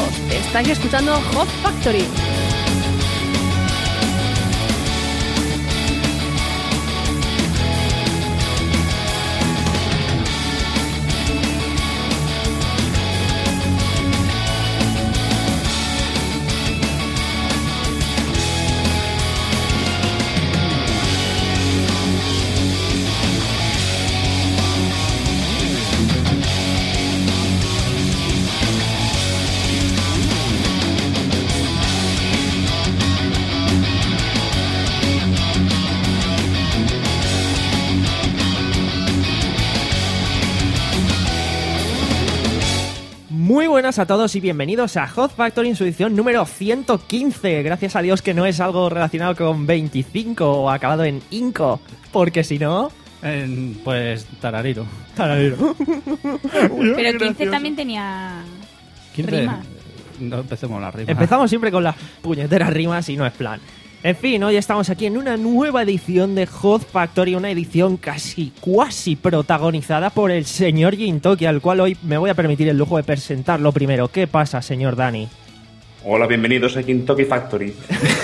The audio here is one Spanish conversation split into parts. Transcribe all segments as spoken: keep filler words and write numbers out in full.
todos, estáis escuchando Hot Factory. Muy buenas a todos y bienvenidos a Hot Factory en su edición número ciento quince. Gracias a Dios que no es algo relacionado con veinticinco o acabado en inco, porque si no... En, pues tarariro. Tarariro. Pero quince también tenía quince. rima. No empecemos la rima. Empezamos siempre con las puñeteras rimas y no es plan. En fin, hoy estamos aquí en una nueva edición de Hot Factory, una edición casi, cuasi protagonizada por el señor Gintoki, al cual hoy me voy a permitir el lujo de presentarlo primero. ¿Qué pasa, señor Dani? Hola, bienvenidos a Gintoki Factory.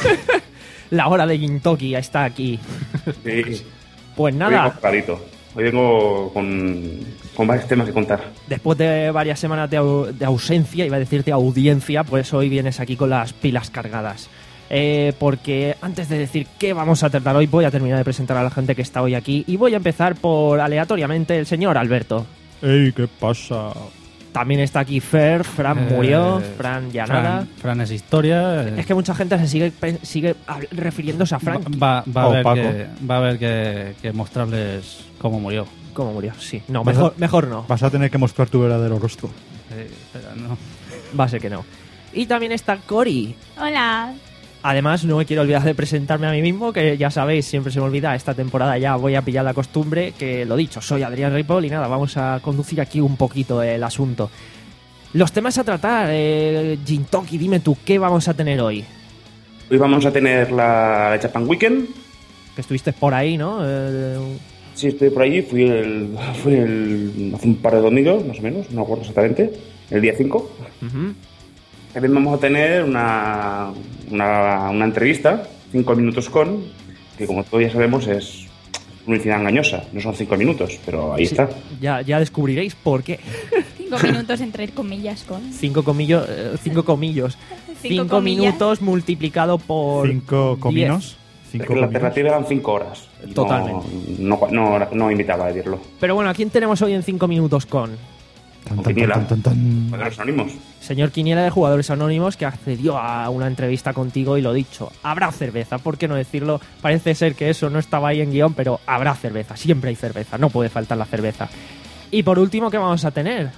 La hora de Gintoki ya está aquí. Sí. Pues Hoy nada, vengo clarito. Hoy vengo con, con varios temas que contar. después de varias semanas de, au- de ausencia, iba a decirte audiencia, pues hoy vienes aquí con las pilas cargadas. Eh, porque antes de decir qué vamos a tratar hoy, voy a terminar de presentar a la gente que está hoy aquí y voy a empezar por, aleatoriamente, el señor Alberto. ¡Ey, qué pasa! También está aquí Fer, Fran Eh, murió, Fran ya Fran, nada. Fran es historia. eh, Es que mucha gente se sigue, pe- sigue hab- refiriéndose a Frank. va, va, a O haber Paco. que, va a haber que, que mostrarles cómo murió. ¿Cómo murió? Sí, no, Vas mejor, a- mejor no. Vas a tener que mostrar tu verdadero rostro. Eh, pero no. Va a ser que no. Y también está Cory. Hola. Además, no me quiero olvidar de presentarme a mí mismo, que ya sabéis, siempre se me olvida, esta temporada ya voy a pillar la costumbre, que lo dicho, soy Adrián Ripoll y nada, vamos a conducir aquí un poquito el asunto. Los temas a tratar, eh, Gintoki, dime tú, ¿qué vamos a tener hoy? Hoy vamos a tener la Japan Weekend. Que estuviste por ahí, ¿no? Eh, Sí, estoy por allí. Fui, el, fui el, hace un par de domingos, más o menos, no me acuerdo exactamente, el día cinco. ujú. También vamos a tener una, una, una entrevista, cinco minutos con, que como todos ya sabemos es publicidad engañosa. No son cinco minutos, pero ahí Sí, está. ya, ya descubriréis por qué. Cinco minutos entre comillas con... Cinco comillos, eh, cinco comillos. Cinco Cinco comillas. minutos multiplicado por ¿Cinco diez. cominos? Es ¿Cinco que la cominos? alternativa eran cinco horas. Y Totalmente. No, no, no, no invitaba a decirlo. Pero bueno, ¿a quién tenemos hoy en cinco minutos con? Tan, tan, Quiniela. tan, tan, tan. Para los anónimos. Señor Quiniela de Jugadores Anónimos, que accedió a una entrevista contigo y lo dicho, habrá cerveza, ¿por qué no decirlo? Parece ser que eso no estaba ahí en guión, pero habrá cerveza, siempre hay cerveza, no puede faltar la cerveza. Y por último, ¿qué vamos a tener?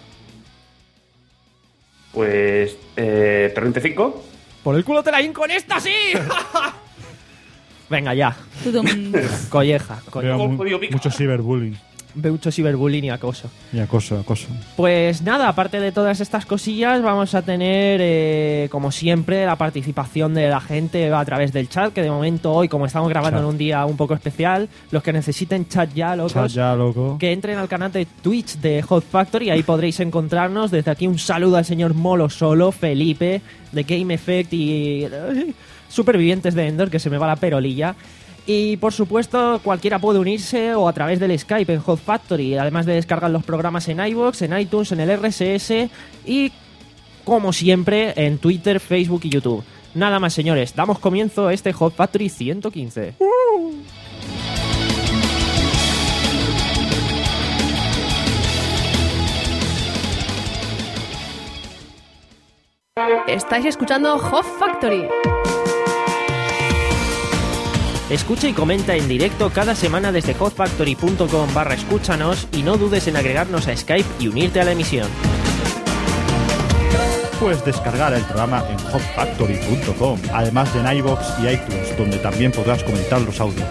Pues, eh, Torrente cinco. ¡Por el culo te la hinco en esta, sí! Venga ya, Tudum. colleja, Veo colleja. Como mu- jodido pica. mucho ciberbullying Mucho ciberbullying y acoso. y acoso, acoso. Pues nada, aparte de todas estas cosillas, vamos a tener, eh, como siempre, la participación de la gente a través del chat, que de momento hoy, como estamos grabando Chat. en un día un poco especial, los que necesiten chat ya, locos, Chat ya, loco. que entren al canal de Twitch de Hot Factory, ahí podréis encontrarnos. Desde aquí un saludo al señor Molo Solo, Felipe, de Game Effect y eh, Supervivientes de Ender, que se me va la perolilla. Y por supuesto, cualquiera puede unirse o a través del Skype en Hot Factory, además de descargar los programas en iVoox, en iTunes, en el R S S y, como siempre, en Twitter, Facebook y YouTube. Nada más, señores, damos comienzo a este Hot Factory ciento quince. Estáis escuchando Hot Factory. Escucha y comenta en directo cada semana desde hotfactory.com barra escúchanos y no dudes en agregarnos a Skype y unirte a la emisión. Puedes descargar el programa en hot factory punto com, además de en iVoox y iTunes, donde también podrás comentar los audios.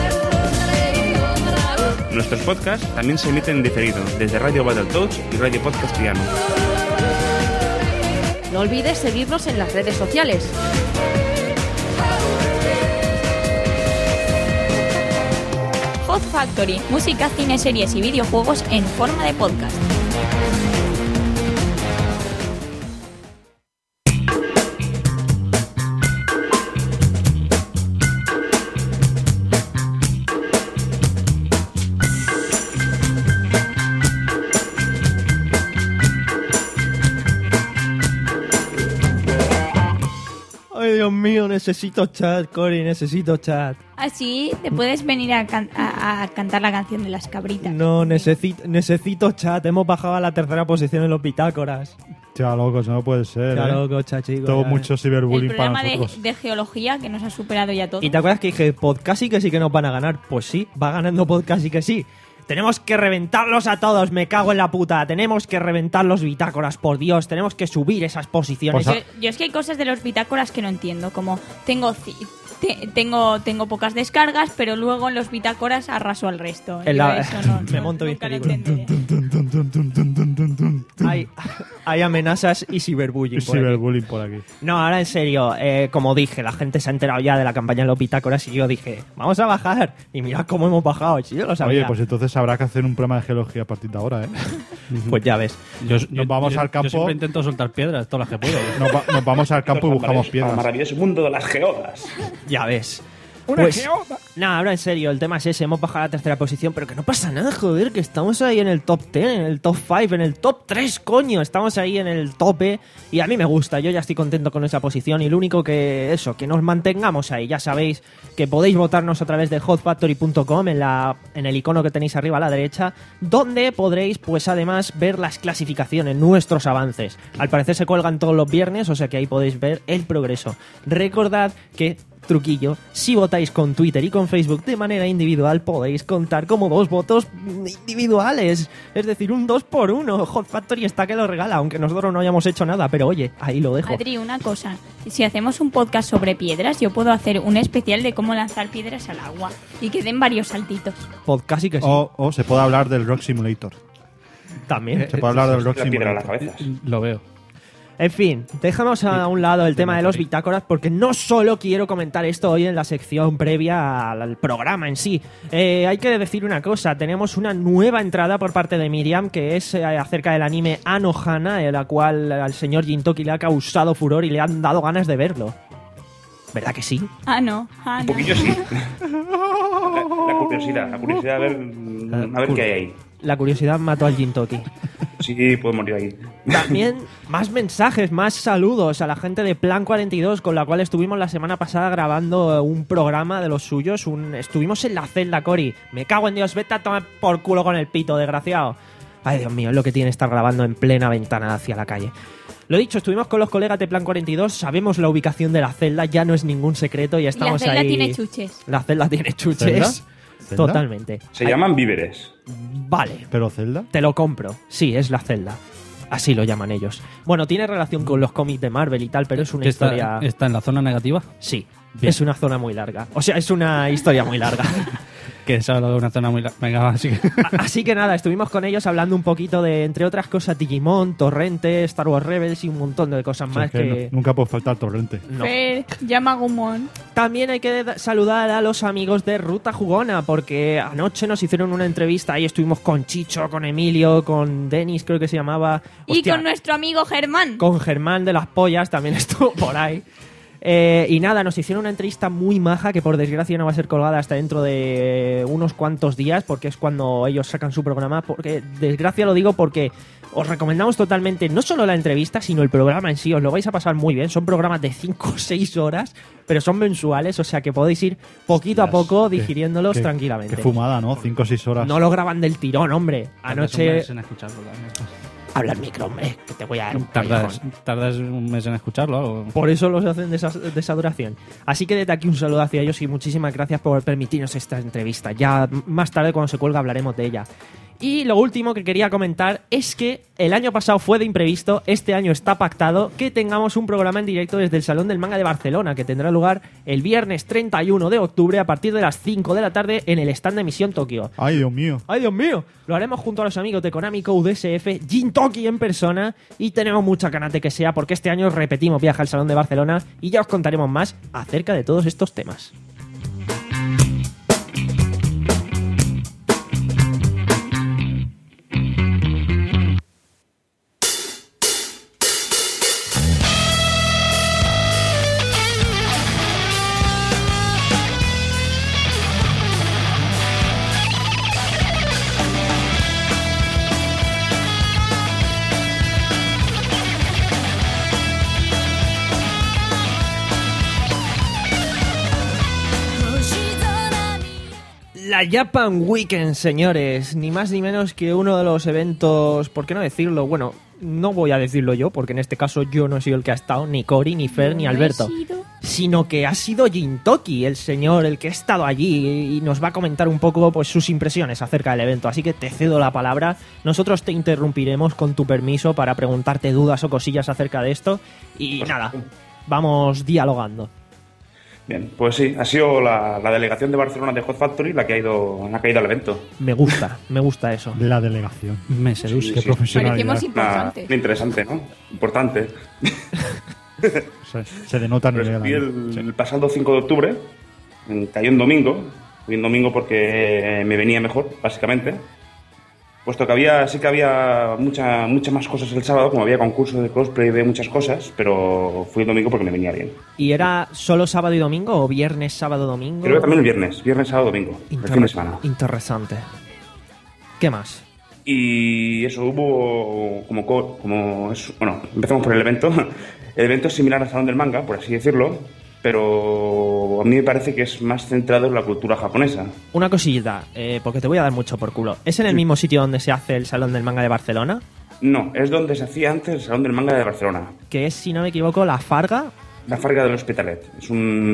Nuestros podcasts también se emiten en diferido desde Radio Battletoads y Radio Podcast Piano. No olvides seguirnos en las redes sociales. Hot Factory, música, cine, series y videojuegos en forma de podcast. Dios mío, necesito chat, Cori, necesito chat. Así te puedes venir a, can- a- a cantar la canción de las cabritas. No, necesito, necesito chat. Hemos bajado a la tercera posición en los bitácoras. Ya, loco, eso no puede ser. Ya ¿eh? loco, chat, chicos. Todo ya. mucho El ciberbullying para programa de, nosotros. de geología que nos ha superado ya todo. ¿Y te acuerdas que dije, podcast sí que sí que nos van a ganar? Pues sí, va ganando podcast sí que sí. Tenemos que reventarlos a todos, me cago en la puta. Tenemos que reventar los bitácoras, por Dios. Tenemos que subir esas posiciones. Pues Yo, yo es que hay cosas de los bitácoras que no entiendo, como tengo ci- te- tengo tengo pocas descargas, pero luego en los bitácoras arraso al resto. En Yo la- eso no- me no- monto mis nunca lo películas. entenderé. hay, hay amenazas y ciberbullying. Y por aquí. ciberbullying por aquí. No, ahora en serio, eh, como dije, la gente se ha enterado ya de la campaña de los bitácoras y yo dije, vamos a bajar. Y mirad cómo hemos bajado, si yo lo sabía. Oye, pues entonces habrá que hacer un programa de geología a partir de ahora, ¿eh? Pues ya ves. Yo, Nos vamos al campo. Yo siempre intento soltar piedras, todas las que puedo. Nos, va- nos vamos al campo y Al buscamos maravilloso- piedras. al maravilloso mundo de las geodas. Ya ves. ¡Una Pues, geoda! nada, ahora en serio, el tema es ese, hemos bajado a la tercera posición, pero que no pasa nada, joder, que estamos ahí en el top diez, en el top cinco, en el top tres, coño, estamos ahí en el tope y a mí me gusta, yo ya estoy contento con esa posición y lo único que, eso, que nos mantengamos ahí, ya sabéis que podéis votarnos a través de hot factory punto com en, la, en el icono que tenéis arriba a la derecha, donde podréis, pues además, ver las clasificaciones, nuestros avances. Al parecer se cuelgan todos los viernes, o sea que ahí podéis ver el progreso. Recordad que truquillo, si votáis con Twitter y con Facebook de manera individual podéis contar como dos votos individuales, es decir, un dos por uno. Hot Factory está que lo regala, aunque nosotros no hayamos hecho nada, pero oye, ahí lo dejo. Adri, una cosa. Si hacemos un podcast sobre piedras, yo puedo hacer un especial de cómo lanzar piedras al agua y que den varios saltitos. Podcast y que sí, O, o se puede hablar del Rock Simulator. también. Se puede hablar del Rock La piedra a la Simulator. cabeza. Lo veo. En fin, dejamos a un lado el tema de los bitácoras porque no solo quiero comentar esto hoy en la sección previa al, al programa en sí. Eh, hay que decir una cosa, tenemos una nueva entrada por parte de Miriam que es eh, acerca del anime Anohana, en la cual al señor Jintoki le ha causado furor y le han dado ganas de verlo. ¿Verdad que sí? Ah, no. Ah, Un no. poquillo sí. La, la curiosidad, la curiosidad de ver, a ver qué hay ahí. La curiosidad mató al Jintoki. Sí, puedo morir ahí. También más mensajes, más saludos a la gente de Plan cuarenta y dos con la cual estuvimos la semana pasada grabando un programa de los suyos. Un... Estuvimos en la celda, Cori. Me cago en Dios, vete a tomar por culo con el pito, desgraciado. Ay, Dios mío, es lo que tiene estar grabando en plena ventana hacia la calle. Lo dicho, estuvimos con los colegas de Plan cuarenta y dos, sabemos la ubicación de la celda, ya no es ningún secreto y Y la estamos celda ahí. tiene chuches. La celda tiene chuches. ¿Celda? ¿Celda? Totalmente. Se llaman víveres. Vale. ¿Pero Zelda? Te lo compro. Sí, es la celda. Así lo llaman ellos. Bueno, tiene relación con los cómics de Marvel y tal, pero es una Que está, historia... está en la zona negativa. Sí, Bien. es una zona muy larga. O sea, es una historia muy larga. Que es algo de una zona muy larga. Venga, va, así que... A- Así que nada, estuvimos con ellos hablando un poquito de, entre otras cosas, Digimon, Torrente, Star Wars Rebels y un montón de cosas O sea, más que que... no- nunca puede faltar Torrente. no. Fer, llama a Gumon. También hay que da- saludar a los amigos de Ruta Jugona, porque anoche nos hicieron una entrevista y estuvimos con Chicho, con Emilio, con Denis, creo que se llamaba. Y Hostia, con nuestro amigo Germán. con Germán de las Pollas, también estuvo por ahí. Eh, y nada, nos hicieron una entrevista muy maja que por desgracia no va a ser colgada hasta dentro de unos cuantos días, porque es cuando ellos sacan su programa. Porque desgracia lo digo porque os recomendamos totalmente no solo la entrevista, sino el programa en sí. Os lo vais a pasar muy bien. Son programas de cinco o seis horas, pero son mensuales, o sea que podéis ir poquito a poco Qué- digiriéndolios qué- tranquilamente. Qué fumada, ¿no? Cinco o seis horas. No lo graban del tirón, hombre. Tardas un Anoche... mes en escucharlo también. Habla al micro, hombre, que te voy a dar un Tardas, pellizcón. tardas un mes en escucharlo. o- Por eso los hacen de esa, de esa duración. Así que desde aquí un saludo hacia ellos y muchísimas gracias por permitirnos esta entrevista. Ya m- más tarde, cuando se cuelga, hablaremos de ella. Y lo último que quería comentar es que el año pasado fue de imprevisto, este año está pactado que tengamos un programa en directo desde el Salón del Manga de Barcelona, que tendrá lugar el viernes treinta y uno de octubre a partir de las cinco de la tarde en el stand de Misión Tokio. Ay, Dios mío. ¡Ay, Dios mío! Lo haremos junto a los amigos de Konami Code S F, Jintoki en persona y tenemos mucha ganas de que sea porque este año repetimos viaje al Salón de Barcelona y ya os contaremos más acerca de todos estos temas. La Japan Weekend, señores, ni más ni menos que uno de los eventos, ¿por qué no decirlo? Bueno, no voy a decirlo yo, porque en este caso yo no he sido el que ha estado, ni Cory, ni Fer, ni No he Alberto, sido. sino que ha sido Jintoki, el señor, el que ha estado allí y nos va a comentar un poco pues sus impresiones acerca del evento, así que te cedo la palabra. Nosotros te interrumpiremos con tu permiso para preguntarte dudas o cosillas acerca de esto y Pues, nada, vamos dialogando. Bien, pues sí, ha sido la, la delegación de Barcelona de Hot Factory la que ha ido, la que ha ido al evento. Me gusta, me gusta eso. De la delegación. Me seduce. Sí, Qué sí. profesionalidad. Parecemos Nada, importantes. interesante, ¿no? Importante. Se, se denota Pues nivel fui ahí. el, Sí. el pasado cinco de octubre, en- cayó en domingo, fui en domingo porque me venía mejor, básicamente, puesto que había, sí que había mucha, muchas más cosas el sábado, como había concursos de cosplay de muchas cosas, pero fui el domingo porque me venía bien. ¿Y era solo sábado y domingo o viernes, sábado, domingo? Creo que también el viernes, viernes, sábado, domingo, el Inter- fin de semana. Interesante. ¿Qué más? Y eso, hubo como, co- como es- bueno, empezamos por el evento. El evento es similar al Salón del Manga, por así decirlo, pero a mí me parece que es más centrado en la cultura japonesa. Una cosillita, eh, porque te voy a dar mucho por culo. ¿Es en el mismo sitio donde se hace el Salón del Manga de Barcelona? No, es donde se hacía antes el Salón del Manga de Barcelona. Que es, si no me equivoco, la Farga. La Farga del Hospitalet. Es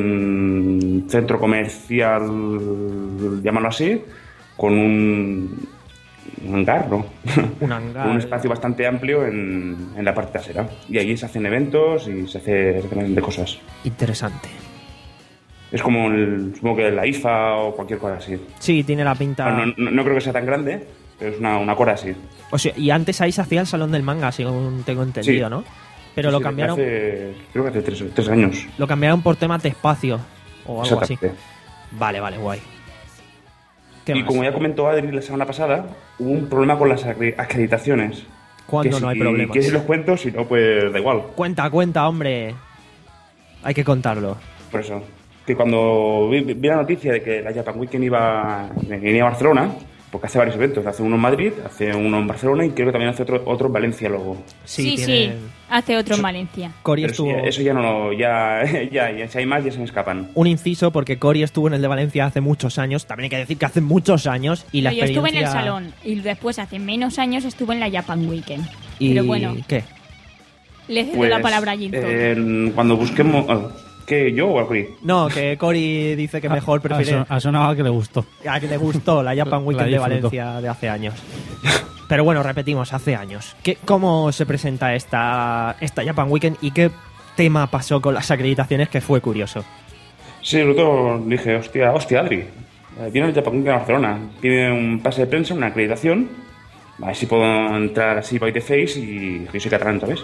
un centro comercial, llámalo así, con un, un hangar, ¿no? Un hangar. un espacio bastante amplio en, en la parte trasera. Y allí se hacen eventos y se hace, se hacen de cosas. Interesante. Es como, el, supongo que la I F A o cualquier cosa así. Sí, tiene la pinta... Bueno, no, no creo que sea tan grande, pero es una, una cosa así. O sea, y antes ahí se hacía el Salón del Manga, según tengo entendido, Sí. ¿no? Pero Sí, lo sí, cambiaron hace- creo que hace tres, tres años. lo cambiaron por temas de espacio o algo así. Exactamente. Vale, vale, guay. ¿Qué Y más? como ya comentó Adri la semana pasada, hubo un problema con las acre- acreditaciones. ¿Cuándo Que no hay si problemas? quieres los cuento, si no, pues da igual. Cuenta, cuenta, hombre. Hay que contarlo. Por eso. Que cuando vi, vi la noticia de que la Japan Weekend iba, venía a Barcelona, porque hace varios eventos, hace uno en Madrid, hace uno en Barcelona y creo que también hace otro, otro en Valencia luego. Sí, sí, tienen- hace otro en Valencia. Cory Pero eso, estuvo... ya, eso ya no, ya, ya, ya, si hay más ya se me escapan. Un inciso, porque Cory estuvo en el de Valencia hace muchos años. También hay que decir que hace muchos años. Y la Pero yo estuve en el experiencia- salón y después, hace menos años, estuve en la Japan Weekend. Y... Pero bueno, ¿Qué? le cedo Pues, la palabra a Jinto. eh, cuando busquemos... ah, ¿Qué? ¿Yo o Adri? No, que Cory dice que mejor prefiere... Ha, ha sonado que le gustó. A que le gustó la Japan Weekend de disfrutó. Valencia de hace años. Pero bueno, repetimos, hace años. ¿Qué, ¿Cómo se presenta esta, esta Japan Weekend y qué tema pasó con las acreditaciones que fue curioso? Sí, luego dije, hostia, hostia, Adri, eh, viene el Japan Weekend a Barcelona, pide un pase de prensa, una acreditación, a ver si puedo entrar así by the face y yo soy catalán, ¿sabes?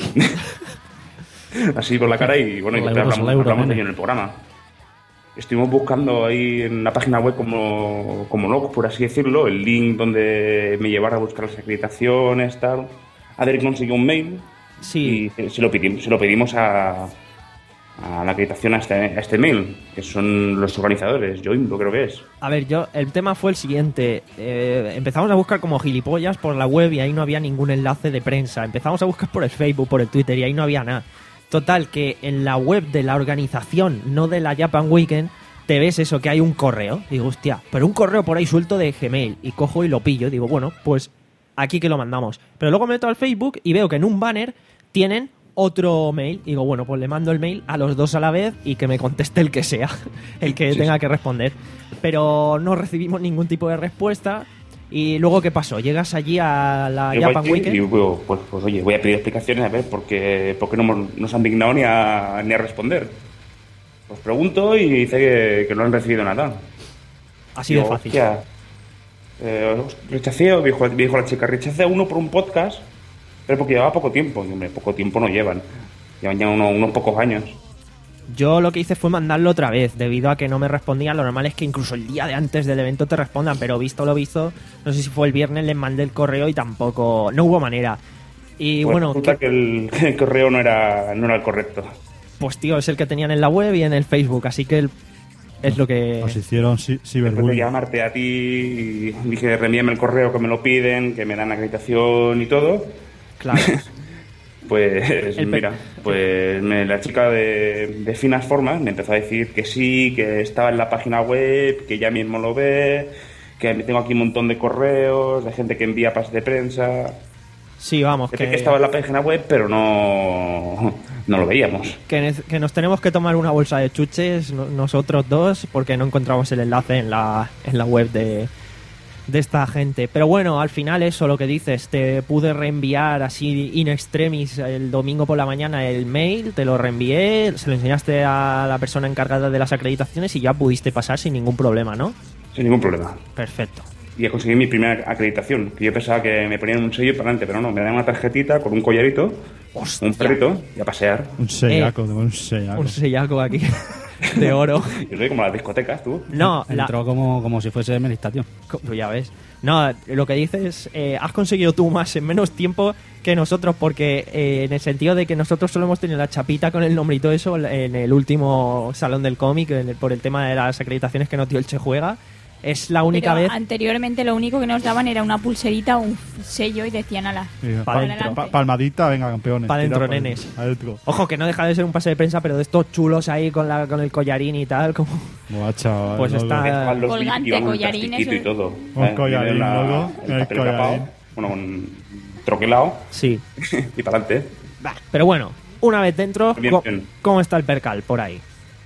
Así por la cara y bueno, y Por te la euro, hablamos, la euro, hablamos de nene. ello en el programa. Estuvimos buscando ahí en la página web como, como locos, por así decirlo, el link donde me llevara a buscar las acreditaciones, tal. Adri consiguió un mail Sí, y se lo pedimos, se lo pedimos a, a la acreditación a este, a este mail, que son los organizadores, Joimbo creo que es. a ver, yo el tema fue el siguiente. Eh, empezamos a buscar como gilipollas por la web y ahí no había ningún enlace de prensa. Empezamos a buscar por el Facebook, por el Twitter y ahí no había nada. Total, que en la web de la organización, no de la Japan Weekend, te ves eso, que hay un correo. Digo, hostia, pero un correo por ahí suelto de Gmail. Y cojo y lo pillo. Digo, bueno, pues aquí que lo mandamos. Pero luego me meto al Facebook y veo que en un banner tienen otro mail. Digo, bueno, pues le mando el mail a los dos a la vez y que me conteste el que sea, el que Sí, tenga sí. que responder. Pero no recibimos ningún tipo de respuesta. Y luego, ¿qué pasó? Llegas allí a la Llego Japan allí Weekend. y digo, pues, pues oye, voy a pedir explicaciones a ver por qué, por qué no hemos- no se han dignado ni a, ni a responder. Pues pregunto y dice que, que no han recibido nada. Así de Digo, fácil. hostia, eh, rechacé, me dijo, me dijo la chica, rechacé a uno por un podcast, pero porque llevaba poco tiempo. Y hombre, poco tiempo no llevan. Llevan ya unos, unos pocos años. Yo lo que hice fue mandarlo otra vez, debido a que no me respondían. Lo normal es que incluso el día de antes del evento te respondan, pero visto lo visto, no sé si fue el viernes, les mandé el correo y tampoco, no hubo manera. Y Pues bueno, resulta ¿qué- que el, el correo no era, no era el correcto. pues tío, es el que tenían en la web y en el Facebook, así que el- es lo que... Nos hicieron ci- Después de ciberbullying. llamarte a ti, y dije, reenvíame el correo que me lo piden, que me dan acreditación y todo. Claro. Pues El pe- mira, pues me- la chica de, de Finas Formas me empezó a decir que sí, que estaba en la página web, que ya mismo lo ve, que tengo aquí un montón de correos, de gente que envía pases de prensa. Sí, vamos, Decía que, que estaba en la página web, pero no, no lo veíamos. que, ne- que nos tenemos que tomar una bolsa de chuches no- nosotros dos porque no encontramos el enlace en la, en la web de, de esta gente. Pero bueno, al final eso, lo que dices, te pude reenviar así in extremis el domingo por la mañana el mail, te lo reenvié, se lo enseñaste a la persona encargada de las acreditaciones y ya pudiste pasar sin ningún problema, ¿no? Sin ningún problema. Perfecto. Y he conseguido mi primera acreditación, que yo pensaba que me ponían un sello para adelante, pero no, me dan una tarjetita con un collarito, Hostia. un perrito y a pasear. Un sellaco, de un sellaco. Un sellaco aquí de oro. Yo soy como las discotecas, tú. No, la, Entró como, como si fuese Meditación. Co- Ya ves. No, lo que dices, eh, has conseguido tú más en menos tiempo que nosotros, porque eh, en el sentido de que nosotros solo hemos tenido la chapita con el nombre y todo eso en el último salón del cómic, en el- por el tema de las acreditaciones que nos dio el Che Juega. Es la única Pero vez. anteriormente lo único que nos daban era una pulserita, un sello y decían ala. Sí, Pa' pa- dentro. pa- palmadita, venga, campeones. Pa' dentro, Tira pa' nenes. Adentro. Ojo, que no deja de ser un pase de prensa, pero de estos chulos ahí con, la, con el collarín y tal, como. Buah, chaval, Pues loco. está- Estaban los Colgante, bits y iban con el collarín, plastiquito eso- y todo. Un ¿sabes? collarín, Y la- luego, el el papel collarín. capado, bueno, un troquelado Sí. y para adelante. Bah, pero bueno, una vez dentro, Bien, co- bien. ¿cómo está el percal por ahí?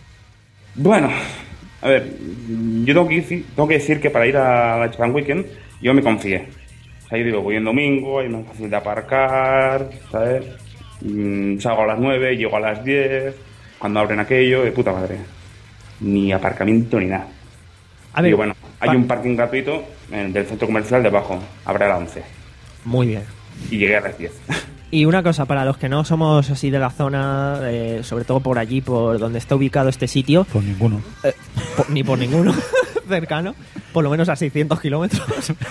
Bueno, a ver, yo tengo que, decir, tengo que decir que para ir a la Japan Weekend yo me confié. O sea, yo digo, voy en domingo, hay más fácil de aparcar, ¿sabes? Mm, salgo a las nueve, llego a las diez, cuando abren aquello, de puta madre. Ni aparcamiento ni nada. A ver, Digo, bueno, hay pa- un parking gratuito eh, del centro comercial debajo, abre a las once. Muy bien. Y llegué a las diez. Y una cosa, para los que no somos así de la zona, eh, sobre todo por allí, por donde está ubicado este sitio, Pues ninguno. eh, por- ni por ninguno cercano, por lo menos a seiscientos kilómetros.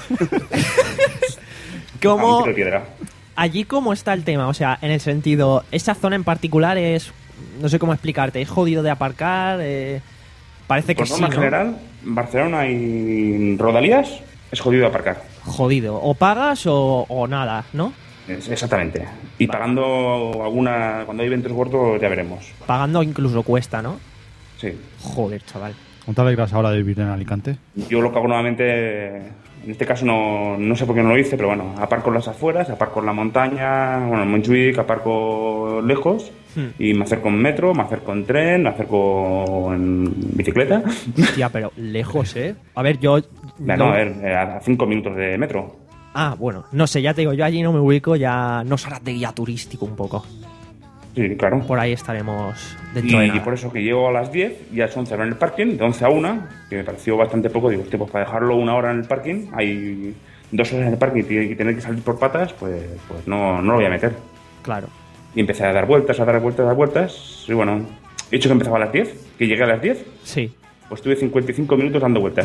A un ¿Cómo, tiro de piedra. allí cómo está el tema? O sea, en el sentido, esa zona en particular es, no sé cómo explicarte, es jodido de aparcar, eh, parece que Por sí, norma ¿no? general, Barcelona y Rodalías es jodido de aparcar. Jodido, o pagas o, o nada, ¿no? Es- Exactamente. Y pagando alguna, cuando hay eventos gordos ya veremos. Pagando incluso cuesta, ¿no? Sí. Joder, chaval. ¿No te alegras ahora de vivir en Alicante? Yo lo que hago nuevamente, en este caso no, no sé por qué no lo hice, pero bueno, aparco en las afueras, aparco en la montaña, bueno, en Montjuic aparco lejos Hmm. y me acerco en metro, me acerco en tren, me acerco en bicicleta. Hostia, pero lejos, ¿eh? A ver, yo... Bueno, no- a ver, eh, a cinco minutos de metro. Ah, bueno, no sé, ya te digo, yo allí no me ubico, ya nos harás de guía turístico un poco. Sí, claro. Por ahí estaremos dentro de Y, nada. por eso que llego a las diez y a las once en el parking, de once a una, que me pareció bastante poco. Digo, hostia, pues para dejarlo una hora en el parking, hay dos horas en el parking y tener que salir por patas, pues, pues no, no lo voy a meter. Claro. Y empecé a dar vueltas, a dar vueltas, a dar vueltas. Y bueno, he dicho que empezaba a las diez, que llegué a las diez, Sí. pues tuve cincuenta y cinco minutos dando vueltas.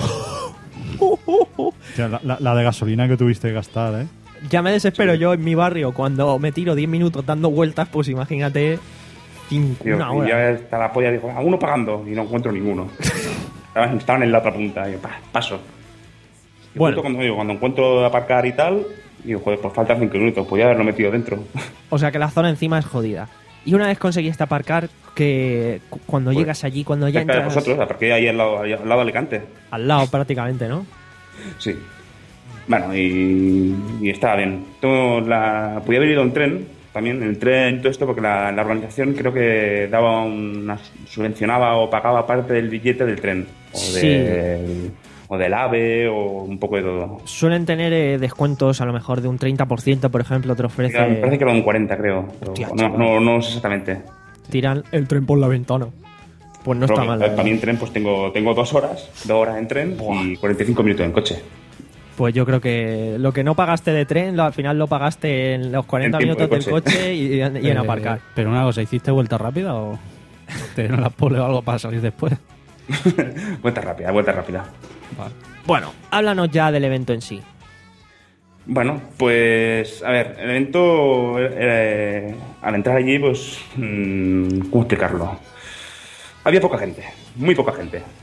O sea, la, la- la de gasolina que tuviste que gastar, ¿eh? Ya me desespero yo en mi barrio cuando me tiro diez minutos dando vueltas, pues imagínate cinco, Tío, una y hora. ya está la polla, dijo, a uno pagando, y no encuentro ninguno. Estaban estaban en la otra punta, y yo, pa, paso. Y Bueno. justo cuando, digo, cuando encuentro aparcar y tal, digo, joder, pues faltan cinco minutos, podía haberlo metido dentro. O sea que la zona encima es jodida. Y una vez conseguiste aparcar, que cu- cuando Pues, llegas allí, cuando ya Cerca de entras vosotros, aparqué ahí al lado, ahí al lado de Alicante. al lado prácticamente, ¿no? Sí. Bueno, y, y estaba bien. Todo la, podía haber ido en tren, también en el tren y todo esto, porque la, la organización creo que daba una, subvencionaba o pagaba parte del billete del tren. O, Sí. del, o del AVE, o un poco de todo. Suelen tener eh, descuentos a lo mejor de un treinta por ciento, por ejemplo, te ofrece... Me parece que era un cuarenta, creo. pero Hostia, no, chaval. no, no sé exactamente. Tiran el tren por la ventana. Pues no Pero está que, mal. la para mí verdad. en tren pues tengo, tengo dos horas, dos horas en tren y cuarenta y cinco minutos en coche. Pues yo creo que lo que no pagaste de tren, lo- al final lo pagaste en los cuarenta En tiempo minutos de del coche. coche y, y en Eh, aparcar. Pero una cosa, ¿hiciste vuelta rápida o te dieron la pole o algo para salir después? Vuelta rápida, vuelta rápida. Vale. Bueno, háblanos ya del evento en sí. Bueno, pues a ver, el evento, eh, al entrar allí, pues, mm, ¿cómo explicarlo? Había poca gente, muy poca gente.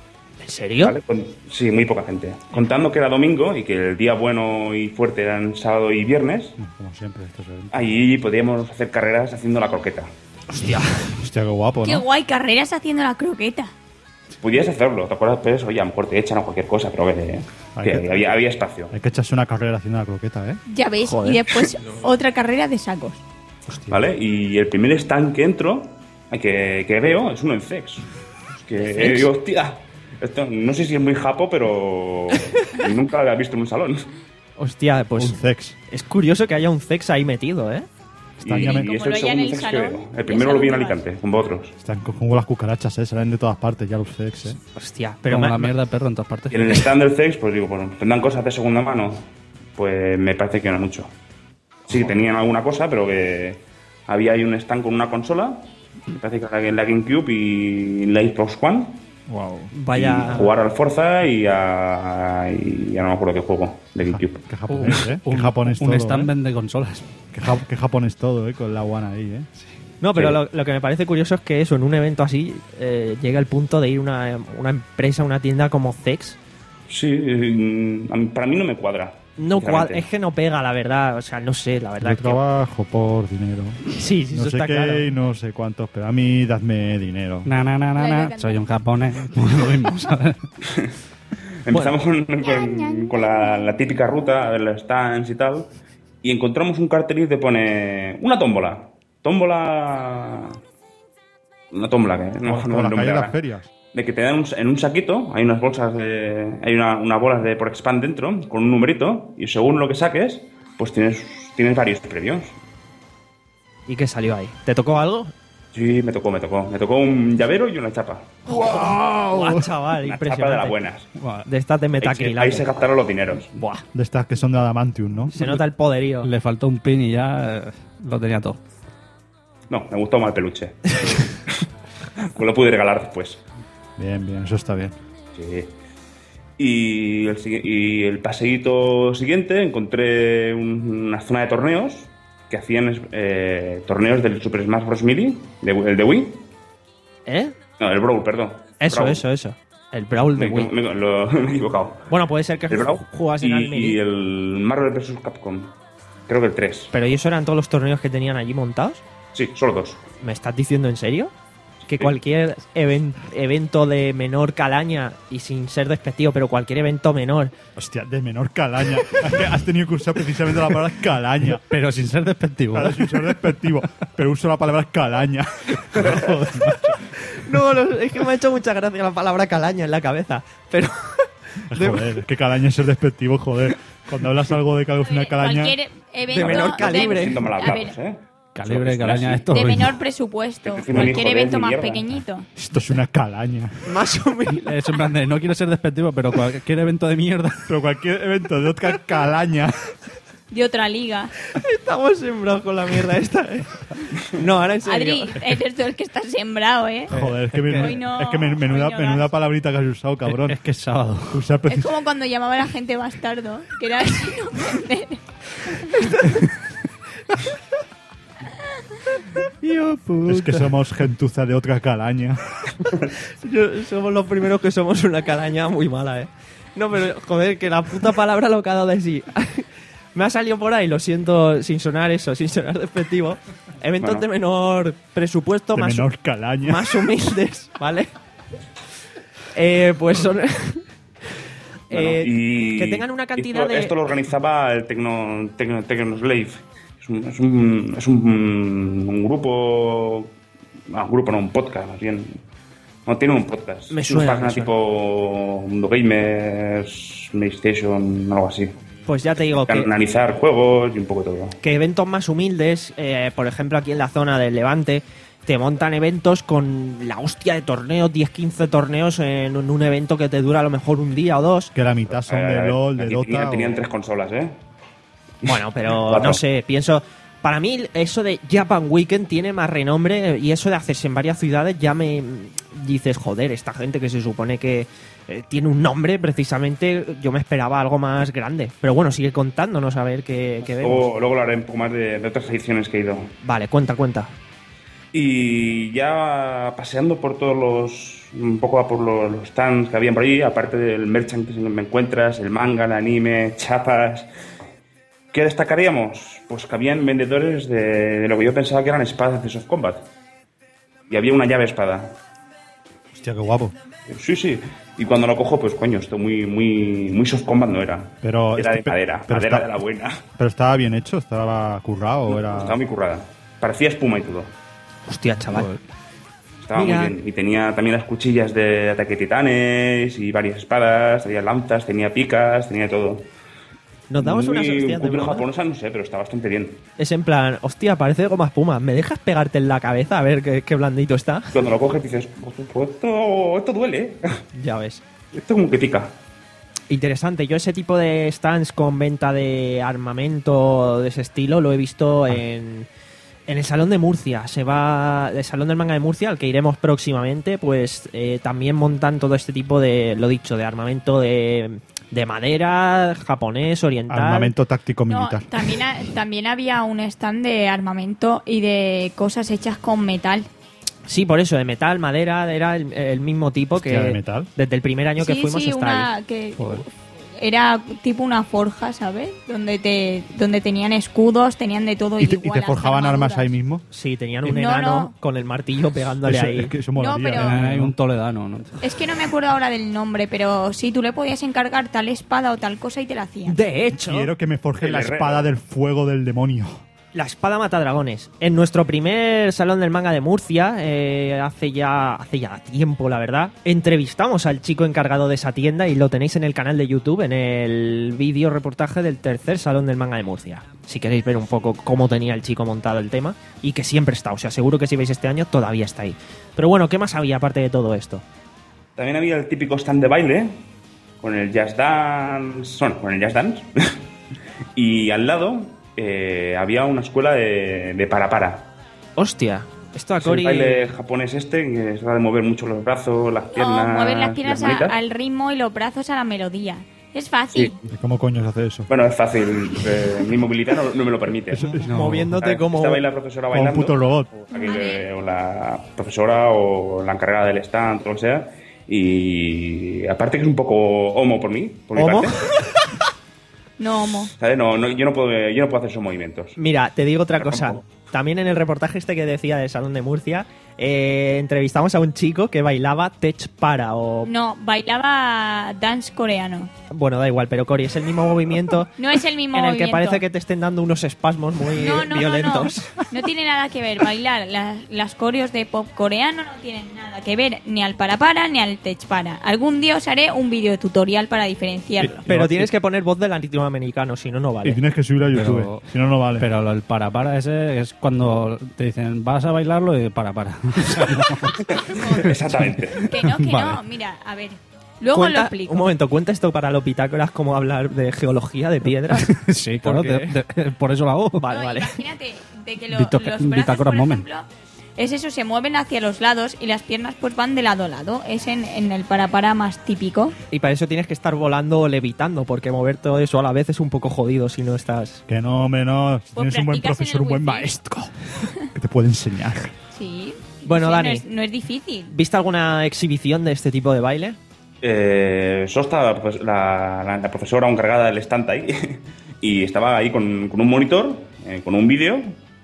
¿En serio? ¿vale? Con- sí, muy poca gente. Contando que era domingo y que el día bueno y fuerte eran sábado y viernes, Como siempre, estos eventos. ahí podíamos hacer carreras haciendo la croqueta. Hostia. Hostia, qué guapo, Qué ¿no? guay, carreras haciendo la croqueta. Podías hacerlo, ¿te acuerdas? Pero eso, oye, a lo mejor te echan o cualquier cosa, pero que, Hay que que- había, había espacio. Hay que echarse una carrera haciendo la croqueta, ¿eh? Ya ves, Joder. y después otra carrera de sacos. ¿Vale? Y el primer stand que entro, que, que veo, es uno en Zex. Es que digo, hostia, esto, no sé si es muy japo, pero nunca lo había visto en un salón. Hostia, pues Un sex. es curioso que haya un Zex ahí metido, ¿eh? Están Y, ya y me- es Como el lo haya en segundo el Zex que salón, veo. de El primero lo vi en salón Alicante, con vosotros. Están co- como las cucarachas, ¿eh? Salen de todas partes ya los sex, ¿eh? Hostia, Pero pero como me- la me- mierda de perro en todas partes. Y en el stand del Zex, pues digo, bueno, tendrán cosas de segunda mano. Pues me parece que no mucho. Sí que tenían alguna cosa, pero que había ahí un stand con una consola. Me parece que era la GameCube y la Xbox One. Wow. vaya... Y jugar al Forza y a. Y ya no me acuerdo qué juego de GameCube. Qué japonés, ¿eh? Qué Un, japonés un todo, stand ¿eh? vende consolas. Qué, ja- qué japonés todo, ¿eh? Con la One ahí, ¿eh? No, pero Sí. lo, lo que me parece curioso es que eso, en un evento así, eh, llega el punto de ir una, una empresa, una tienda como Zex. Sí, mm, a mí- para mí no me cuadra. No cuad- sinceramente. es que no pega, la verdad. O sea, no sé, la verdad. Yo es que- trabajo por dinero. Sí, sí, No eso sé está qué claro. y no sé cuántos, pero a mí dadme dinero. Na, na, na, na, La iba a na. cantar. Soy un japonés. Lo mismo, ¿sabes? Empezamos con, con- con la, la típica ruta de los stands y tal. Y encontramos un cartelito que pone. Una tómbola. Tómbola. Una tómbola, que no, Como no la no calle me de da. las ferias. De que te dan un- en un saquito, hay unas bolsas de. Hay una, unas bolas de por expand dentro, con un numerito, y según lo que saques, pues tienes, tienes varios premios. ¿Y qué salió ahí? ¿Te tocó algo? Sí, me tocó, me tocó. Me tocó un llavero y una chapa. ¡Guau, chaval! Una Impresionante. chapa de las buenas. De estas de Ahí se, metacrilato. ahí se gastaron los dineros. Buah, De estas que son de Adamantium, ¿no? se nota el poderío. Le faltó un pin y ya eh, lo tenía todo. No, me gustó más el peluche. Pues lo pude regalar después. Bien, bien, eso está bien. Sí. Y el, sigui- y el paseíto siguiente encontré un- una zona de torneos que hacían eh, torneos del Super Smash Bros. Melee, de, el de Wii. ¿Eh? No, el Brawl, perdón. Eso, Brawl. eso, eso. El Brawl de Me, Wii. me- lo- me he equivocado. Bueno, puede ser que El Brawl jugasen y, al y Melee. el Marvel versus. Capcom. Creo que el tres. Pero ¿y eso eran todos los torneos que tenían allí montados? Sí, solo dos. ¿Me estás diciendo en serio? Que Sí. cualquier even- evento de menor calaña, y sin ser despectivo, pero cualquier evento menor, Hostia, de menor calaña. Es que has tenido que usar precisamente la palabra calaña. Pero sin ser despectivo. Claro, sin ser despectivo. Pero uso la palabra calaña. Joder, No, no, es que me ha hecho mucha gracia la palabra calaña en la cabeza. Pero. joder, es que calaña es ser despectivo, joder. Cuando hablas algo de que algo es una calaña. Cualquier evento De menor calibre. Siendo mal a hablados, ver, ¿eh? Calibre, Eso, calaña, así. esto. de menor presupuesto. Estoy diciendo un Cualquier hijo de evento mi más mierda. pequeñito. Esto es una calaña. Más o menos. Es en plan de, no quiero ser despectivo, pero cualquier evento de mierda. Pero cualquier evento de otra calaña. De otra liga. Estamos sembrados con la mierda esta, ¿eh? No, ahora en serio. Adri, eres tú el que está sembrado, ¿eh? Joder, es que, men- Hoy no- es que men- menuda, hoy no menuda das. palabrita que has usado, cabrón. Es que es sábado. Usar Es precis- como cuando llamaba a la gente bastardo, que era sin ofender. Es que somos gentuza de otra calaña. Yo- somos los primeros que somos una calaña muy mala, ¿eh? No, pero joder, que la puta palabra lo que ha dado de sí. Me ha salido por ahí, lo siento, sin sonar eso, sin sonar despectivo. Eventos Bueno. de menor presupuesto, De más, menor calaña. más humildes, ¿vale? Eh, pues son. Bueno, eh, y que tengan una cantidad esto, de. Esto lo organizaba el Tecno, Tecno, Tecnoslave. Es un, es un, es un, un grupo. Ah, un grupo, no, un podcast, más bien. No, tiene un podcast. Me Es suena, una página me suena. tipo Mundo Gamers, PlayStation, algo así. Pues ya te digo que. Analizar juegos y un poco de todo. que eventos más humildes, eh, por ejemplo aquí en la zona del Levante, te montan eventos con la hostia de torneos, diez quince torneos en un, un evento que te dura a lo mejor un día o dos. Que la mitad son de Eh, LOL, de aquí Dota. Tenían, tenían o- tres consolas, ¿eh? Bueno, pero Cuatro. no sé, pienso... Para mí eso de Japan Weekend tiene más renombre y eso de hacerse en varias ciudades ya me dices, joder, esta gente que se supone que eh, tiene un nombre precisamente, yo me esperaba algo más grande. Pero bueno, sigue contándonos a ver qué, qué vemos. Luego, luego hablaré un poco más de, de otras ediciones que he ido. Vale, cuenta, cuenta. Y ya paseando por todos los... un poco por los, los stands que habían por ahí, aparte del merchant que me encuentras, el manga, el anime, chapas... ¿Qué destacaríamos? Pues que habían vendedores de, de lo que yo pensaba que eran espadas de soft combat. Y había una llave espada. Hostia, qué guapo. Sí, sí. Y cuando lo cojo, pues coño, esto muy, muy, muy soft combat no era. Pero era este- de madera, pero madera está- de la buena. Pero estaba bien hecho, estaba currado o era. Estaba muy currada. Parecía espuma y todo. Hostia, chaval. Estaba Mira. muy bien. Y tenía también las cuchillas de ataque titanes y varias espadas, tenía lanzas, tenía picas, tenía todo. Nos damos muy, unas hostias de cultura broma. japonesa, no sé, pero está bastante bien. Es en plan, hostia, parece goma espuma. ¿Me dejas pegarte en la cabeza a ver qué, qué blandito está? Cuando lo coges dices, pues esto, esto duele, ¿eh? Ya ves. Esto como que pica. Interesante. Yo ese tipo de stands con venta de armamento de ese estilo lo he visto en, en el Salón de Murcia. Se va el Salón del Manga de Murcia, al que iremos próximamente, pues eh, también montan todo este tipo de, lo dicho, de armamento de, de madera, japonés, oriental. Armamento táctico No, militar. también, ha- también había un stand de armamento y de cosas hechas con metal. Sí, por eso, de metal, madera, era el, el mismo tipo Hostia, que ¿de metal? desde el primer año que sí, fuimos sí, está una ahí. que Joder. era tipo una forja, ¿sabes? Donde te donde tenían escudos, tenían de todo ¿Y te, y igual te las forjaban armas armaduras. ahí mismo? Sí, tenían un No, enano no. con el martillo pegándole Eso- ahí. es que eso molaría. pero- ¿no? Hay un toledano, ¿no? Es que no me acuerdo ahora del nombre, pero sí, tú le podías encargar tal espada o tal cosa y te la hacían. De hecho, Quiero que me forjen El la herrero. espada del fuego del demonio. la espada mata dragones. En nuestro primer salón del manga de Murcia, eh, hace ya hace ya tiempo, la verdad, entrevistamos al chico encargado de esa tienda y lo tenéis en el canal de YouTube, en el vídeo reportaje del tercer salón del manga de Murcia. Si queréis ver un poco cómo tenía el chico montado el tema y que siempre está, o sea, seguro que si veis este año todavía está ahí. Pero bueno, ¿qué más había aparte de todo esto? También había el típico stand de baile con el jazz dance, bueno, con el jazz dance. Y al lado eh, había una escuela de, de para para. Hostia, esto a Es el Cory... baile japonés este que se va de mover mucho los brazos, las piernas. No, mueven las piernas a- manitas. al ritmo y los brazos a la melodía. Es fácil. Sí. ¿Y ¿Cómo coño se hace eso? Bueno, es fácil. eh, mi movilidad no, no me lo permite. moviéndote como... Estaba ahí la profesora Como un bailando. puto robot. O, aquel- o la profesora o la encargada del stand, o lo que sea. Y aparte que es un poco homo por mí, por mi ¿Homo? parte. No, homo. ¿Sabes? No, no, yo, no puedo, yo no puedo hacer esos movimientos. Mira, te digo otra Pero cosa. tampoco. También en el reportaje este que decía del Salón de Murcia, eh, entrevistamos a un chico que bailaba Tech Para o... No, bailaba dance coreano. Bueno, da igual, pero Cory, es el mismo movimiento No es el mismo en el movimiento. que parece que te estén dando unos espasmos muy No, no, violentos. no, no. No tiene nada que ver. Bailar las, las coreos de pop coreano no tienen nada que ver ni al para para ni al tech para. Algún día os haré un video tutorial para diferenciarlo. Pero No, tienes y- que poner voz del latinoamericano, si no, no Y vale. tienes que subir a YouTube. Pero- Si no, no vale. Pero el para para ese es cuando te dicen vas a bailarlo y para para. O sea, no. Exactamente. Que no, que no. Vale. Mira, a ver. Luego Cuenta- lo explico. Un momento, cuenta esto para los pitácoras, como hablar de geología, de piedras. Sí, claro, Porque- de- de- por eso la hago. Vale, No, vale. Imagínate de que lo- Bito- los brazos, bitácoras por moment. ejemplo, es eso, se mueven hacia los lados y las piernas pues van de lado a lado. Es en, en el para para más típico. Y para eso tienes que estar volando o levitando, porque mover todo eso a la vez es un poco jodido si no estás... Que no, hombre, no. Si Pues tienes un buen practicas en profesor, el un buen wifi. maestro que te puede enseñar. Sí. Bueno, Sí, Dani. No es, no es difícil. ¿Viste alguna exhibición de este tipo de baile? Eh, solo estaba pues, la, la- la profesora encargada del stand ahí y estaba ahí con, con un monitor, eh, con un vídeo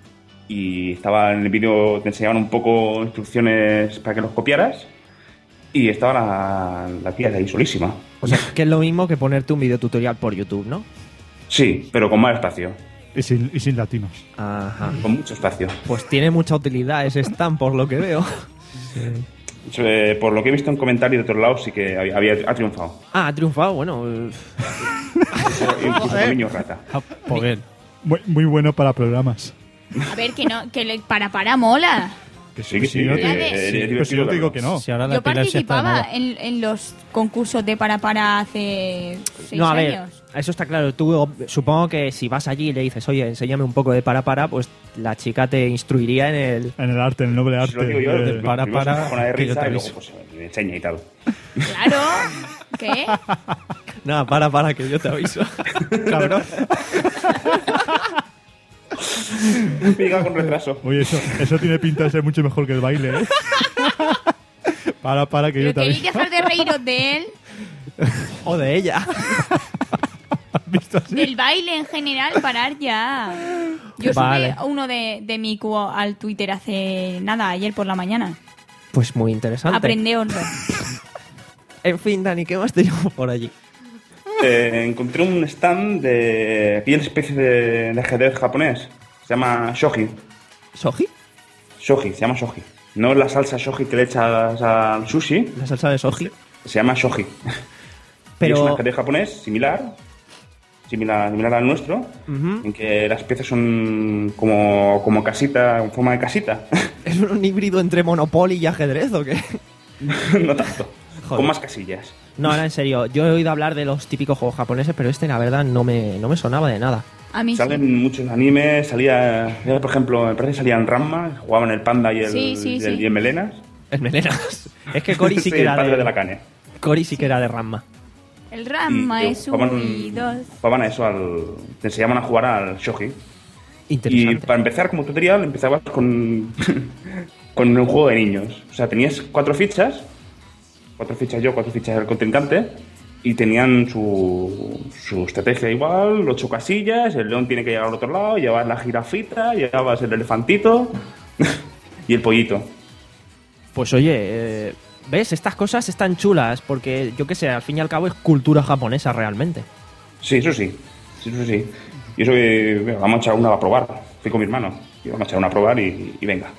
y estaba en el vídeo, te enseñaban un poco instrucciones para que los copiaras y estaba la, la tía de ahí solísima. O sea, que es lo mismo que ponerte un videotutorial por YouTube, ¿no? Sí, pero con más espacio, Y sin, y sin latinos. Ajá. con mucho espacio. Pues tiene mucha utilidad ese stand, por lo que veo. Eh, por lo que he visto en comentarios de otros lados, sí que había, había- ha triunfado. Ah, ha triunfado, bueno. eh, Incluso con niño rata. Ah, pues bien. Muy, muy bueno para programas. A ver, que no, que le para para mola. Que Sí, que sí. yo eh, te- Ya ves. eh, sí, es pero si yo te divertido digo verlo. que no. Si ahora la Yo epilepsia está de participaba moda. en, en los concursos de para para hace seis No, a ver, años. eso está claro. Tú ob- supongo que si vas allí y le dices, oye, enséñame un poco de para para, pues la chica te instruiría en el... En el arte, en el noble Si arte. lo digo yo, eh, primero para, se para, pone de que yo te risa y luego aviso. pues, me enseña y tal. Claro. ¿Qué? Nada, para, para, que yo te aviso. Cabrón. Me llega con retraso. Oye, eso, eso tiene pinta de ser mucho mejor que el baile, ¿eh? Para, para, que Pero yo también. queréis dejar de reíros de él, O de ella. ¿Visto así? del baile en general, parar ya. Yo Vale. subí uno de, de Miku al Twitter hace nada, ayer por la mañana. Pues muy interesante. Aprendeoslo. En fin, Dani, ¿qué más tenemos por allí? Eh, encontré un stand de aquella especie de, de ajedrez japonés. Se llama shogi. ¿Soji? Shogi, se llama shogi. No es la salsa shogi que le echas al sushi, La salsa de soji. se llama shogi. Pero- Y es un ajedrez japonés similar, similar, similar al nuestro, Ujú. en que las piezas son como, como casita, en forma de casita. ¿Es un híbrido entre Monopoly y ajedrez o qué? No tanto, Joder. con más casillas. No, ahora en serio. Yo he oído hablar de los típicos juegos japoneses, pero este, la verdad, no me, no me sonaba de nada. A mí sí. Salen muchos animes, salía, por ejemplo, me parece que salían Ranma, jugaban el panda y el, Sí, sí, y el, sí. y el melenas. Es melenas. Es que Cory sí que el era padre de, de la cane. Cory sí que era de Ranma. El Ranma Y es jugaban- subidos. Jugaban a eso, al, te enseñaban a jugar al shogi. Y Interesante. para empezar, como tutorial, empezabas con, con un juego de niños. O sea, tenías cuatro fichas, cuatro fichas yo, cuatro fichas el contrincante, y tenían su, su estrategia igual, ocho casillas, el león tiene que llegar al otro lado, llevas la jirafita, llevabas el elefantito y el pollito. Pues oye, eh, ¿ves? Estas cosas están chulas porque, yo qué sé, al fin y al cabo es cultura japonesa realmente. Sí, eso sí, sí, eso sí. Y eso que venga, vamos a echar una a probar. Fui con mi hermano y vamos a echar una a probar y, y venga.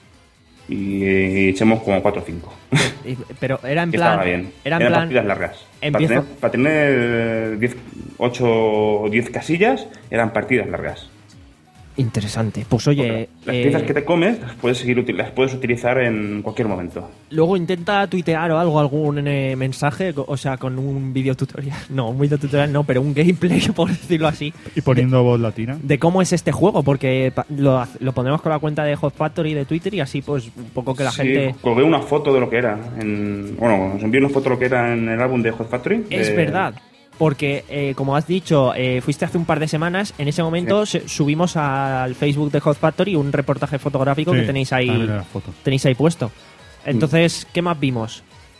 Y, y echemos como cuatro o cinco. Y- Pero era en Que plan... estaba bien. Era en Eran plan... partidas largas. Para empiezo- tener, para tener diez, ocho o diez casillas, eran partidas largas. Interesante. Pues oye, Las eh, piezas que te comes las puedes, seguir, util- las puedes utilizar en cualquier momento. luego intenta tuitear o algo, algún eh, mensaje, co- o sea, con un video tutorial. No, un video tutorial no, pero un gameplay, por decirlo así. Y poniendo voz latina. De cómo es este juego, porque pa- lo, ha- lo pondremos con la cuenta de Hot Factory de Twitter y así pues un poco que la Sí, gente... colgué una foto de lo que era. En, bueno, os envié una foto de lo que era en el álbum de Hot Factory. Es de- verdad, porque eh, como has dicho, eh, fuiste hace un par de semanas, en ese momento se- subimos al Facebook de Hot Factory un reportaje fotográfico Sí, que tenéis ahí, ah, mira la foto. tenéis ahí puesto. Entonces, ¿qué más vimos?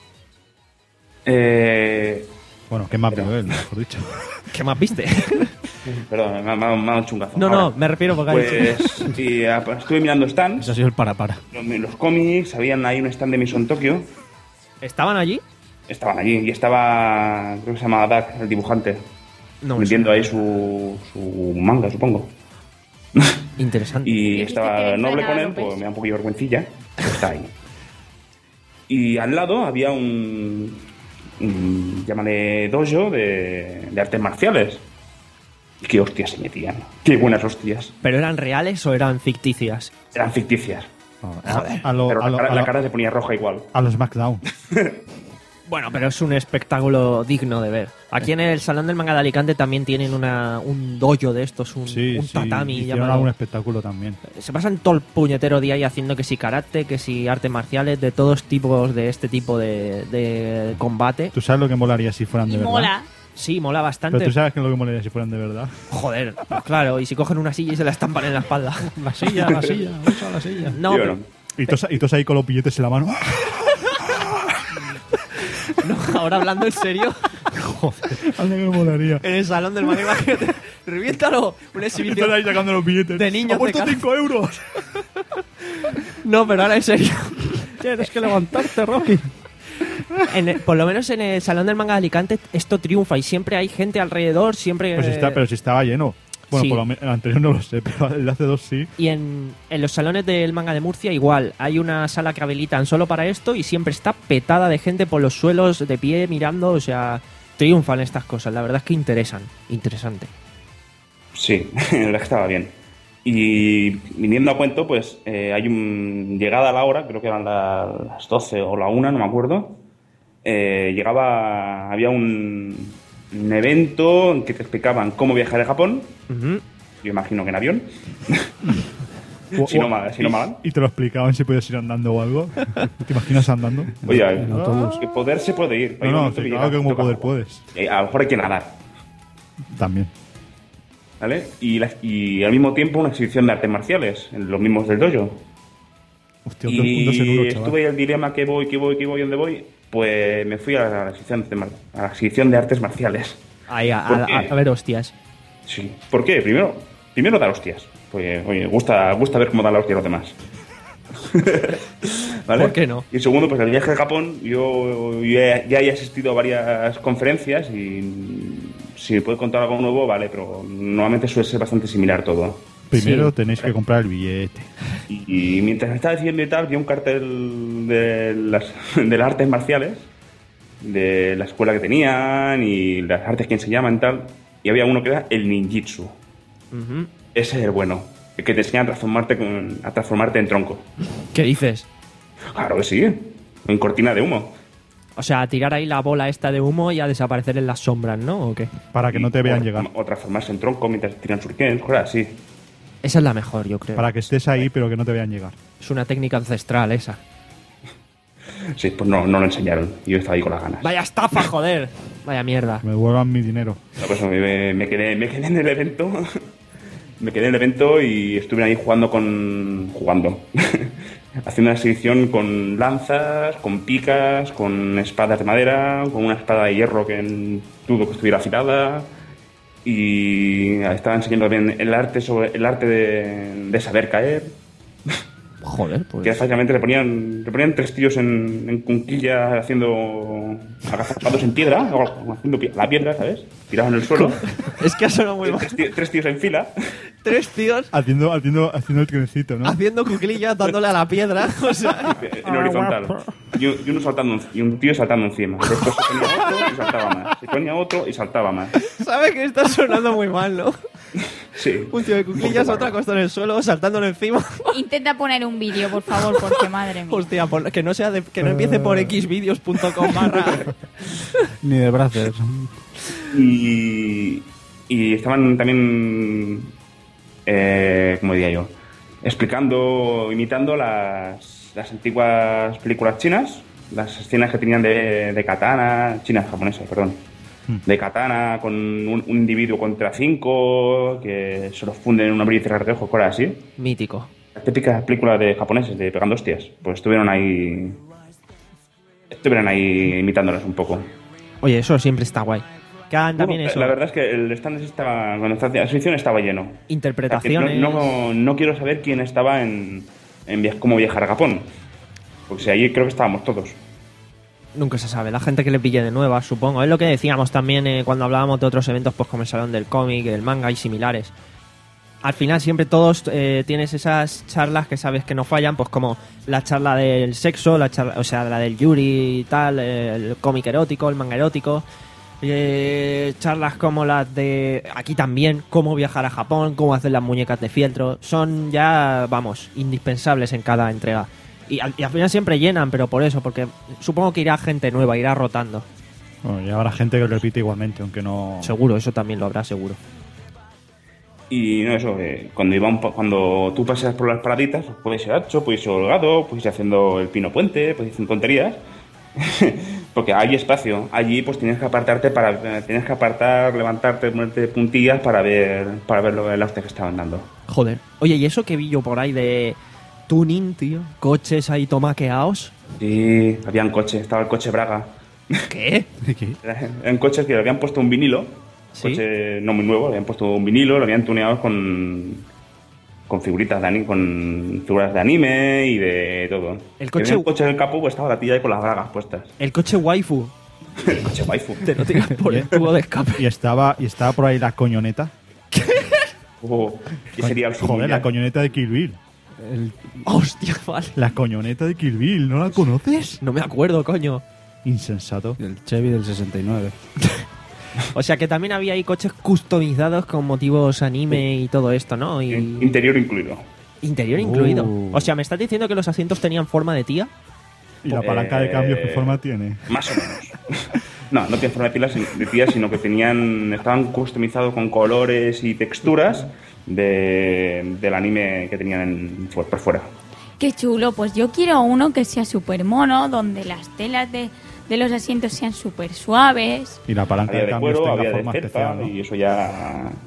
Eh, Bueno, ¿qué más Pero- vio él, mejor dicho? ¿Qué más viste? perdón, me ha, me ha- me ha dado un chungazo. No, Ahora, no, me refiero porque ha dicho- Pues y, ah, pues, estuve mirando stands, Eso ha sido el para para. los, los cómics, habían ahí un stand de Mission Tokyo. ¿Estaban allí? Estaban allí y estaba, creo que se llama Doug, el dibujante, No, me vendiendo ahí su, su manga, supongo. suena. Interesante. Y ¿Viste que estaba le noble traen a con él, López? pues me da un poquillo de vergüencilla, pero está ahí. Y al lado había un, un llámale dojo de, de artes marciales. Y qué hostias se metían, qué buenas hostias. ¿Pero eran reales o eran ficticias? Eran ficticias, A, a lo- pero a la, lo- cara, a la lo- cara se ponía roja igual. a los SmackDown. Bueno, pero es un espectáculo digno de ver. Aquí en el Salón del Manga de Alicante también tienen una, un dojo de estos, un, Sí, un sí. tatami. Hicieron llámalo. algún espectáculo también. Se pasan todo el puñetero día ahí haciendo que si karate, que si artes marciales, de todos tipos de este tipo de, de combate. ¿Tú sabes lo que molaría si fueran de Y verdad? mola. Sí, mola bastante. Pero tú sabes que lo que molaría si fueran de verdad. Joder, pues claro, y si cogen una silla y se la estampan en la espalda. La silla, la silla, usa la silla. No, Yo pero- no. Y todos, y todos ahí con los billetes en la mano. no, ahora hablando en serio, Anda que me molaría. en el Salón del Manga, imagínate, reviéntalo, una Y exhibición. todos ahí sacando los billetes. de niños ¡Ha puesto de cara. cinco euros! No, pero ahora en serio. Tienes que levantarte, Rocky. En el- por lo menos en el Salón del Manga de Alicante esto triunfa y siempre hay gente alrededor, siempre... Pues está, pero si estaba lleno. Bueno, Sí. por lo menos el anterior no lo sé, pero el de hace dos sí. Y en, en los salones del manga de Murcia igual, hay una sala que habilitan solo para esto y siempre está petada de gente por los suelos, de pie, mirando, o sea, triunfan estas cosas, la verdad es que interesan, interesante. Sí, la verdad que estaba bien. Y viniendo a cuento, pues eh, hay un llegada a la hora, creo que eran la- las doce o la una, no me acuerdo. Eh, llegaba, había un, un evento en que te explicaban cómo viajar a Japón. Ujú. Yo imagino que en avión. O- Si no o- mal- si no y- mal. Y te lo explicaban si podías ir andando o algo. ¿Te imaginas andando? Oye, autobús. que poder se puede ir. Hay No, no, momentos sí, que claro llega- que como toca poder Japón. puedes. Eh, a lo mejor hay que nadar. También. ¿vale? Y, la- y al mismo tiempo una exhibición de artes marciales, en los mismos del dojo. Hostia, dos puntos en Y uno, chaval. estuve ahí el dilema, ¿qué voy, qué voy, qué voy, dónde voy? Pues me fui a la exhibición de, mar- a la exhibición de artes marciales. Ahí, a, ¿Por a- qué? a- a ver, hostias. Sí. ¿Por qué? Primero, primero dar hostias. Porque, oye, gusta, gusta ver cómo dan la hostia a los demás. ¿Vale? ¿Por qué no? Y segundo, pues el viaje a Japón, yo ya, ya he asistido a varias conferencias y si me puedes contar algo nuevo, vale, pero normalmente suele ser bastante similar todo. Primero Sí. tenéis que comprar el billete. Y, y mientras me estaba diciendo y tal, vi un cartel de las, de las artes marciales, de la escuela que tenían y las artes que enseñaban y tal, y había uno que era el ninjitsu. Ujú. Ese es el bueno, el que te enseña a transformarte, con- a transformarte en tronco. ¿Qué dices? Claro que sí, en cortina de humo. O sea, a tirar ahí la bola esta de humo y a desaparecer en las sombras, ¿no? ¿O qué? Para que no te vean o, llegar. O transformarse en tronco mientras tiran shurikens, cosas así. Esa es la mejor, yo creo. Para que estés ahí, pero que no te vean llegar. Es una técnica ancestral esa. Sí, pues no, no lo enseñaron. Y yo estaba ahí con las ganas. Vaya estafa, joder. Vaya mierda. Me devuelvan mi dinero. No, pues me, me quedé, me quedé en el evento. Me quedé en el evento y estuve ahí jugando con. jugando. Haciendo una exhibición con lanzas, con picas, con espadas de madera, con una espada de hierro que en- dudo que estuviera afilada. Y estaba enseñando también el arte sobre el arte de, de saber caer. Joder, pues. Que básicamente le ponían, le ponían tres tíos en, en cunquilla haciendo agazapados en piedra, o haciendo pi- la piedra, ¿sabes? Tirados en el suelo. Es que ha sonado muy mal. tres, tíos, tres tíos en fila. Tres tíos Haciendo, haciendo, haciendo el trenecito, ¿no? haciendo cuclillas dándole a la piedra. O sea, En horizontal. Y, un- y uno saltando en- y un tío saltando encima. Después se ponía otro y saltaba más. Se ponía otro y saltaba más. sabe que está sonando muy mal, ¿no? Sí. Un tío de cuclillas, otra cosa en el suelo, saltándole encima. Intenta poner un vídeo, por favor, porque madre mía. Hostia, por- que no sea de- que no empiece por xvideos punto com barra. Ni de brazos. Y, y estaban también, eh, como diría yo, explicando, imitando las, las antiguas películas chinas, las escenas que tenían de, de katana, chinas, japonesas, perdón, de katana con un, un individuo contra cinco, que se los funden en un abrir y cerrar de ojos, cosas así. Mítico. Las típicas películas de japoneses de pegando hostias, pues estuvieron ahí, estuvieron ahí imitándolas un poco. Oye, eso siempre está guay. Que hagan también Bueno, eso. La verdad es que el stand estaba, cuando estaba, la exhibición estaba lleno. Interpretaciones. No, no, no quiero saber quién estaba en, en via- cómo viajar a Japón. Porque si allí creo que estábamos todos. Nunca se sabe. La gente que le pille de nuevas, supongo. Es lo que decíamos también eh, cuando hablábamos de otros eventos, pues como el Salón del Cómic, del manga y similares. Al final siempre todos eh, tienes esas charlas que sabes que no fallan, pues como la charla del sexo, la charla, o sea, la del yuri y tal, eh, el cómic erótico, el manga erótico. Eh, charlas como las de aquí también, cómo viajar a Japón, cómo hacer las muñecas de fieltro. Son ya, vamos, indispensables en cada entrega. Y al, y al final siempre llenan, pero por eso, porque supongo que irá gente nueva, irá rotando. Bueno, y habrá gente que repite igualmente, aunque no... Seguro, eso también lo habrá, seguro. Y no, eso, eh, cuando, iba un po- cuando tú paseas por las paraditas, pues puedes ir ancho, puedes ir holgado, puedes ir haciendo el pino puente, puedes ir haciendo tonterías. Porque hay espacio. Allí pues tienes que apartarte para tienes que apartar, levantarte, ponerte de puntillas para ver para ver lo, el hostia que estaban dando. Joder. Oye, ¿y eso que vi yo por ahí de tuning, tío? Coches ahí tomaqueados. Sí, habían coches, estaba el coche Braga. ¿Qué? Eran coches que le habían puesto un vinilo, Sí. coche no muy nuevo, le habían puesto un vinilo, lo habían tuneado con con figuritas de anime, con figuras de anime y de todo. El Y coche- había un coche del capó, pues estaba la tía ahí con las bragas puestas. El coche waifu. El coche waifu. Te lo tiras por el tubo de escape. Y estaba, y estaba por ahí la coñoneta. Oh, y sería el Joder, la coñoneta de Kill Bill. El- Hostia, vale. La coñoneta de Kill Bill, ¿no la conoces? No me acuerdo, coño. Insensato. el Chevy del sesenta y nueve. O sea que también había ahí coches customizados con motivos anime y todo esto, ¿no? Y Interior incluido. interior incluido. Uh. O sea, ¿me estás diciendo que los asientos tenían forma de tía? ¿Y la Eh, palanca de cambio qué forma tiene? Más o menos. No, no tienen forma de tía, de tía, sino que tenían estaban customizados con colores y texturas de, del anime que tenían en- por, por fuera. Qué chulo, pues yo quiero uno que sea súper mono, donde las telas de, de los asientos sean súper suaves. Y la palanca Había de de cambio cuero, tenga había de forma felpa especial, ¿no? y eso ya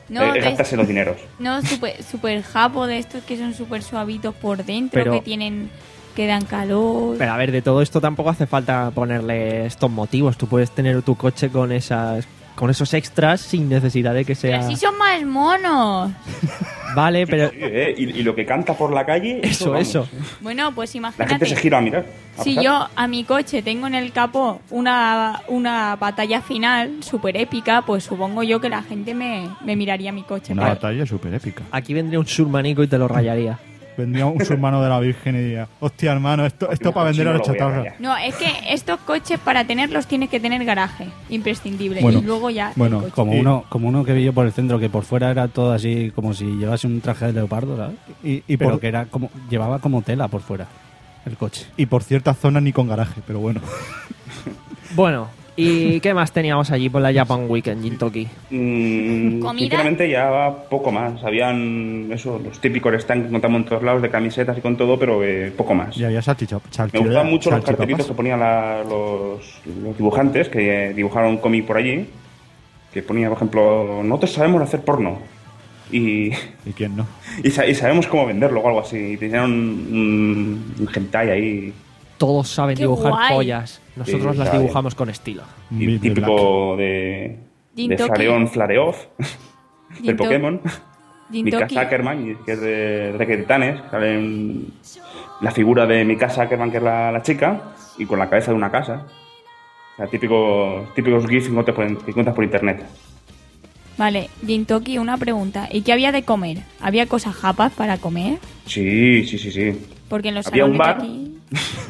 No, es de- gastarse los dineros. No, super, super japo de estos que son súper suavitos por dentro, Pero- que tienen que dan calor. Pero a ver, de todo esto tampoco hace falta ponerle estos motivos. Tú puedes tener tu coche con esas con esos extras sin necesidad de que Pero sea... si son más monos. Vale, pero... Eh, y, y lo que canta por la calle... Eso, vamos. eso. Bueno, pues La imagínate. gente se gira a mirar. a Si pasar. yo a mi coche tengo en el capó una, una batalla final súper épica, pues supongo yo que la gente me, me miraría mi coche. Una Vale. batalla súper épica. Aquí vendría un surmanico y te lo rayaría. Vendría un hermano de la Virgen y diría, hostia, hermano, esto, esto Mira, para vender si a no los lo voy a chatarras. rayar. No, es que estos coches para tenerlos tienes que tener garaje, imprescindible. Bueno, y luego ya. el Bueno, coche. como Y- uno, como uno que vi yo por el centro, que por fuera era todo así como si llevase un traje de leopardo, ¿sabes? Y, y, Pero por, que era como, llevaba como tela por fuera el coche. y por ciertas zonas ni con garaje, pero bueno. Bueno, ¿y qué más teníamos allí por la Japan Week en Gintoki? Mm, ¿Comida? sinceramente ya poco más. Habían eso, los típicos stands que encontramos en todos lados de camisetas y con todo, pero eh, poco más. Y había salchicha, salchicha, Me gustaban mucho los salchipapas. cartelitos que ponían la- los, los dibujantes que eh, dibujaron un cómic por allí, que ponía, por ejemplo, nosotros sabemos hacer porno y, ¿Y quién no? y, sa- y sabemos cómo venderlo o algo así. Y tenían un, un hentai ahí, Todos saben ¡Qué dibujar guay! pollas. Nosotros Sí, las está dibujamos con estilo. y Bill Black. típico de, de Gintoki. Flareon Flareoff, del Ginto- Pokémon. Mika Gintoki. Zuckerman, que es de, de Titanes, que sale en la figura de Mika Zuckerman, que es la, la chica, y con la cabeza de una casa. O sea, típicos, típicos GIFs que encuentras por, que encuentras por internet. Vale, Gintoki, una pregunta. ¿Y qué había de comer? ¿Había cosas japas para comer? Sí, sí, sí, sí. Porque en los Había un salones de bar. aquí...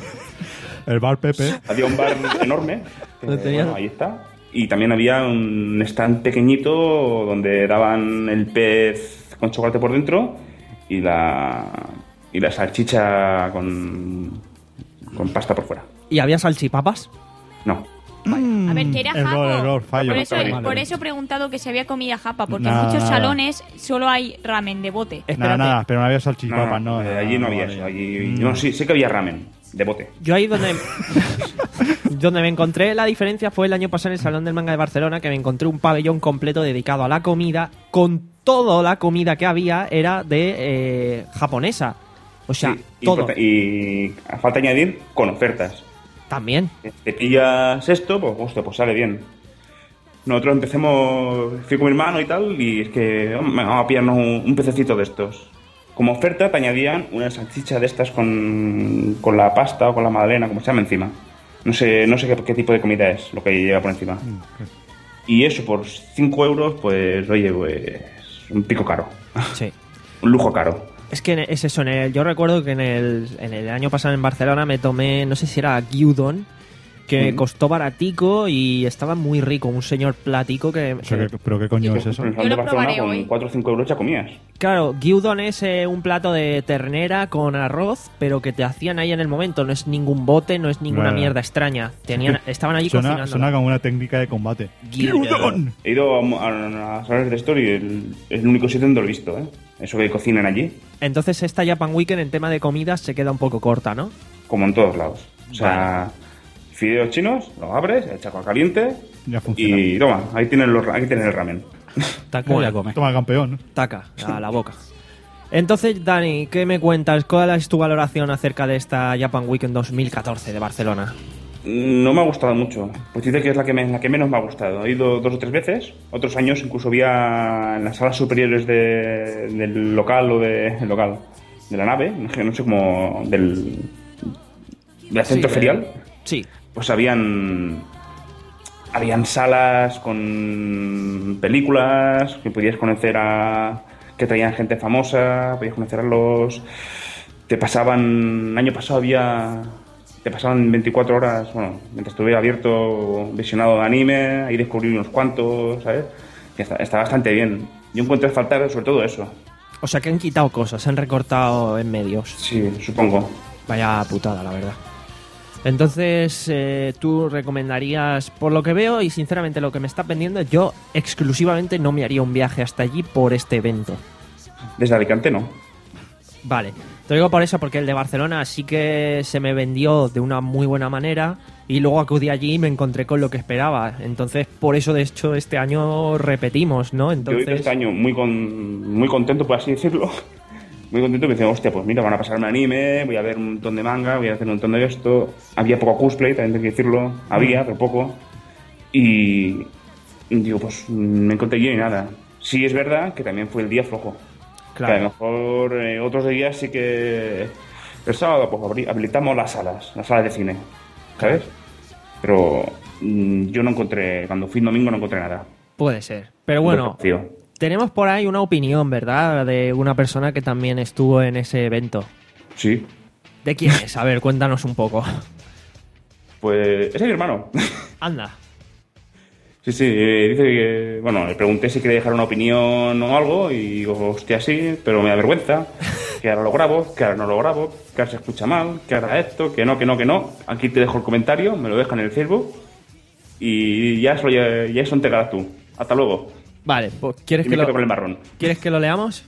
El bar Pepe. Había un bar enorme, que, Lo tenía- bueno, ahí está. Y también había un stand pequeñito donde daban el pez con chocolate por dentro y la, y la salchicha con, con pasta por fuera. ¿Y había salchipapas? No. A ver, que era Error, japo. error, fallo. Por eso, Vale, por vale. eso he preguntado que si había comida japa, porque Nada, en muchos nada. salones solo hay ramen de bote. Nada, Espérate. nada, pero no había No, salchipapas, no. eh, allí no había vale. eso. Allí, Mm. no, sí, sí que había ramen de bote. Yo ahí donde, donde me encontré la diferencia fue el año pasado en el Salón del Manga de Barcelona, que me encontré un pabellón completo dedicado a la comida, con toda la comida que había era de eh, japonesa. O sea, Sí, y todo. por- Y, a falta añadir con ofertas. También. Te pillas esto, pues, hostia, pues sale bien. Nosotros empecemos, fui con mi hermano y tal, y es que venga, vamos a pillarnos un, un pececito de estos. Como oferta te añadían una salchicha de estas con, con la pasta o con la magdalena, como se llama encima. No sé, no sé qué, qué tipo de comida es lo que lleva por encima. Y eso por cinco euros, pues oye, pues un pico caro. Sí. Un lujo caro. Es que es eso, en el, yo recuerdo que en el, en el año pasado en Barcelona me tomé, no sé si era gyudon, que me Mm. costó baratico y estaba muy rico, un señor platico que... O sea, ¿qué- ¿Pero qué coño es eso? En el Yo de lo Barcelona probaré con hoy. cuatro o cinco euros ya comías. Claro, gyudon es eh, un plato de ternera con arroz, pero que te hacían ahí en el momento, no es ningún bote, no es ninguna Claro. mierda extraña. Tenían, estaban allí Suena, cocinando. suena como una técnica de combate. Gyudon. He ido a, a, a salones de esto y el, es el único sitio donde lo he visto, ¿eh? Eso que cocinan allí, Entonces esta Japan Weekend en tema de comidas se queda un poco corta, ¿no? como en todos lados. O sea, fideos chinos, los abres, echas agua caliente Ya funciona. y toma, ahí tienes, los, ahí tienes el ramen. Taca, Voy a comer. Toma, campeón. ¿no? taca, a la boca. Entonces, Dani, ¿qué me cuentas? ¿Cuál es tu valoración acerca de esta Japan Weekend dos mil catorce de Barcelona? No me ha gustado mucho. Pues dice que es la que, me- la que menos me ha gustado. He ido dos o tres veces. Otros años incluso había en las salas superiores de- del local o de, el local, de la nave, no sé, no sé cómo, del, del centro Sí, ferial. eh, Sí. Pues habían habían salas con películas que podías conocer a que traían gente famosa, podías conocer a los te pasaban el año pasado había te pasaban veinticuatro horas, bueno, mientras estuviera abierto visionado de anime, ahí descubrí unos cuantos, ¿sabes? Que está, está bastante bien. Yo encontré faltar sobre todo eso. O sea que han quitado cosas, han recortado en medios. Sí, supongo. Vaya putada, la verdad. Entonces, eh, tú recomendarías, por lo que veo y sinceramente lo que me está pendiendo, yo exclusivamente no me haría un viaje hasta allí por este evento. Desde Alicante no. Vale, te lo digo por eso, porque el de Barcelona sí que se me vendió de una muy buena manera Y luego acudí allí y me encontré con lo que esperaba. Entonces, por eso, de hecho, este año repetimos, ¿no? Entonces... Yo he ido este año muy con, muy contento, por así decirlo. Muy contento, me dicen, hostia, pues mira, van a pasarme anime, voy a ver un montón de manga, voy a hacer un montón de esto. Había poco cosplay, también tengo que decirlo. Había, pero poco. Y digo, pues me encontré yo y nada. Sí es verdad que también fue el día flojo. Claro. Que a lo mejor eh, otros días sí que... El sábado pues abri- habilitamos las salas, las salas de cine, ¿sabes? Pero mm, yo no encontré, cuando fui domingo no encontré nada. Puede ser. Pero bueno, Tío. tenemos por ahí una opinión, ¿verdad? De una persona que también estuvo en ese evento. Sí. ¿De quién es? A ver, cuéntanos un poco. Pues ese es mi hermano. Anda. Sí, sí, eh, dice que... Bueno, le pregunté si quería dejar una opinión o algo y digo, hostia, sí, pero me da vergüenza. Que ahora lo grabo, que ahora no lo grabo, que ahora se escucha mal, que ahora esto, que no, que no, que no. Aquí te dejo el comentario, me lo dejan en el Facebook y ya eso, ya, ya eso entregarás tú. Hasta luego. Vale, pues ¿quieres Y que me quedo lo, con el marrón. ¿quieres que lo leamos?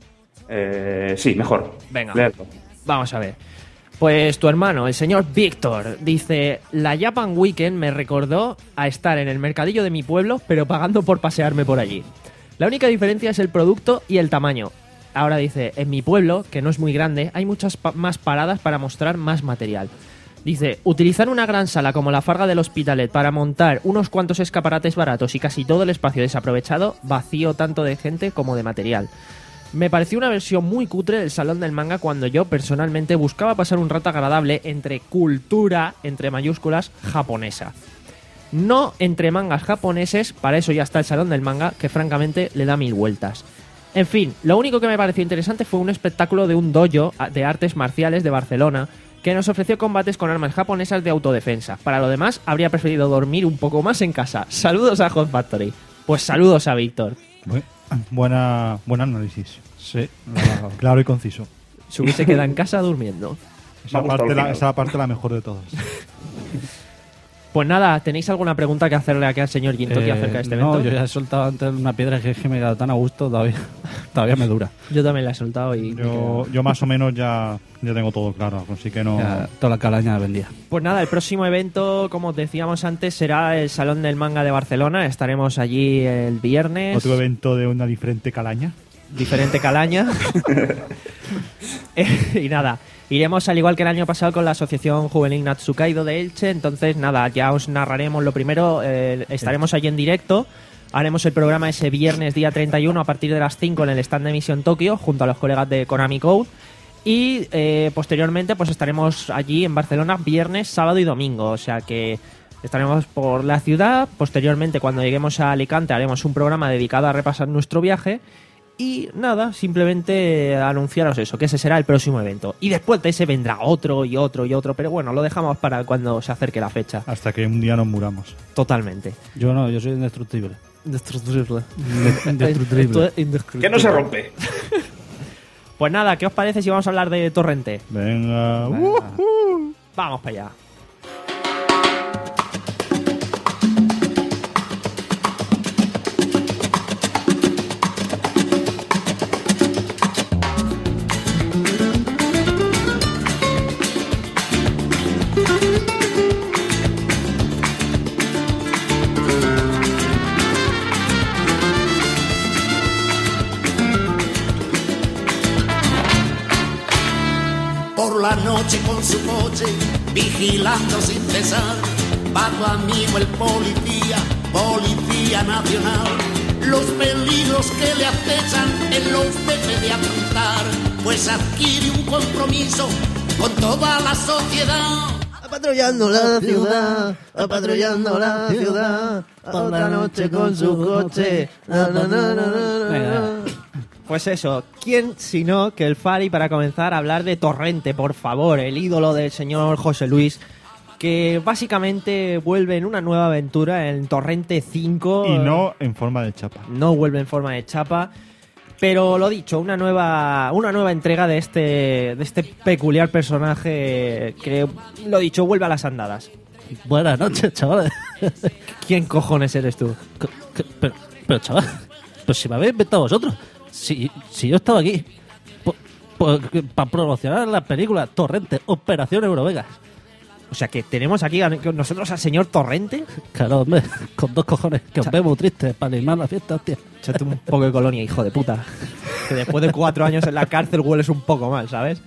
Eh, sí, mejor. Venga. Léelo. Vamos a ver. Pues tu hermano, el señor Víctor, dice: la Japan Weekend me recordó a estar en el mercadillo de mi pueblo, pero pagando por pasearme por allí. La única diferencia es el producto y el tamaño. Ahora dice, en mi pueblo, que no es muy grande, hay muchas pa- más paradas para mostrar más material. Dice, utilizar una gran sala como la Farga del Hospitalet para montar unos cuantos escaparates baratos y casi todo el espacio desaprovechado, vacío tanto de gente como de material. Me pareció una versión muy cutre del Salón del Manga cuando yo personalmente buscaba pasar un rato agradable entre cultura, entre mayúsculas, japonesa. No entre mangas japoneses, para eso ya está el Salón del Manga, que francamente le da mil vueltas. En fin, lo único que me pareció interesante fue un espectáculo de un dojo de artes marciales de Barcelona que nos ofreció combates con armas japonesas de autodefensa. Para lo demás, habría preferido dormir un poco más en casa. Saludos a Hot Factory. Pues saludos a Víctor. Bu- Buena, buen análisis. Sí. Claro y conciso. Se hubiese quedado en casa durmiendo. Esa Me ha gustado parte, el la, final. esa parte la mejor de todas. Pues nada, ¿tenéis alguna pregunta que hacerle aquí al señor Gintoki Eh, acerca de este no, evento? yo ya he soltado antes una piedra que es que me da tan a gusto, todavía, todavía me dura. Yo también la he soltado y... Yo, yo más o menos ya, ya tengo todo claro, así que no... Ya, toda la calaña vendía. Pues nada, el próximo evento, como os decíamos antes, será el Salón del Manga de Barcelona. Estaremos allí el viernes. Otro evento de una diferente calaña. Diferente calaña. Eh, y nada, iremos al igual que el año pasado con la Asociación Juvenil Natsukaido de Elche. Entonces, nada, ya os narraremos lo primero. Eh, estaremos allí en directo. Haremos el programa ese viernes, día treinta y uno, a partir de las cinco en el stand de Misión Tokio, junto a los colegas de Konami Code. Y eh, posteriormente, pues estaremos allí en Barcelona viernes, sábado y domingo. O sea que estaremos por la ciudad. Posteriormente, cuando lleguemos a Alicante, haremos un programa dedicado a repasar nuestro viaje. Y nada, simplemente anunciaros eso, que ese será el próximo evento. Y después de ese vendrá otro y otro y otro, pero bueno, lo dejamos para cuando se acerque la fecha. Hasta que un día nos muramos. Totalmente. Yo no, yo soy indestructible. Indestructible. Indestructible. Esto es indestructible. Que no se rompe. Pues nada, ¿qué os parece si vamos a hablar de Torrente? Venga. Venga. Uh, Vamos para allá. Por la noche con su coche, vigilando sin cesar, va tu amigo el policía, policía nacional. Los peligros que le acechan, él los debe de afrontar, pues adquiere un compromiso con toda la sociedad. Patrullando la ciudad, patrullando la ciudad, otra noche con su coche. Na, na, na, na, na, na. Pues eso, ¿quién sino que el Fari para comenzar a hablar de Torrente, por favor, el ídolo del señor José Luis, que básicamente vuelve en una nueva aventura en Torrente cinco. y no en forma de chapa. No vuelve en forma de chapa. Pero lo dicho, una nueva una nueva entrega de este de este peculiar personaje que, lo dicho, vuelve a las andadas. Buenas noches, chavales. ¿Quién cojones eres tú? ¿Qué- qué- Pero, pero chaval, pues si me habéis inventado vosotros. Si, si yo estaba aquí para promocionar la película Torrente, Operación Eurovegas. O sea que tenemos aquí a nosotros al señor Torrente. Claro, hombre, con dos cojones, que os veo muy tristes para animar la fiesta, hostia. Échate un poco de colonia, hijo de puta. Que después de cuatro años en la cárcel hueles un poco mal, ¿sabes?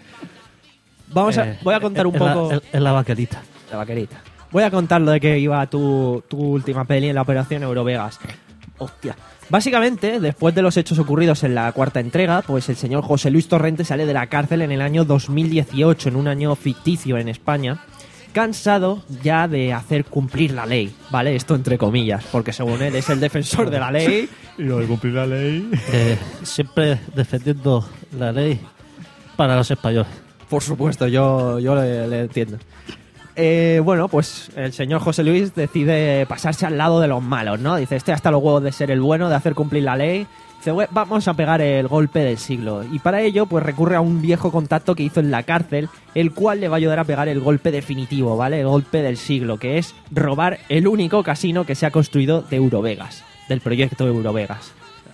Vamos a, Eh, voy a contar un en poco... La, en, en la vaquerita. La vaquerita. Voy a contar lo de que iba tu, tu última peli en la Operación Eurovegas. Hostia. Básicamente, después de los hechos ocurridos en la cuarta entrega, pues el señor José Luis Torrente sale de la cárcel en el año dos mil dieciocho, en un año ficticio en España, cansado ya de hacer cumplir la ley, ¿vale? Esto entre comillas, porque según él es el defensor de la ley. Y lo de cumplir la ley. Eh, siempre defendiendo la ley para los españoles. Por supuesto, yo, yo le, le entiendo. Eh, bueno, pues el señor José Luis decide pasarse al lado de los malos, ¿no? Dice, este hasta los huevos de ser el bueno, de hacer cumplir la ley. Dice, vamos a pegar el golpe del siglo. Y para ello, pues recurre a un viejo contacto que hizo en la cárcel, el cual le va a ayudar a pegar el golpe definitivo, ¿vale? El golpe del siglo, que es robar el único casino que se ha construido de Eurovegas, del proyecto Eurovegas.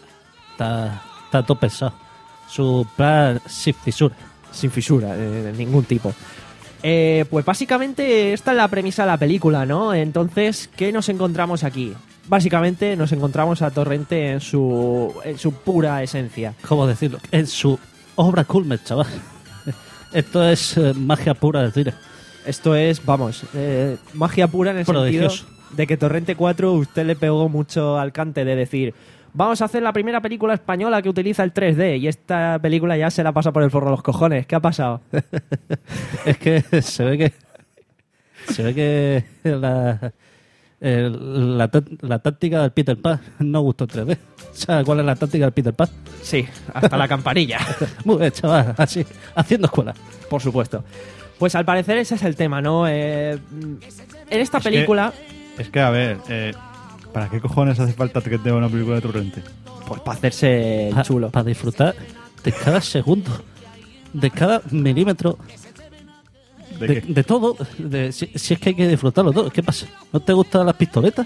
Está, está todo pensado. Su plan sin fisura. Sin fisura, eh, de ningún tipo. Eh, pues básicamente esta es la premisa de la película, ¿no? Entonces, ¿qué nos encontramos aquí? Básicamente nos encontramos a Torrente en su, en su pura esencia. ¿Cómo decirlo? En su obra culmen, chaval. Esto es eh, magia pura del cine. Esto es, vamos, eh, magia pura en el Prodigioso. sentido de que Torrente cuatro usted le pegó mucho al cante de decir, vamos a hacer la primera película española que utiliza el tres D, y esta película ya se la pasa por el forro de los cojones. ¿Qué ha pasado? Es que se ve que se ve que la el- la, tá- la táctica del Peter Pan no gustó en tres D. ¿Sabes cuál es la táctica del Peter Pan? Sí, hasta la campanilla. Muy bien, chaval, así, haciendo escuela. Por supuesto. Pues al parecer ese es el tema, ¿no? Eh, en esta Es que- película, Es que, a ver, eh, ¿para qué cojones hace falta que tenga una película de Torrente? pues para hacerse el chulo. Para disfrutar de cada segundo, de cada milímetro, ¿De de, qué? de todo. De, si, si es que hay que disfrutarlo todo. ¿Qué pasa? ¿No te gustan las pistoletas?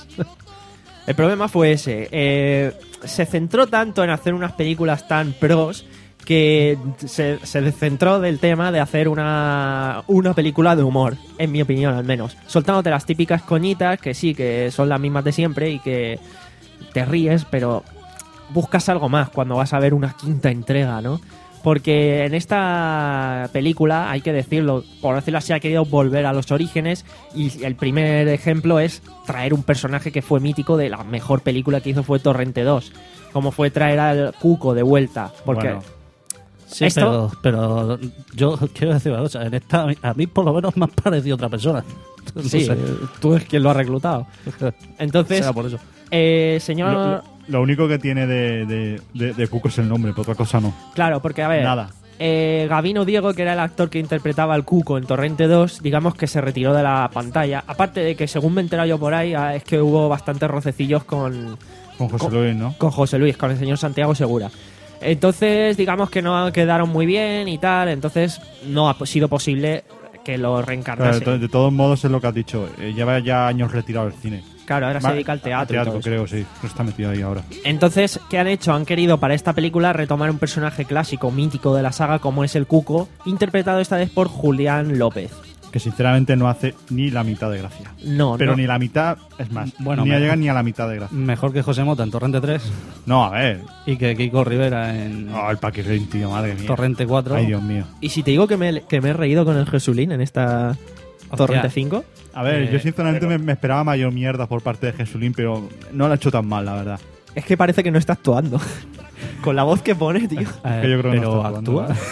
El problema fue ese. Eh, se centró tanto en hacer unas películas tan pros que se, se descentró del tema de hacer una, una película de humor, en mi opinión al menos. Soltándote las típicas coñitas, que sí, que son las mismas de siempre y que te ríes, pero buscas algo más cuando vas a ver una quinta entrega, ¿no? Porque en esta película, hay que decirlo, por decirlo así, ha querido volver a los orígenes, y el primer ejemplo es traer un personaje que fue mítico de la mejor película que hizo fue Torrente dos, como fue traer al Cuco de vuelta, porque Bueno. Sí, Esto- pero, pero yo quiero decir una cosa. En esta, a mí por lo menos me ha parecido otra persona. No sí, sé. tú es quien lo ha reclutado. Entonces, Será por eso. eh, señor... Lo, lo- lo único que tiene de, de, de, de Cuco es el nombre, pero otra cosa no. Claro, porque a ver... Nada. Eh, Gabino Diego, que era el actor que interpretaba al Cuco en Torrente dos, digamos que se retiró de la pantalla. Aparte de que, según me he enterado yo por ahí, ah, es que hubo bastantes rocecillos con, Con José Con- Luis, ¿no? con José Luis, con el señor Santiago Segura. Entonces, digamos que no quedaron muy bien y tal, entonces no ha sido posible que lo Claro, reencarnase. de, to- de todos modos es lo que has dicho. eh, lleva ya años retirado del cine. Claro, ahora se Va- dedica al teatro. y Teatro, todo eso. creo, sí. No está metido ahí ahora. Entonces, ¿qué han hecho? Han querido para esta película retomar un personaje clásico, mítico de la saga, como es el Cuco, interpretado esta vez por Julián López. Que sinceramente no hace ni la mitad de gracia. No, Pero no. ni la mitad, es más, Bueno, ni me- llega ni a la mitad de gracia. Mejor que José Mota en Torrente tres No, a ver. y que Kiko Rivera en Oh, el Paquirrín, tío, madre mía. Torrente cuatro. Ay, Dios mío. Y si te digo que me, que me he reído con el Jesulín en esta Torrente cinco, A ver, Eh, yo sinceramente pero- me, me esperaba mayor mierda por parte de Jesulín, pero no lo ha hecho tan mal, la verdad. es que parece que no está actuando. Con la voz que pone, tío. Eh, Que yo creo que no pero está actuando, actúa.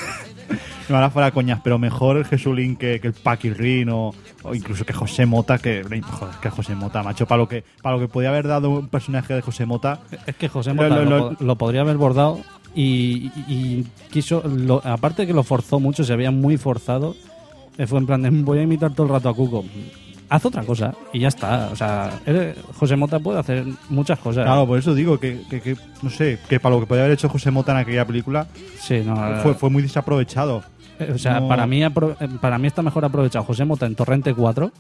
Me van a fuera coñas, pero mejor el Jesulín que, que el Paquirrín o, o incluso que José Mota, que joder, que José Mota, macho, para lo que para lo que podía haber dado un personaje de José Mota. Es que José Lo- Mota lo- lo, lo- po- lo podría haber bordado y, y- y quiso, lo- aparte de que lo forzó mucho, se veía muy forzado. eh, Fue en plan de voy a imitar todo el rato a Cuco. Haz otra cosa y ya está. O sea, eres- José Mota puede hacer muchas cosas. Claro, por eso digo que, que- que, no sé, que para lo que podía haber hecho José Mota en aquella película Sí, no, fue, fue muy desaprovechado. eh, o sea, no- para mí apro- eh, para mí está mejor aprovechado José Mota en Torrente cuatro,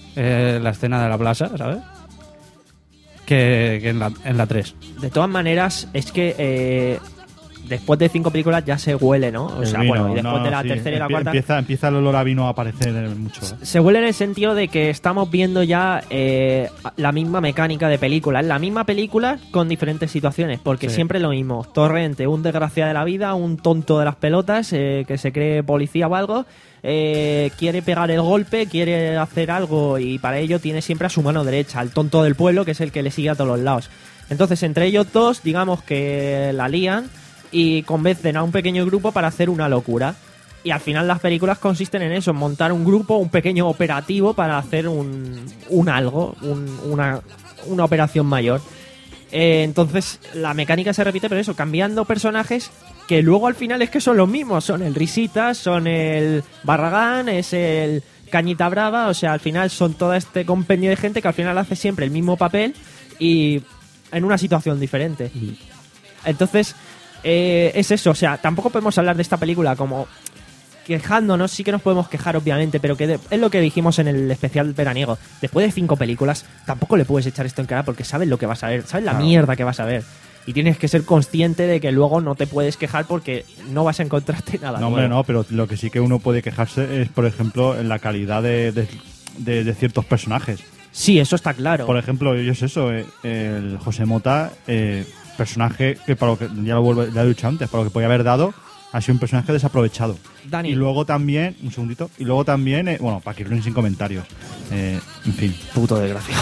eh, la escena de la plaza, ¿sabes? Que, que en, la, en la tres. De todas maneras, es que eh, después de cinco películas ya se huele, ¿no? O El sea, vino, bueno, y después no, de la sí, tercera y la empie- cuarta... Empieza, empieza el olor a vino a aparecer mucho. ¿eh? Se huele en el sentido de que estamos viendo ya eh, la misma mecánica de película. Es la misma película con diferentes situaciones, porque Sí. siempre lo mismo. Torrente, un desgraciado de la vida, un tonto de las pelotas eh, que se cree policía o algo, eh, quiere pegar el golpe, quiere hacer algo y para ello tiene siempre a su mano derecha, al tonto del pueblo, que es el que le sigue a todos los lados. Entonces, entre ellos dos, digamos que la lían y convencen a un pequeño grupo para hacer una locura. Y al final las películas consisten en eso, en montar un grupo, un pequeño operativo para hacer un, un algo, un- una, una operación mayor. Eh, entonces la mecánica se repite, pero eso, cambiando personajes que luego al final es que son los mismos. Son el Risitas, son el Barragán, es el Cañita Brava, o sea, al final son todo este compendio de gente que al final hace siempre el mismo papel y en una situación diferente. Entonces, eh, es eso, o sea, tampoco podemos hablar de esta película como quejándonos, sí que nos podemos quejar obviamente, pero que de- es lo que dijimos en el especial veraniego. Después de cinco películas, tampoco le puedes echar esto en cara porque sabes lo que vas a ver, sabes la Claro. mierda que vas a ver. Y tienes que ser consciente de que luego no te puedes quejar porque no vas a encontrarte nada No, hombre, nuevo. no, pero lo que sí que uno puede quejarse es, por ejemplo, en la calidad de, de, de- de ciertos personajes. Sí, eso está claro. Por ejemplo, yo es eso, eh, el José Mota, eh, personaje que para lo que ya lo, vuelvo, ya lo he dicho antes, para lo que podía haber dado, ha sido un personaje desaprovechado. Dani. Y luego también, un segundito, y luego también, eh, bueno, Paquirrín sin comentarios. Eh, en fin. Puto desgraciado.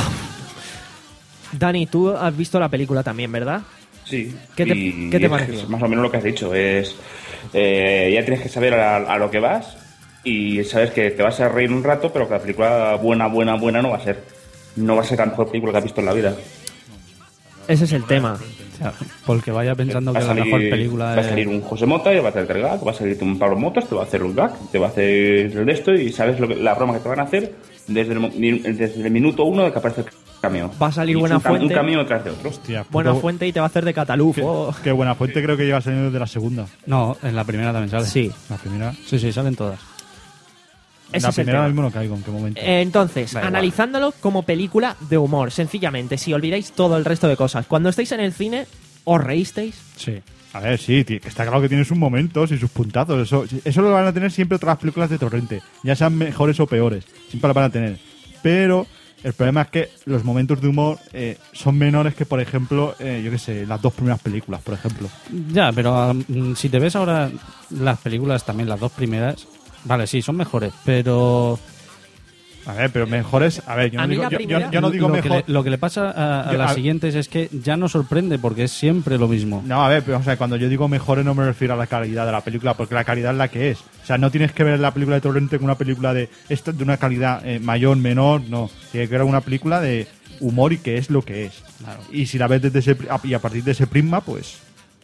Dani, tú has visto la película también, ¿verdad? Sí. ¿Qué te- y qué te es pareció? más o menos lo que has dicho. Es eh, ya tienes que saber a, a lo que vas y sabes que te vas a reír un rato, pero que la película buena, buena, buena no va a ser. No va a ser la mejor película que has visto en la vida. Ese es el tema. O sea, porque vaya pensando Va que a la salir- mejor película va a es... salir un José Mota y va a hacer el gag, va a salir un Pablo Motos, te va a hacer un gag, te va a hacer el de esto y sabes lo que, la broma que te van a hacer desde el, mo- mi- desde el minuto uno de que aparece el cameo. Va a salir Y es Buena un, cam- Fuente. un cameo tras de otro. Hostia, Buena puto- Fuente y te va a hacer de catalufo. Que Buena Fuente creo que lleva saliendo desde la segunda. No, en la primera también sale. Sí. La primera. Sí, sí, salen todas. Ese la es el primera tema. mismo no caigo en qué momento. Eh, Entonces, Da igual. analizándolo como película de humor, sencillamente, si olvidáis todo el resto de cosas, cuando estáis en el cine, ¿os reísteis? Sí. A ver, sí, ti- que está claro que tiene sus momentos y sus puntazos. Eso, eso lo van a tener siempre todas las películas de Torrente. Ya sean mejores o peores. Siempre lo van a tener. Pero el problema es que los momentos de humor eh, son menores que, por ejemplo, eh, yo qué sé, las dos primeras películas, por ejemplo. Ya, pero um, si te ves ahora las películas también, las dos primeras, vale, sí, son mejores, pero... A ver, pero mejores... A ver, yo A no mí digo, la yo, primera- yo- yo no digo lo, que mejor... le, lo que le pasa a, a Yo- las a- siguientes es que ya no sorprende porque es siempre lo mismo. No, a ver, pero o sea, cuando yo digo mejores no me refiero a la calidad de la película, porque la calidad es la que es. O sea, no tienes que ver la película de Torrente con una película de esta- de una calidad eh, mayor, menor, no. Tiene que ver una película de humor y que es lo que es. Y si la ves desde ese pri- a- y a partir de ese prisma, pues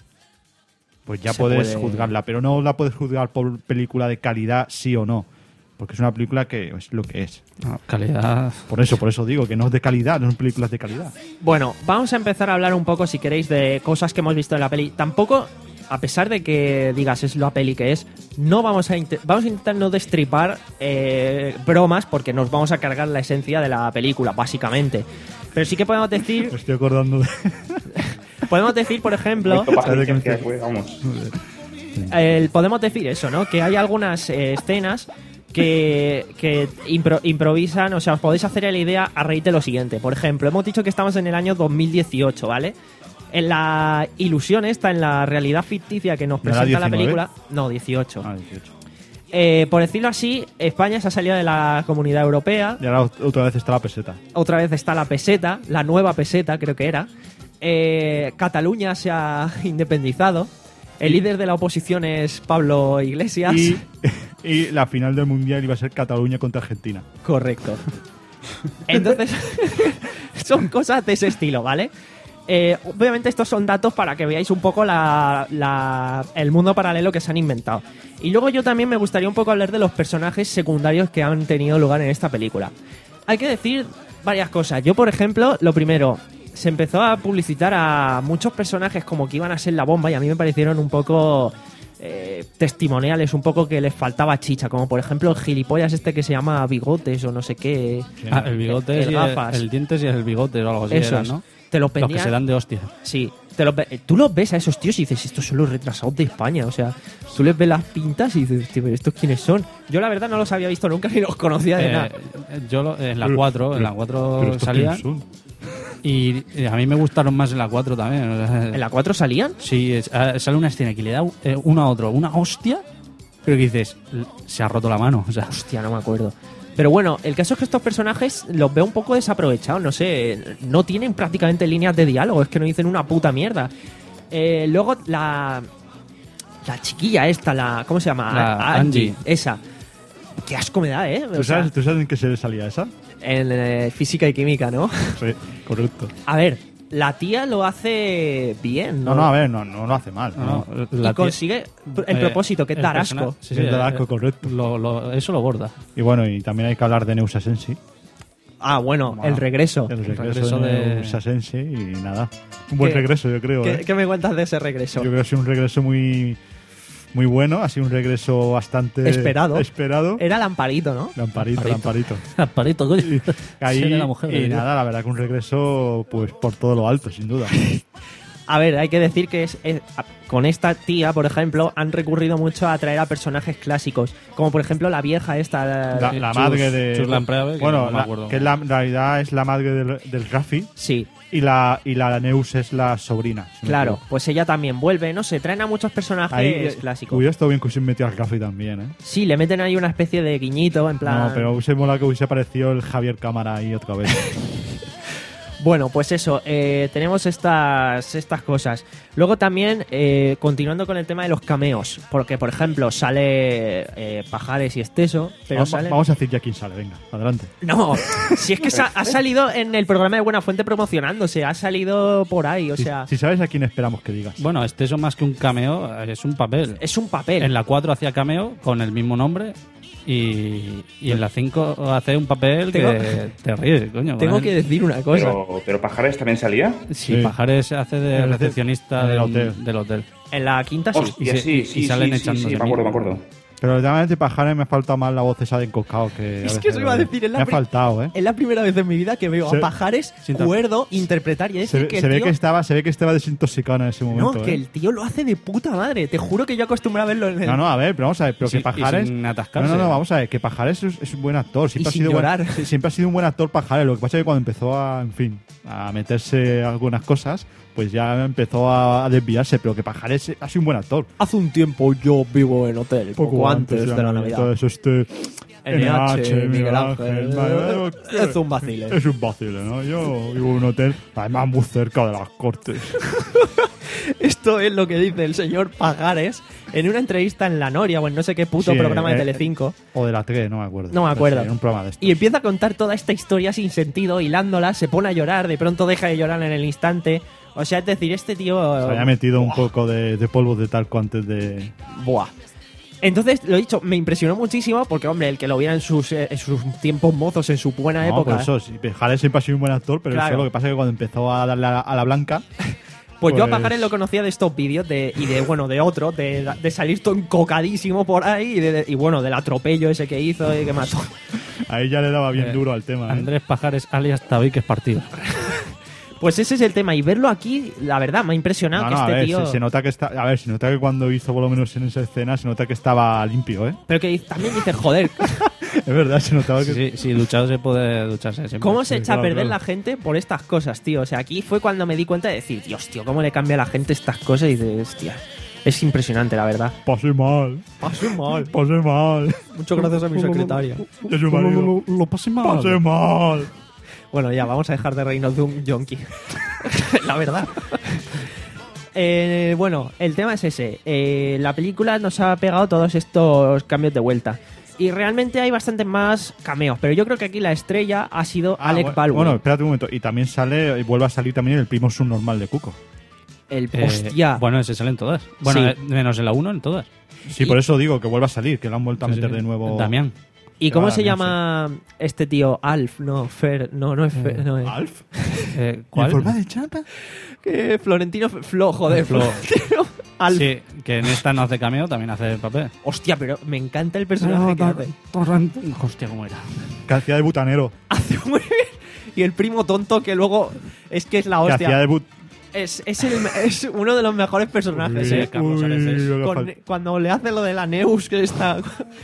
pues ya Se puedes puede- juzgarla, pero no la puedes juzgar por película de calidad sí o no, porque es una película que es lo que es. No, calidad... Por eso, por eso digo que no es de calidad, no son películas de calidad. Bueno, vamos a empezar a hablar un poco, si queréis, de cosas que hemos visto en la peli. Tampoco, a pesar de que digas es la peli que es, no vamos a, inte- vamos a intentar no destripar eh, bromas porque nos vamos a cargar la esencia de la película, básicamente. Pero sí que podemos decir, Me estoy acordando de... podemos decir, por ejemplo, Esto pasa ¿sabes de qué me que estoy- fue, vamos. el- podemos decir eso, ¿no? Que hay algunas eh, escenas que, que impro- improvisan, o sea, os podéis hacer la idea a raíz de lo siguiente. Por ejemplo, hemos dicho que estamos en el año dos mil dieciocho, ¿vale? En la ilusión esta, en la realidad ficticia que nos ¿No era presenta la diecinueve? película... No, dieciocho. Ah, dieciocho. Eh, por decirlo así, España se ha salido de la Comunidad Europea. Y ahora otra vez está la peseta. Otra vez está la peseta, la nueva peseta, creo que era. Eh, Cataluña se ha independizado. El líder de la oposición es Pablo Iglesias. Y, y la final del mundial iba a ser Cataluña contra Argentina. Correcto. Entonces, son cosas de ese estilo, ¿vale? Eh, obviamente estos son datos para que veáis un poco la, la- el mundo paralelo que se han inventado. Y luego yo también me gustaría un poco hablar de los personajes secundarios que han tenido lugar en esta película. Hay que decir varias cosas. Yo, por ejemplo, lo primero, se empezó a publicitar a muchos personajes como que iban a ser la bomba y a mí me parecieron un poco eh, testimoniales un poco que les faltaba chicha, como por ejemplo el gilipollas este que se llama Bigotes o no sé qué. Ah, el bigote el y gafas. el, el dientes y el bigote o algo así. Esos. Eran, ¿no? Te lo Los vendían. que se dan de hostia. Sí, te lo ve- tú los ves a esos tíos y dices, estos son los retrasados de España. O sea, tú les ves las pintas y dices, tío, ¿estos quiénes son? Yo la verdad no los había visto nunca ni los conocía de Eh, nada. yo lo- en la Pero- cuatro, en pero- la cuatro pero estos salían quiénes son. y, y a mí me gustaron más en la cuatro también. o sea, ¿En la cuatro salían? Sí, es- ah, sale una escena que le da eh, uno a otro una hostia, pero que dices, l- se ha roto la mano. O sea, Hostia, no me acuerdo. Pero bueno, el caso es que estos personajes los veo un poco desaprovechados, no sé, no tienen prácticamente líneas de diálogo, es que no dicen una puta mierda. Eh, luego la la chiquilla esta, la ¿cómo se llama? La Angie. esa. Qué asco me da, ¿eh? O ¿Tú sea, sabes, ¿Tú sabes en qué se le salía esa? en eh, física y química, ¿no? Sí, correcto. A ver, la tía lo hace bien, ¿no? No, no, a ver, no, no lo hace mal. no, No, no, Y la tía- consigue el eh, propósito, que es el dar persona- asco. Sí, sí, Es dar eh, asco, correcto. lo- lo- eso lo borda. Y bueno, y también hay que hablar de Neusa Sensi. Ah, bueno, el regreso. El regreso, regreso de, de- Neusa Sensi y nada. Un buen ¿Qué- regreso, yo creo. ¿Qué, ¿eh? qué me cuentas de ese regreso? Yo creo que ha sido un regreso muy, muy bueno. Ha sido un regreso bastante Esperado. esperado. Era Lamparito, ¿no? Lamparito, Lamparito. lamparito. Parito, coño. Y, ahí, Sí, era la mujer y de- nada, la verdad que un regreso pues por todo lo alto, sin duda. A ver, hay que decir que es, es- a- con esta tía, por ejemplo, han recurrido mucho a traer a personajes clásicos, como por ejemplo la vieja esta. La, Sí, la Chus- madre de... Chus Lamprave, que bueno, no me la- acuerdo. que es la, en realidad es la madre del, del Rafi Sí, y la, y la Neus es la sobrina. si no me claro, equivoco. pues ella también vuelve, no sé, traen a muchos personajes Ahí eh, clásicos. hubiera estado bien que hubiese metido al Rafi también, ¿eh? Sí, le meten ahí una especie de guiñito, en plan... No, pero hubiese molado que hubiese aparecido el Javier Cámara ahí otra vez. Bueno, pues eso, eh, tenemos estas, estas cosas. Luego también, eh, continuando con el tema de los cameos, porque por ejemplo sale eh, Pajares y Esteso, pero vamos, sale... vamos a decir ya quién sale, venga, adelante. No, si es que sa- ha salido en el programa de Buena Fuente promocionándose, ha salido por ahí, o Si, sea, si sabes a quién esperamos que digas. Bueno, este es más que un cameo, es un papel. es un papel. En la cuatro hacía cameo con el mismo nombre y, y en la cinco hace un papel Tengo- que te ríes, coño. con Tengo él. que decir una cosa. Pero, pero Pajares también salía. Sí, Sí. Pajares hace de En el- recepcionista en el del hotel. del hotel. En la quinta sí. Hostia, y sí, se- y- sí, y sí, salen sí, echándose sí, me mil. acuerdo, me acuerdo. Pero realmente Pajares me ha faltado más la voz esa de encoscado que... Es a que veces, eso iba a decir, es la Me ha pri- faltado, ¿eh? Es la primera vez en mi vida que veo Se- a Pajares Sin tan- cuerdo interpretar y Se, decir ve- que se el ve tío... que estaba, se ve que estaba desintoxicado en ese momento, No, ¿eh? que el tío lo hace de puta madre. Te juro que yo acostumbrado a verlo en el... No, no, a ver, pero vamos a ver, pero Y que sin- y Pajares... sin No, atascarse. no, no, vamos a ver, que Pajares es, es un buen actor, siempre Y ha sin sido llorar. buen, sí, siempre ha sido un buen actor Pajares, lo que pasa es que cuando empezó a, en fin, a meterse algunas cosas, pues ya empezó a, a desviarse, pero que Pajares ha sido un buen actor. Hace un tiempo yo vivo en hotel, poco, antes de la Navidad. Entonces este... N H, Miguel Ángel... vale, Es un vacile. Es un vacile, ¿no? Yo vivo en un hotel, además muy cerca de las Cortes. Esto es lo que dice el señor Pajares en una entrevista en La Noria o en no sé qué puto Sí, programa de eh, Telecinco. O de la T V, no me acuerdo. No me acuerdo. Pero sí, en un programa de esto. Y empieza a contar toda esta historia sin sentido, hilándola, se pone a llorar, de pronto deja de llorar en el instante. O sea, es decir, este tío... Se había metido un poco de, de polvo de talco antes de... Buah. Entonces, lo he dicho, me impresionó muchísimo porque, hombre, el que lo viera en sus, eh, en sus tiempos mozos, en su buena No, época... por eso, sí, Pajares siempre ha sido un buen actor, pero Claro. eso lo que pasa es que cuando empezó a darle a la, a la blanca... Pues yo a Pues- Pajares lo conocía de estos vídeos de, y de, bueno, de otro, de, de salir todo encocadísimo por ahí y, de- y, bueno, del atropello ese que hizo y que mató. Ahí ya le daba bien Eh, duro al tema. ¿eh? Andrés Pajares alias Tabiques Partido. Pues ese es el tema. Y verlo aquí, la verdad, me ha impresionado No, que no, a este ver, tío... se, se nota que está, a ver, se nota que cuando hizo por lo menos en esa escena, se nota que estaba limpio, ¿eh? Pero que también dice, joder, Es verdad, se notaba que... Sí, sí, duchado se puede ducharse siempre. ¿cómo se Sí, echa claro, a perder claro. la gente por estas cosas, tío? O sea, aquí fue cuando me di cuenta de decir, Dios, tío, ¿cómo le cambia a la gente estas cosas? Y dices, hostia, es impresionante, la verdad. Pasé mal, Pasé mal. pasé mal. Muchas gracias a mi secretaria. Yo su marido. Lo, lo, lo pasé mal. Pasé mal. Bueno, ya, vamos a dejar de reírnos de un yonki. La verdad. Eh, bueno, el tema es ese. Eh, la película nos ha pegado todos estos cambios de vuelta. Y realmente hay bastantes más cameos. Pero yo creo que aquí la estrella ha sido Ah, Alec bueno, Baldwin. Bueno, espérate un momento. Y también sale, y vuelve a salir también el primo subnormal de Cuco. el Eh, hostia. Bueno, ese sale en todas. Bueno, Sí. eh, menos en la uno, en todas. Sí, Y- por eso digo que vuelve a salir, que lo han vuelto a Sí, meter sí. de nuevo. Damián. ¿Y que cómo va se Damián, llama este tío? Alf, no, Fer, no, no es Fer, no es. ¿Alf? Eh, ¿Cuál? ¿En forma de chapa? Que Florentino F- Flo, joder, Flo. Florentino Al- Sí, que en esta no hace cameo, también hace el papel. Hostia, pero me encanta el personaje que hace. Hostia, ¿cómo era? Que hacía de butanero. Hace muy bien. Y el primo tonto que luego es que es la Que hostia. hacía de but... Es, es, el- es uno de los mejores personajes, Uy, ¿eh? Carlos uy, Areces. lo que Con- falta. cuando le hace lo de la Neus, que está...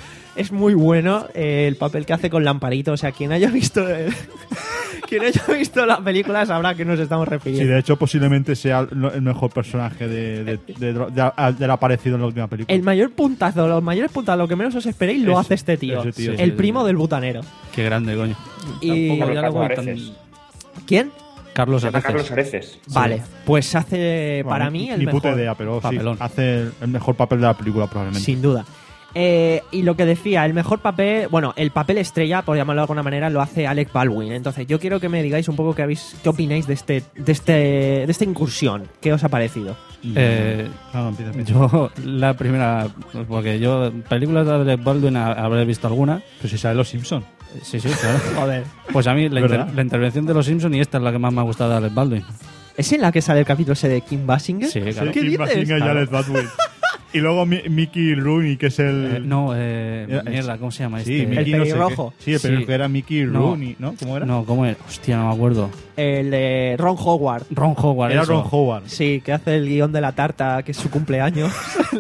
Es muy bueno eh, el papel que hace con Lamparito. O sea, quien haya visto el- quien haya visto la película sabrá a qué nos estamos Sí, refiriendo. de hecho, posiblemente sea el el mejor personaje de, de, de, de- de- del aparecido en la última película. El mayor puntazo, los mayores puntazos, lo que menos os esperéis, lo Es- hace este tío. ese tío, el sí, sí, primo sí. del butanero. Qué grande, coño. Y... Tampoco ya Carlos luego tan- Areces. ¿Quién? Carlos Se llama Areces. Carlos Areces. Vale, pues hace Bueno, para ni- mí el ni mejor. puta idea, pero sí, Papelón. hace el, el mejor papel de la película probablemente. Sin duda. Eh, y lo que decía, el mejor papel, bueno, el papel estrella, por llamarlo de alguna manera, lo hace Alec Baldwin. Entonces, yo quiero que me digáis un poco qué habéis, qué opináis de este, de este, de esta incursión. ¿Qué os ha parecido? Eh, No, no, empieza, empieza. yo, la primera. Porque yo, películas de Alec Baldwin ha- habré visto alguna. Pero si sabe Los Simpsons. Sí, sí, claro. Joder. Pues a mí, la, ¿Verdad? inter- la intervención de los Simpsons y esta es la que más me ha gustado de Alec Baldwin. ¿Es en la que sale el capítulo ese de Kim Basinger? Sí, claro. ¿Qué Kim dices? Basinger y Claro. Alec Baldwin. Y luego Mi- Mickey Rooney, que es el... Eh, no, eh, Era- mierda, ¿cómo se llama Sí, este? Mickey El no sé pelirrojo. qué. Sí, el pelirrojo Sí. era Mickey No. Rooney, ¿no? ¿Cómo era? No, ¿cómo era? Hostia, no me acuerdo. El de Ron Howard. Ron Howard. Era eso. Ron Howard. Sí, que hace el guión de la tarta, que es su cumpleaños.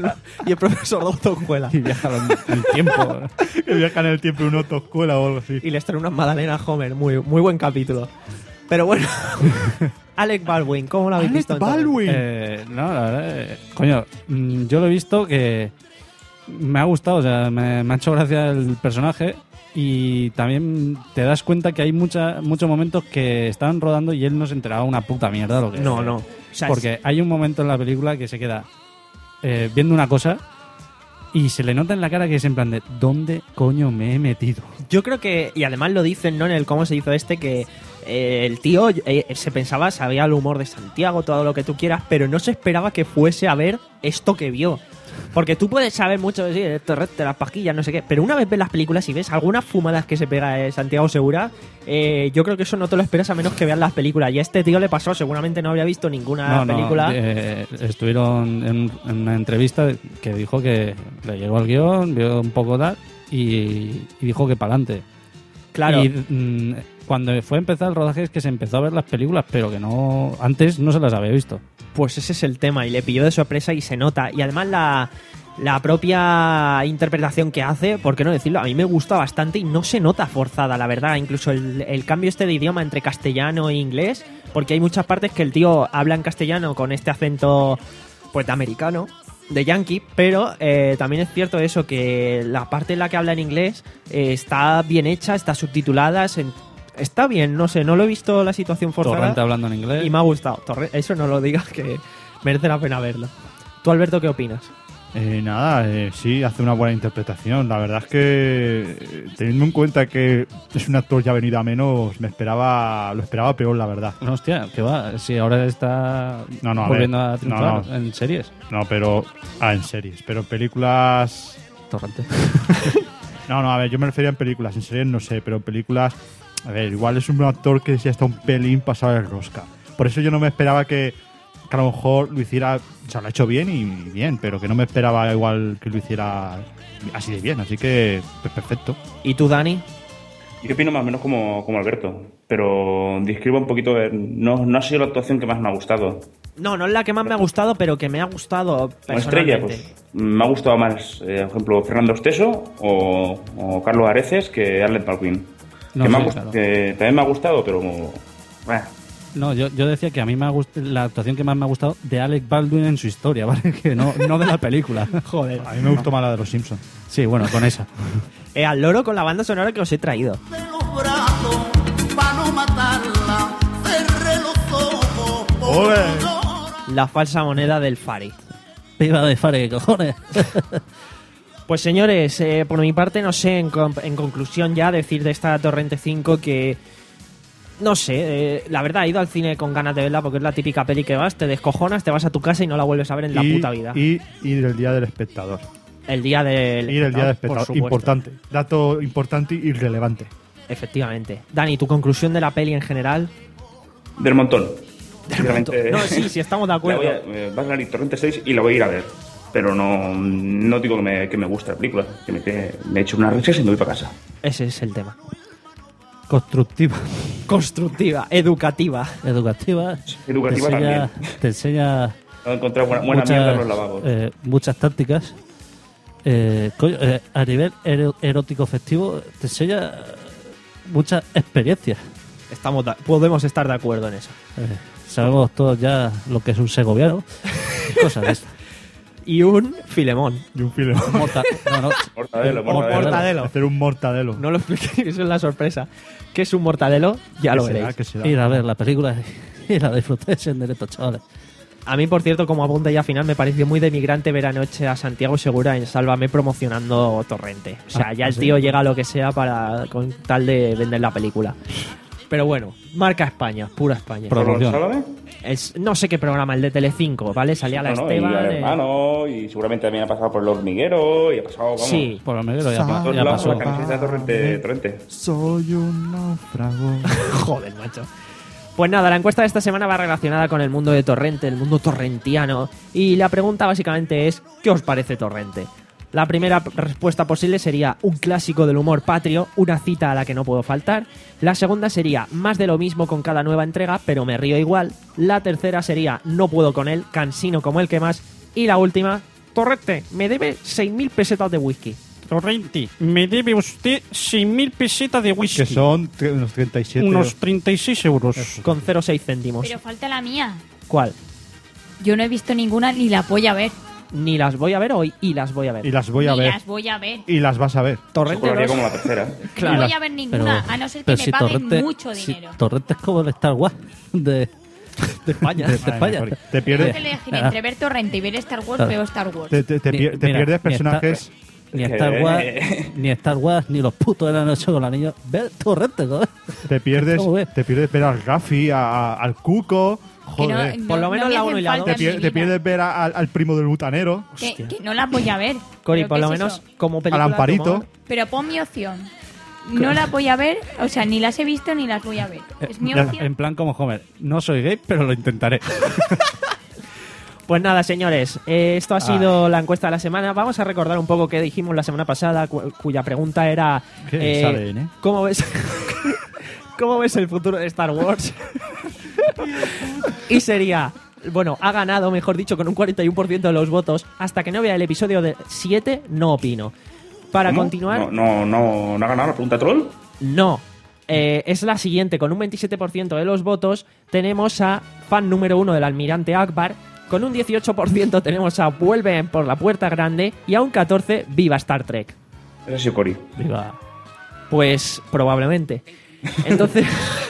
y el profesor de autoescuela. Y viaja en el tiempo. Que viaja en el tiempo en una autoescuela o algo así. Y les trae unas magdalenas a Homer. Muy, muy buen capítulo. Pero bueno, Alec Baldwin, ¿cómo lo habéis Alec visto? entonces? Baldwin. Eh, no, la verdad, eh, coño, mm, yo lo he visto que me ha gustado, o sea, me, me ha hecho gracia el personaje y también te das cuenta que hay mucha, muchos momentos que estaban rodando y él no se enteraba una puta mierda de lo que No, no. O sea, Porque hay un momento en la película que se queda eh, viendo una cosa y se le nota en la cara que es en plan de ¿dónde coño me he metido? yo creo que, y además lo dicen, ¿no? En el cómo se hizo este, que eh, el tío eh, se pensaba, sabía el humor de Santiago, todo lo que tú quieras, pero no se esperaba que fuese a ver esto que vio. Porque tú puedes saber mucho de sí, de Torrente, las pajillas, no sé qué, pero una vez ves las películas y ves algunas fumadas que se pega eh, Santiago Segura, eh, yo creo que eso no te lo esperas a menos que veas las películas. Y a este tío le pasó, seguramente no habría visto ninguna No, no, película. eh, estuvieron en, en una entrevista que dijo que le llegó el guión, vio un poco tal y, y dijo que para adelante. Claro. Y mm, cuando fue a empezar el rodaje es que se empezó a ver las películas, pero que no antes no se las había visto. Pues ese es el tema, y le pilló de sorpresa y se nota. Y además la, la propia interpretación que hace, por qué no decirlo, a mí me gusta bastante y no se nota forzada, la verdad. Incluso el, el cambio este de idioma entre castellano e inglés, porque hay muchas partes que el tío habla en castellano con este acento pues de americano, de yankee, pero eh, también es cierto eso, que la parte en la que habla en inglés eh, está bien hecha, está subtitulada, se- está bien, no sé, no lo he visto la situación forzada. Torrente hablando en inglés. Y me ha gustado. Torre- Eso no lo digas, que merece la pena verlo. ¿Tú, Alberto, qué opinas? Eh, nada, eh, sí, hace una buena interpretación. La verdad es que, eh, teniendo en cuenta que es un actor ya venido a menos, me esperaba, lo esperaba peor, la verdad. No, hostia, que va, si ahora está No, no, a volviendo ver. a triunfar No, no. en series. No, pero... Ah, en series. Pero en películas... Torrente. No, no, a ver, yo me refería en películas. En series no sé, pero en películas... A ver, igual es un actor que ya está un pelín pasado de rosca. Por eso yo no me esperaba que, que a lo mejor lo hiciera... O sea, lo ha hecho bien y bien, pero que no me esperaba igual que lo hiciera así de bien. Así que, pues perfecto. ¿Y tú, Dani? Yo opino más o menos como, como Alberto, pero describo un poquito, eh, no, no ha sido la actuación que más me ha gustado. No, no es la que más me ha gustado, pero que me ha gustado Como estrella, personalmente. pues me ha gustado más, eh, por ejemplo, Fernando Esteso o, o Carlos Areces que Alec Baldwin. No, que, me ha sí, gust- claro. que también me ha gustado, pero como... eh, No, yo, yo decía que a mí me ha gust- la actuación que más me ha gustado de Alec Baldwin en su historia, ¿vale? Que no, no de la película. Joder. A mí me gustó más la de los Simpsons. Sí, bueno, con esa. Eh, al loro con la banda sonora que os he traído. De los brazos, pa' no matarla, cerré los ojos, por ¡Ole! llorar. La falsa moneda del Fari. Piba de Fare, cojones. Pues señores, eh, por mi parte, no sé, en, con- en conclusión ya, decir de esta Torrente cinco que... No sé, eh, la verdad, he ido al cine con ganas de verla porque es la típica peli que vas, te descojonas, te vas a tu casa y no la vuelves a ver en la y, puta vida. Y ir el día del espectador. El día del... Ir el día del por espectador. supuesto. Importante. Dato importante y relevante. Efectivamente. Dani, tu conclusión de la peli en general. del montón. Sinceramente, No, sí, sí, estamos de la acuerdo. voy a- eh, va a salir Torrente seis y la voy a ir a ver. Pero no, no digo que me, que me guste la película. Que me, te- me he hecho unas risas y me voy para casa. Ese es el tema. Constructiva, Constructiva, educativa. educativa. Educativa te enseña, también. te enseña No he encontrado buena, buena mierda en los muchas, lavabos. eh, muchas tácticas. Eh, coño, eh, a nivel ero- erótico festivo, te enseña muchas experiencias. Estamos da- podemos estar de acuerdo en eso. Eh, sabemos todos ya lo que es un segoviano. Cosas de estas. Y un Filemón. Y un fileo. Morta- no, no, Mortadelo, eh, mortadelo. Mortadelo. Hacer un mortadelo. No lo expliqué, eso es la sorpresa. ¿Qué es un mortadelo? Ya ¿Qué lo será? veréis. ¿Qué será? ir a ver la película y la disfrutéis en directo, chavales. A mí, por cierto, como apunte ya final, me pareció muy demigrante ver anoche a Santiago Segura en Sálvame promocionando Torrente. O sea, Ah, ya el ¿sí? tío llega a lo que sea para con tal de vender la película. Pero bueno, marca España, pura España. Pro- promoción. ¿Sálvame? Es, no sé qué programa, el de Telecinco, ¿vale? Salía la No, no, Esteban. y al eh, hermano, y seguramente también ha pasado por el hormiguero, y ha pasado, vamos, Sí, Por el medio ya, pa- todos ya lados pasó. la camiseta de Torrente. Torrente. Soy un náufrago. joder, macho. Pues nada, la encuesta de esta semana va relacionada con el mundo de Torrente, el mundo torrentiano. Y la pregunta básicamente es, ¿qué os parece Torrente? La primera p- respuesta posible sería un clásico del humor patrio, una cita a la que no puedo faltar. La segunda sería más de lo mismo con cada nueva entrega, pero me río igual. La tercera sería no puedo con él, cansino como el que más. Y la última, Torrente, me debe seis mil pesetas de whisky. Torrente, me debe usted seis mil pesetas de whisky. Que son tre- unos treinta y siete. unos treinta y seis euros. Con cero coma seis céntimos. Pero falta la mía. ¿Cuál? Yo no he visto ninguna ni la voy a ver. Ni las voy a ver hoy y las voy a ver. Y las voy a ni ver. las voy a ver. Y las vas a ver. Torrente Juraría dos. como la tercera. Claro. No voy a ver ninguna, a no ser que me si paguen Torrente, mucho si dinero. Torrente es como el Star Wars de, de España. de, de Ay, España. Macori. Te Tengo pierdes, que elegir entre ver Torrente y ver Star Wars, Claro. veo Star Wars. te, te- te Ni- pier- te mira, pierdes ni personajes. Ni Star Wars, ni Star Wars, ni los putos de la noche con la niña. Ve Torrente, ¿no? Te pierdes, ¿Cómo ves? te pierdes ver al Gafi, a- a- al Cuco. Que no- Joder. no- Por lo no menos me la hacen uno y la falta dos. Te, en pier- mi te vida. pierdes ver a- al, al primo del butanero. Que, que no las voy a ver. Cori, ¿Pero por qué lo es menos eso? como película Al de Amparito. humor, Pero pon mi opción. No las voy a ver, o sea, ni las he visto ni las voy a ver. Es mi ya, opción. En plan como Homer. No soy gay, pero lo intentaré. Pues nada, señores, eh, esto ha sido la encuesta de la semana. Vamos a recordar un poco qué dijimos la semana pasada, cu- cuya pregunta era... Qué saben, ¿eh? ¿Cómo ves, ¿Cómo ves el futuro de Star Wars? Y sería... Bueno, ha ganado, mejor dicho, con un cuarenta y uno por ciento de los votos. Hasta que no vea el episodio de siete, no opino. Para ¿Cómo? continuar... No, no, no, no ha ganado la pregunta troll. No. Eh, es la siguiente. Con un veintisiete por ciento de los votos tenemos a fan número uno del Almirante Akbar. Con un dieciocho por ciento tenemos a Vuelven por la Puerta Grande. Y a un catorce por ciento Viva Star Trek. Ese ha sido Cory. Viva. Pues probablemente. Entonces,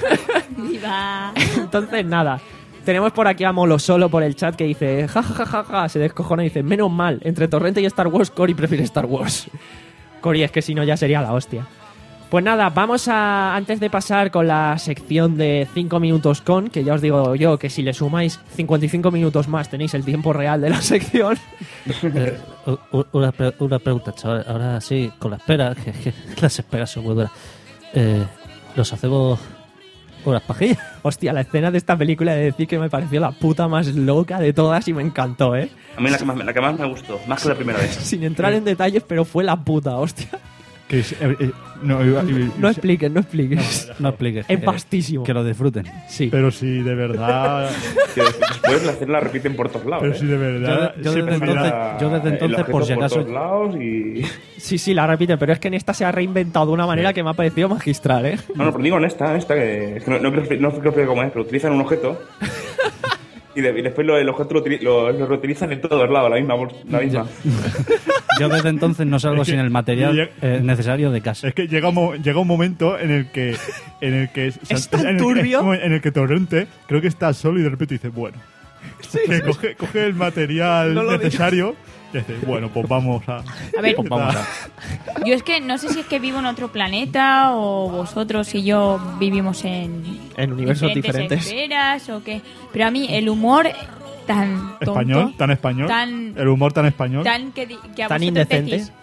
Viva. entonces nada. Tenemos por aquí a Molo Solo por el chat que dice ja, ja, ja, ja, ja, se descojona y dice menos mal, entre Torrente y Star Wars, Cory prefiere Star Wars. Cory, es que si no ya sería la hostia. Pues nada, vamos a, antes de pasar con la sección de cinco minutos con, que ya os digo yo que si le sumáis cincuenta y cinco minutos más tenéis el tiempo real de la sección. Eh, u- una, pre- una pregunta, chaval. Ahora sí, con la espera, que, que las esperas son muy duras. Eh, ¿Nos hacemos unas pajillas? Hostia, la escena de esta película he de decir que me pareció la puta más loca de todas y me encantó, ¿eh? A mí la que, más, la que más me gustó, más que la primera vez. Sin entrar en detalles, pero fue la puta, hostia. Que es- eh, eh, no, iba- iba- No expliques, no expliques. No expliques. Es que- vastísimo. Que lo disfruten. Sí. Pero si de verdad. Que después la escena la repiten por todos lados. pero ¿eh? si de verdad. Yo- yo siempre desde me da- entonces- yo desde El entonces, objeto por si acaso- todos lados y... Sí, sí, la repite, pero es que en esta se ha reinventado de una manera que me ha parecido magistral, ¿eh? No, no, pero digo en esta, en esta que, es que no, no, creo, no creo que como es, pero utilizan un objeto y, de- y después lo, el objeto lo, utili- lo, lo reutilizan en todos lados, la misma, bol- la misma. Yo desde entonces no salgo Es que- sin el material llega- eh, necesario de casa. Es que llega un, mo- llega un momento en el que. En el que Es tan en el, turbio. como En el que Torrente creo que está solo y de repente dice, bueno. que coge, coge el material No lo necesario y dice, bueno, pues vamos a. A ver, Pues vamos a... yo es que no sé si es que vivo en otro planeta o vosotros y yo vivimos en, En universos diferentes. esferas o qué. Pero a mí el humor tan tonto, Español, tan español. tan- el humor tan español. tan que, di- que a Tan vosotros indecente. decís,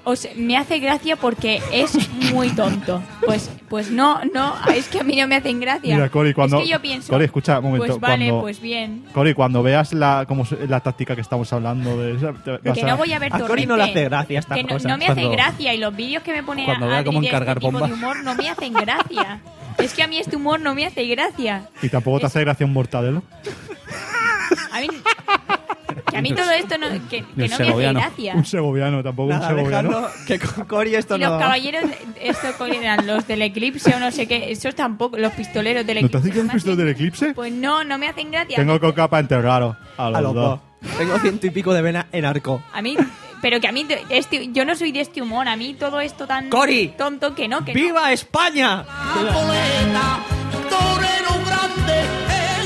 os, me hace gracia porque es muy tonto. Pues pues no, no, es que a mí no me hacen gracia. Mira, Cori, cuando... Es que yo pienso... Cori, escucha un momento. Pues vale, cuando... pues bien. Cori, cuando veas la, cómo, se- la táctica que estamos hablando de esa, te- vas Que a- no voy a ver A Torrente. Cori no le hace gracia estas que no, cosas. no me hace Cuando- gracia y los vídeos que me pone cuando a vea Adri cómo de este encargar tipo bombas. de humor no me hacen gracia. Es que a mí este humor no me hace gracia. Y tampoco te hace gracia un mortadelo. A mí, que a mí todo esto no, que, que un no me hace segoviano. gracia. Un segoviano, tampoco Nada, un segoviano. dejadlo, que con Cori esto Y los no... caballeros, esto cuáles eran los del eclipse o no sé qué, esos tampoco, los pistoleros del ¿No te eclipse. hace que un me pistol hacen- del eclipse? Pues no, no me hacen gracia. Tengo coca para enterraros a los, A los dos. dos. Tengo ciento y pico de vena en arco. A mí, pero que a mí, este, yo no soy de este humor, a mí todo esto tan Cori. tonto que no, que no. ¡Viva España! Poleta, torero grande, el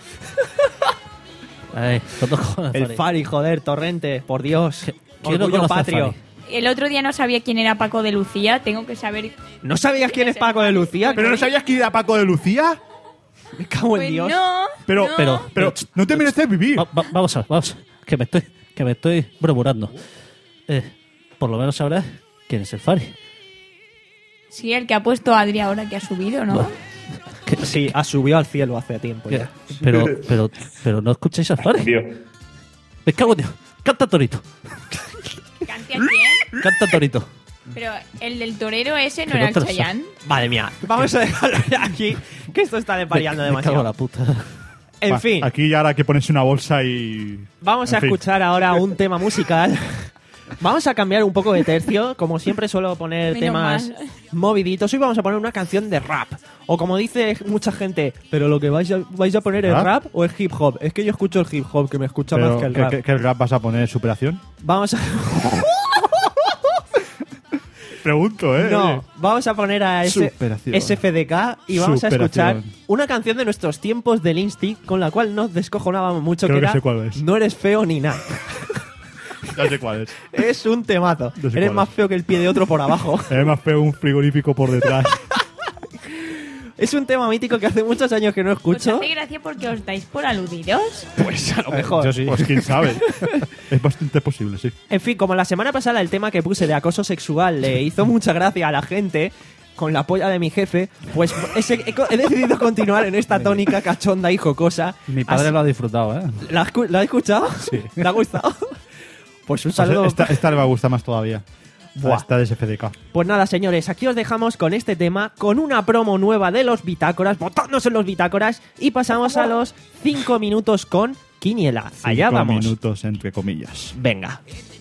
Ay, tonto con El Fari, joder, Torrente, por Dios. ¿Quién no Orgullo conoce a patrio. Fari? El otro día no sabía quién era Paco de Lucía, tengo que saber... ¿No sabías quién es Paco de Lucía? ¿Pero no sabías que era Paco de Lucía? Me cago en Pues Dios. no, Pero, no. pero, pero, no te mereces vivir. Va- va- vamos a ver, vamos a ver, que me estoy, que me estoy murmurando. Eh, por lo menos sabrás quién es el Fari. Sí, el que ha puesto a Adri ahora que ha subido, ¿no? Bueno, que- Sí, ha subido al cielo hace tiempo que- ya. pero, pero, pero no escucháis al Fari. Tío. Me cago en Dios. Canta Torito. ¿Cante a quién? Canta Torito. Pero el del torero ese no Que era no el te lo Chayanne. Madre mía, vamos a dejarlo ya aquí, que esto está desvariando Me, me cago en la demasiado. puta. En Va, fin, Aquí ya ahora hay que ponerse una bolsa y... vamos en a fin. escuchar ahora un tema musical. Vamos a cambiar un poco de tercio. Como siempre suelo poner Menos temas mal. moviditos. Hoy vamos a poner una canción de rap. O como dice mucha gente, ¿pero lo que vais a, vais a poner es ¿Rap? rap o es hip hop? Es que yo escucho el hip hop, que me escucha Pero, más que el ¿qué, rap. qué- qué rap vas a poner? ¿Superación? Vamos a... Pregunto, ¿eh? No, vamos a poner a ese Superación. S F D K y vamos a escuchar Superación. una canción de nuestros tiempos del Insti con la cual nos descojonábamos mucho. Creo que que era sé cuál es. No eres feo ni nada. Ya sé cuál es. Es un temazo. No sé Eres cuál más es. feo que el pie de otro por abajo. Es más feo un frigorífico por detrás. Es un tema mítico que hace muchos años que no ¿Os escucho. hace gracia porque os dais por aludidos? Pues a lo mejor. Yo sí. Pues quién sabe. Es bastante posible, sí. En fin, como la semana pasada el tema que puse de acoso sexual le hizo mucha gracia a la gente con la polla de mi jefe, pues ese- he, co- he decidido continuar en esta tónica cachonda y jocosa. Mi padre Así- lo ha disfrutado, ¿eh? ¿La has, escu- la has escuchado? Sí. ¿Te ha gustado? Pues un O sea, saludo. esta, esta le va a gustar más todavía. Buah. Esta de S F D K. Pues nada, señores, aquí os dejamos con este tema, con una promo nueva de los bitácoras, votadnos en los bitácoras, y pasamos a los cinco minutos con Quiniela. Allá Cinco vamos. minutos, entre comillas. Venga.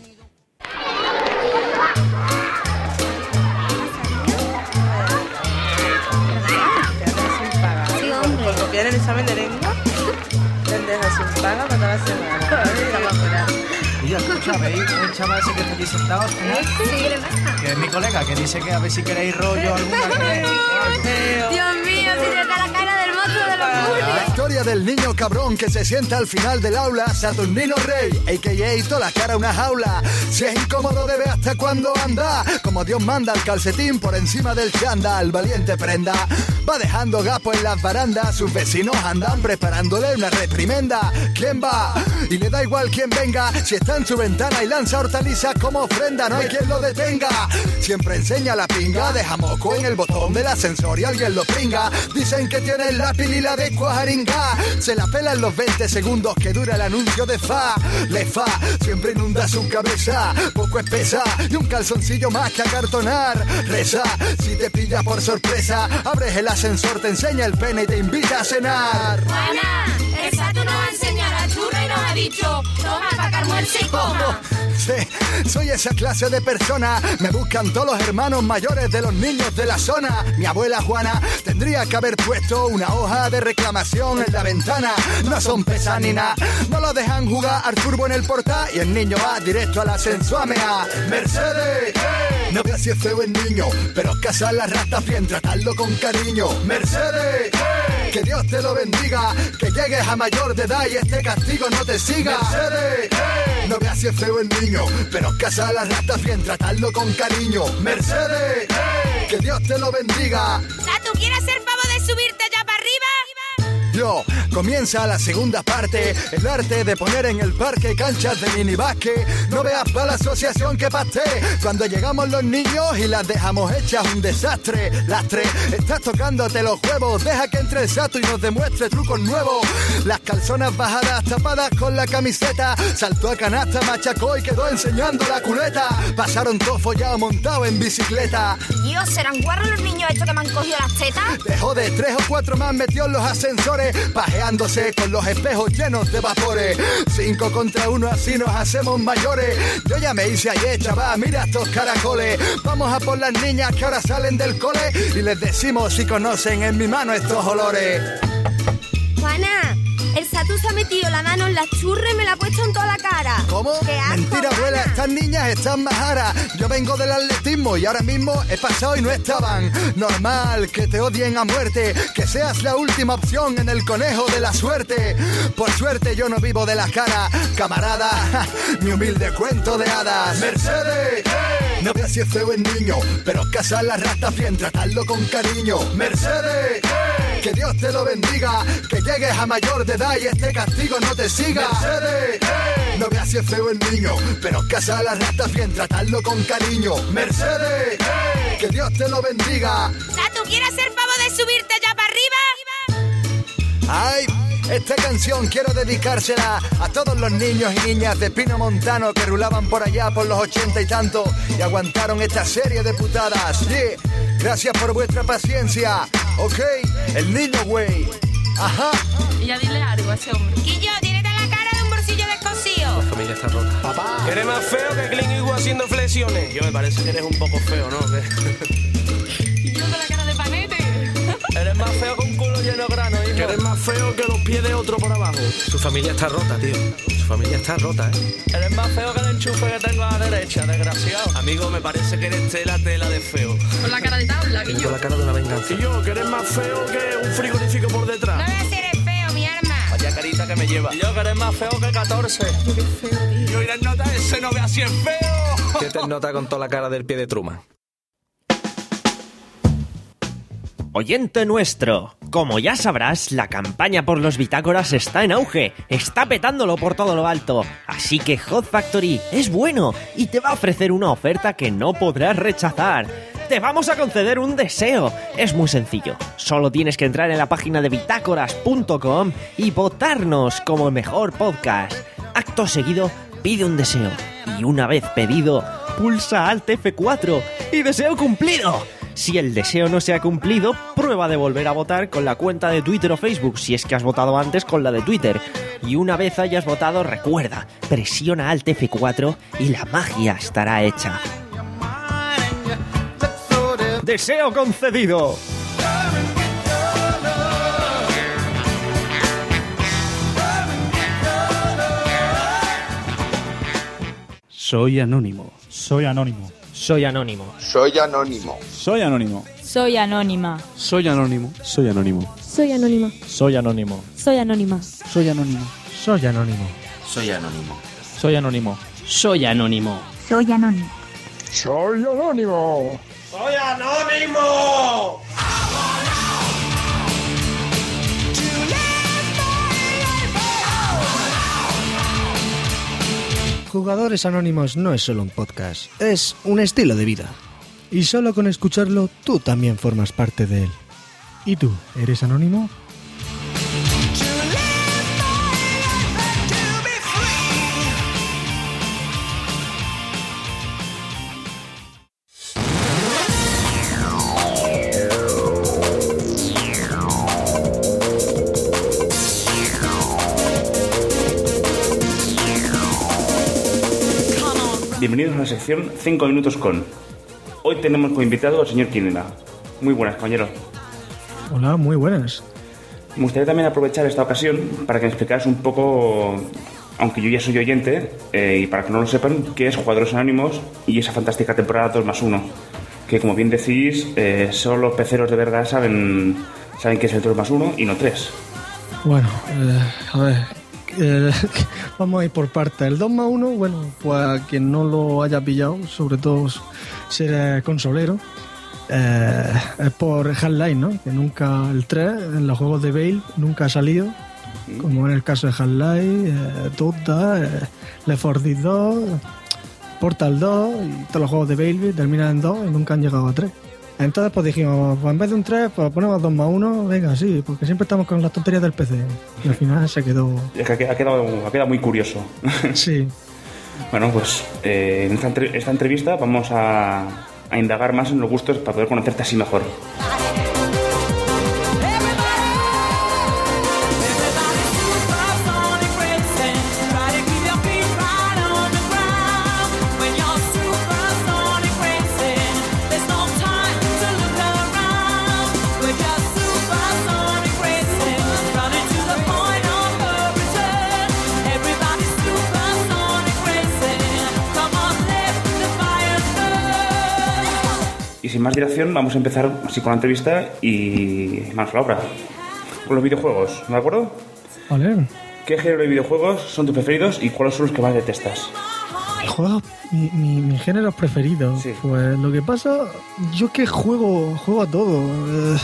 Sí, hombre. Por copiar el examen de lengua, les deja sin paga para toda la semana. Y ya escucha, ¿veis el chaval ese que está aquí sentado al final? Sí, ¿qué le pasa? Que es mi colega, que dice que a ver si queréis rollo alguna que... Dios mío, si te da la cara del monstruo de los La historia del niño cabrón que se sienta al final del aula, Saturnino Rey, a k a toda la cara a una jaula. Si es incómodo debe hasta cuando anda, como Dios manda el calcetín por encima del chándal. Valiente prenda, va dejando gapo en las barandas, sus vecinos andan preparándole una reprimenda. ¿Quién va? Y le da igual quién venga, si está en su ventana y lanza hortalizas como ofrenda, no hay quien lo detenga. Siempre enseña la pinga, deja moco en el botón del ascensor y alguien lo pringa. Dicen que tiene la pilila de cuajaringa, se la pela en los veinte segundos que dura el anuncio de fa. Le fa, siempre inunda su cabeza, poco espesa y un calzoncillo más que acartonar. Reza, si te pilla por sorpresa, abres el ascensor, te enseña el pene y te invita a cenar. Juana, el Sato nos ha enseñado la churra y nos ha dicho, toma pa' que almuerce y coma. Sí, soy esa clase de persona. Me buscan todos los hermanos mayores de los niños de la zona. Mi abuela Juana tendría que haber puesto una hoja de reclamación en la ventana. No son pesas ni nada, no lo dejan jugar al turbo en el portal y el niño va directo al ascenso a mear. Mercedes, no veas si es feo el niño, pero cazar las ratas bien, tratarlo con cariño. Mercedes, que Dios te lo bendiga, que llegues a mayor de edad y este castigo no te siga. Mercedes, no veas si es feo el niño, pero cazar las ratas bien, tratarlo con cariño. Mercedes, que Dios te lo bendiga. Sato, ¿quieres ser pavo de subirte ya para arriba? Yo, Comienza la segunda parte, el arte de poner en el parque canchas de minibásquet. No veas para la asociación que pasté, cuando llegamos los niños y las dejamos hechas un desastre. Lastre, estás tocándote los huevos, deja que entre el sato y nos demuestre trucos nuevos. Las calzonas bajadas tapadas con la camiseta, saltó a canasta, machacó y quedó enseñando la culeta. Pasaron todo follado montado en bicicleta. Dios, ¿serán guarros los niños estos que me han cogido las tetas? Dejó de tres o cuatro más metió en los ascensores, pajeándose con los espejos llenos de vapores. Cinco contra uno, así nos hacemos mayores. Yo ya me hice ayer, chaval, mira estos caracoles. Vamos a por las niñas que ahora salen del cole y les decimos si conocen en mi mano estos olores. Juana, el Satu se ha metido la mano en la churra y me la ha puesto en toda la cara. ¿Cómo? ¡Qué asco, Mentira, abuela, Juana! estas niñas están majaras. Yo vengo del atletismo y ahora mismo he pasado y no estaban. Normal que te odien a muerte, que seas la última opción en el conejo de la suerte. Por suerte yo no vivo de la cara, camarada, mi humilde cuento de hadas. Mercedes, no veas si es feo el niño, pero cazar las ratas bien, tratarlo con cariño. Mercedes, que Dios te lo bendiga, que llegues a mayor de edad y este castigo no te siga. Mercedes, no veas si es feo el niño, pero casa a las ratas bien, tratarlo con cariño. Mercedes, que Dios te lo bendiga. ¿tú quieres hacer favor de subirte ya para arriba? Ay, esta canción quiero dedicársela a todos los niños y niñas de Pino Montano que rulaban por allá por los ochenta y tanto y aguantaron esta serie de putadas. Yeah. Gracias por vuestra paciencia. Ok, el niño güey. Ajá. Y ya dile algo a ese hombre. Quillo, tírate la cara de un bolsillo descosido. La familia está rota. Papá. ¿Eres más feo que Clint Eastwood haciendo flexiones? Yo me parece que eres un poco feo, ¿no? Y yo con la cara de panete. Eres más feo que un culo lleno de grano, hijo. Que eres más feo que los pies de otro por abajo. Su familia está rota, tío. Su familia está rota, ¿eh? Eres más feo que el enchufe que tengo a la derecha, desgraciado. Amigo, me parece que eres tela, tela de feo. Con la cara de tabla, que Con yo. la cara de una venganza. Y yo, que eres más feo que un frigorífico por detrás. No veas si eres feo, mi arma. Vaya carita que me lleva. Y yo, que eres más feo que catorce. Qué feo, tío. Yo, y les nota ese, no veas si es feo. ¿Qué te nota con toda la cara del pie de Truman? Oyente nuestro, como ya sabrás, la campaña por los bitácoras está en auge, está petándolo por todo lo alto, así que Hot Factory es bueno y te va a ofrecer una oferta que no podrás rechazar. Te vamos a conceder un deseo, es muy sencillo, solo tienes que entrar en la página de bitácoras punto com y votarnos como mejor podcast. Acto seguido, pide un deseo y una vez pedido, pulsa Alt F cuatro y deseo cumplido. Si el deseo no se ha cumplido, prueba de volver a votar con la cuenta de Twitter o Facebook, si es que has votado antes con la de Twitter. Y una vez hayas votado, recuerda, presiona Alt F cuatro y la magia estará hecha. ¡Deseo concedido! Soy anónimo. Soy anónimo. Soy anónimo. Soy anónimo. Soy anónimo. Soy anónima. Soy anónimo. Soy anónimo. Soy anónima. Soy anónimo. Soy anónima. Soy anónimo. Soy anónimo. Soy anónimo. Soy anónimo. Soy anónimo. Soy anónimo. Soy anónimo. ¡Soy anónimo! Jugadores Anónimos no es solo un podcast, es un estilo de vida. Y solo con escucharlo, tú también formas parte de él. ¿Y tú, eres anónimo? Bienvenidos a la sección cinco minutos con. Hoy tenemos como invitado al señor Quinela. Muy buenas, compañero. Hola, muy buenas. Me gustaría también aprovechar esta ocasión para que me explicaras un poco, aunque yo ya soy oyente, eh, y para que no lo sepan, qué es Jugadores Anónimos y esa fantástica temporada dos más uno. Que, como bien decís, eh, solo los peceros de verga saben, saben que es el dos más uno y no tres. Bueno, eh, a ver... Eh, vamos a ir por partes. El dos más uno, bueno, pues a quien no lo haya pillado, sobre todo ser consolero, eh, es por Half-Life, ¿no? Que nunca, el tres en los juegos de Bale nunca ha salido, como en el caso de Half-Life, eh, Dota, eh, Left four Dead dos, Portal dos y todos los juegos de Valve terminan en dos y nunca han llegado a tres. Entonces pues dijimos, pues en vez de un tres, pues ponemos dos más uno, venga, sí, porque siempre estamos con las tonterías del P C. Y al final se quedó... Es que ha quedado, ha quedado muy curioso. Sí. Bueno, pues eh, en esta, entre- esta entrevista vamos a, a indagar más en los gustos para poder conocerte así mejor. Y sin más dilación, vamos a empezar así con la entrevista y manos a la obra. Con los videojuegos, ¿de acuerdo? Vale. ¿Qué género de videojuegos son tus preferidos y cuáles son los que más detestas? Juegos, mi, mi, mi género preferido. Sí. Pues lo que pasa, yo que juego, juego a todo. Eh,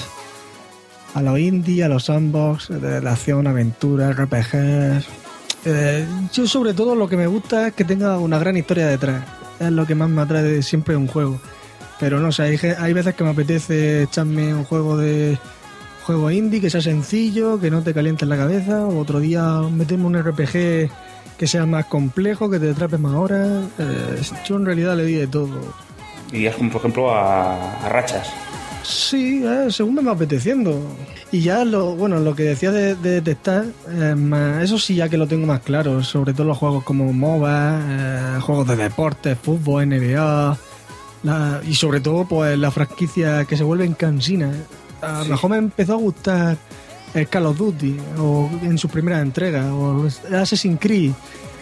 a los indie, a los sandbox, de la acción, aventura, R P Gs. Eh, yo sobre todo lo que me gusta es que tenga una gran historia detrás. Es lo que más me atrae de siempre un juego. Pero no sé, hay, ge- hay veces que me apetece echarme un juego de juego indie que sea sencillo, que no te caliente la cabeza, o otro día meterme un R P G que sea más complejo, que te atrape más horas. Eh, yo en realidad le di de todo. Y es como, por ejemplo, a, a rachas. Sí, eh, según me va apeteciendo. Y ya lo bueno, lo que decía de, de detectar, eh, más- eso sí ya que lo tengo más claro, sobre todo los juegos como MOBA, eh, juegos de deporte, fútbol, N B A, la- y sobre todo pues la franquicia que se vuelven cansinas. A lo Sí. mejor me empezó a gustar el Call of Duty o en sus primeras entregas o el Assassin's Creed,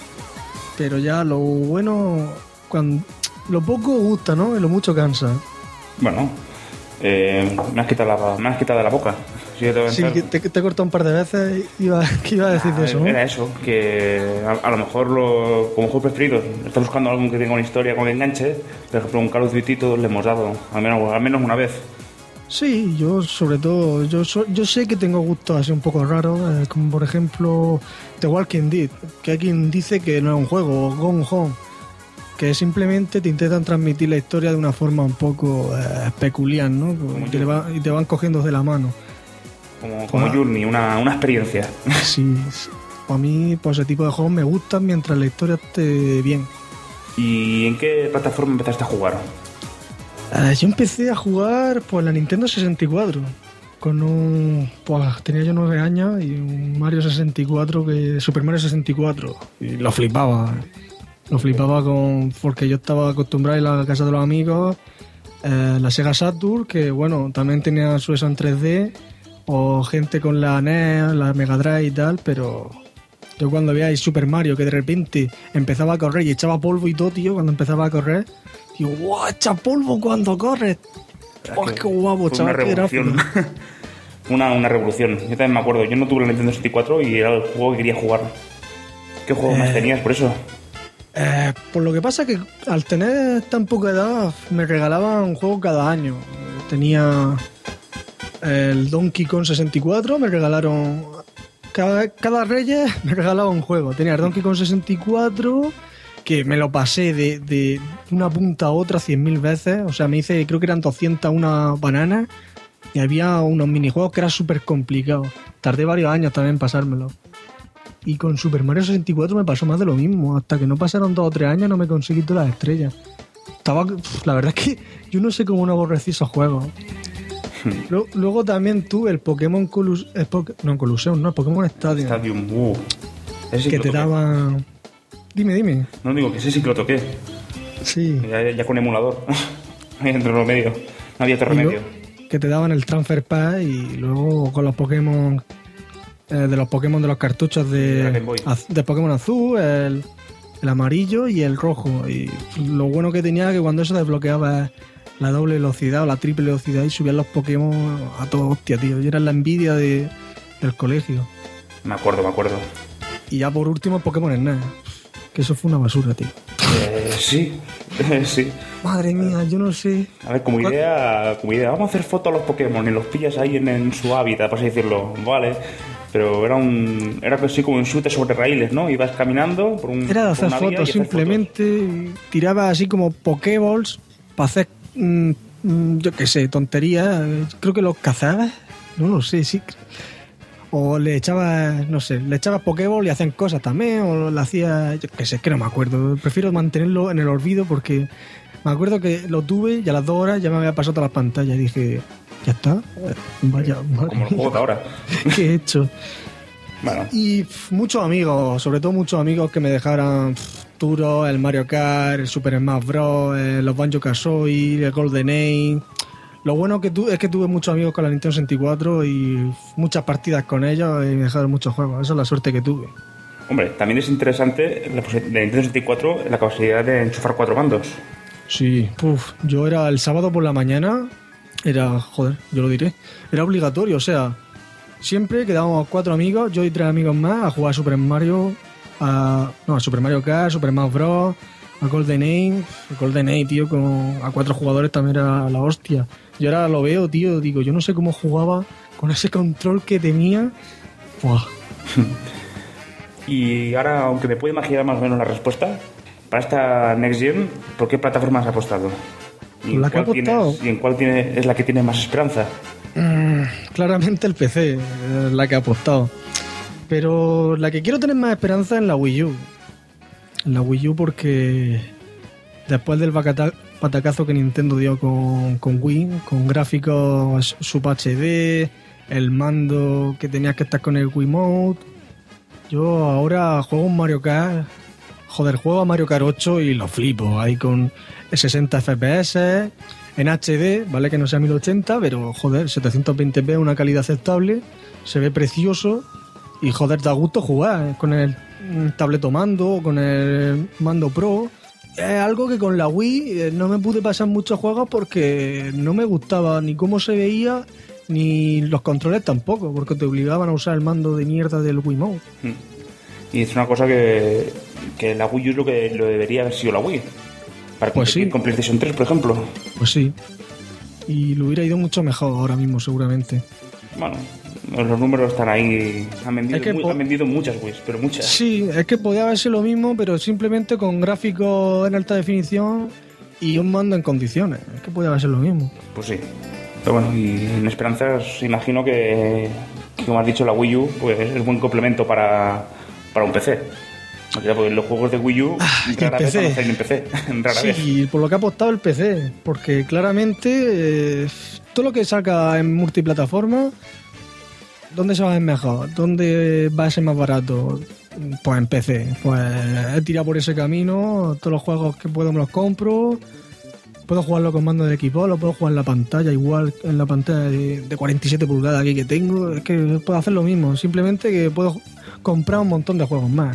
pero ya lo bueno, cuando lo poco gusta, ¿no? Y lo mucho cansa. Bueno, eh, me, has quitado la, me has quitado de la boca. Si yo te voy a Sí, entrar- que te, te he cortado un par de veces y iba, que iba a decir de Ah, eso, ¿no? Era eso, que a, a lo mejor lo, como juego preferido, estás buscando algo que tenga una historia con que enganche. Por ejemplo, un Call of Duty todos le hemos dado, al menos, al menos una vez. Sí, yo sobre todo, yo so- yo sé que tengo gustos así un poco raros, eh, como por ejemplo The Walking Dead, que hay quien dice que no es un juego, o Gone Home, que simplemente te intentan transmitir la historia de una forma un poco eh, peculiar, ¿no? Y te, va- y te van cogiendo de la mano. Como, como Ah. Journey, una, una experiencia. Sí, sí. A mí pues, ese tipo de juegos me gustan mientras la historia esté bien. ¿Y en qué plataforma empezaste a jugar? Eh, yo empecé a jugar por la Nintendo sesenta y cuatro. Con un. Pues tenía yo nueve años y un Mario sesenta y cuatro, que Super Mario sesenta y cuatro. Y lo flipaba. Lo flipaba con. Porque yo estaba acostumbrado a ir a la casa de los amigos. Eh, la Sega Saturn, que bueno, también tenía su eso en tres D. O gente con la N E S, la Mega Drive y tal, pero. Yo cuando veía el Super Mario que de repente empezaba a correr y echaba polvo y todo, tío, cuando empezaba a correr. Digo, ¡guau! ¡Echa polvo cuando corres! ¡Oh, qué guapo, Fue una chaval! ¡Qué revolución. gráfico! Fue una, una revolución. Yo también me acuerdo. Yo no tuve la Nintendo sesenta y cuatro y era el juego que quería jugar. ¿Qué juego más Eh, tenías por eso? Eh, por lo que pasa que al tener tan poca edad me regalaban un juego cada año. Tenía el Donkey Kong sesenta y cuatro, me regalaron cada, cada Reyes me regalaba un juego. Tenía el Donkey Kong sesenta y cuatro, que me lo pasé de, de una punta a otra cien mil veces. O sea, me hice, creo que eran doscientas una bananas, y había unos minijuegos que eran súper complicados. Tardé varios años también en pasármelo. Y con Super Mario sesenta y cuatro me pasó más de lo mismo. Hasta que no pasaron dos o tres años no me conseguí todas las estrellas. Estaba, pf, la verdad es que yo no sé cómo no aborrecí esos juegos. Luego, luego también tuve el Pokémon Colus, el Poké- no, Colosseum, no, el Pokémon Stadium. Stadium, uh. Ese sí que lo te toqué. daban... Dime, dime. No digo que ese sí que lo toqué. Sí. Ya, ya con emulador. Ahí entre los medios. No había otro Y remedio. luego- que te daban el Transfer Pack, y luego con los Pokémon... eh, de los Pokémon de los cartuchos De la de, Game Boy. az- de Pokémon azul, el, el amarillo y el rojo. Y lo bueno que tenía era que cuando eso desbloqueaba la doble velocidad o la triple velocidad y subían los Pokémon a todo hostia, tío. Y era la envidia de, del colegio. Me acuerdo, me acuerdo. Y ya por último el Pokémon Snap. Que eso fue una basura, tío. Eh, sí, sí. Madre mía, yo no sé. A ver, como idea, como idea, vamos a hacer fotos a los Pokémon y los pillas ahí en, en su hábitat, por así decirlo. Vale. Pero era un era así como un shooter sobre raíles, ¿no? Ibas caminando por un Era de hacer por una vía y fotos, hacer simplemente tiraba así como pokéballs para hacer, mm, mm, yo qué sé, tonterías. Creo que los cazabas, no lo sé, sí. O le echabas, no sé, le echabas pokéball y hacían cosas también, o le hacías, yo qué sé, que no me acuerdo. Prefiero mantenerlo en el olvido porque me acuerdo que lo tuve y a las dos horas ya me había pasado todas las pantallas y dije, ya está, vaya, como los juegos de ahora. ¿Qué he hecho? Bueno. Y pff, muchos amigos, sobre todo muchos amigos que me dejaran pff, Turo, el Mario Kart, el Super Smash Bros, eh, los Banjo-Kazooie, el GoldenEye. Lo bueno que tu, es que tuve muchos amigos con la Nintendo sesenta y cuatro y pff, muchas partidas con ellos y me dejaron muchos juegos. Esa es la suerte que tuve. Hombre, también es interesante la posi- de Nintendo sesenta y cuatro la capacidad de enchufar cuatro mandos. Sí, puf, yo era el sábado por la mañana, era, joder, yo lo diré, era obligatorio, o sea, siempre quedábamos cuatro amigos, yo y tres amigos más, a jugar a Super Mario, a, no, a Super Mario Kart, Super Smash Bros, a GoldenEye, el GoldenEye, tío, con, a cuatro jugadores también era la hostia. Yo ahora lo veo, tío, digo, yo no sé cómo jugaba con ese control que tenía. Buah. Y ahora, aunque me puedo imaginar más o menos la respuesta, para esta Next Gen, ¿por qué plataforma has apostado? ¿Y en La que he cuál tienes- apostado. ¿Y en cuál tiene, es la que tiene más esperanza? Mm, claramente el P C, eh, la que ha apostado. Pero la que quiero tener más esperanza es en la Wii U. En la Wii U porque después del bacata- patacazo que Nintendo dio con, con Wii, con gráficos Sub H D, el mando que tenías que estar con el Wiimote, yo ahora juego un Mario Kart, joder, juego a Mario Kart ocho y lo flipo, ahí con sesenta F P S, en H D, vale que no sea mil ochenta, pero joder, setecientos veinte p, una calidad aceptable, se ve precioso y joder, da gusto jugar con el tableto mando, con el mando Pro. Es algo que con la Wii eh, no me pude pasar muchos juegos porque no me gustaba ni cómo se veía ni los controles tampoco, porque te obligaban a usar el mando de mierda del Wiimote. Y es una cosa que, que la Wii U es lo que lo debería haber sido la Wii. Para Pues competir sí. con PlayStation tres, por ejemplo. Pues sí. Y lo hubiera ido mucho mejor ahora mismo, seguramente. Bueno, los números están ahí. Han vendido, Es que mu- po- han vendido muchas Wii, pero muchas. Sí, es que podía haberse lo mismo, pero simplemente con gráficos en alta definición y un mando en condiciones. Es que podía haberse lo mismo. Pues sí. Pero bueno, y en esperanzas imagino que, que, como has dicho, la Wii U pues es buen complemento para, para un P C. O sea, porque los juegos de Wii U que rara el vez P C. van a salir en P C. Rara vez. Sí, por lo que ha apostado el P C, porque claramente eh, todo lo que saca en multiplataforma, ¿dónde se va a ver mejor? ¿Dónde va a ser más barato? Pues en P C. Pues he tirado por ese camino, todos los juegos que puedo me los compro, puedo jugarlo con mando de equipo, lo puedo jugar en la pantalla, igual en la pantalla de, de cuarenta y siete pulgadas aquí que tengo, es que puedo hacer lo mismo, simplemente que puedo comprar un montón de juegos más.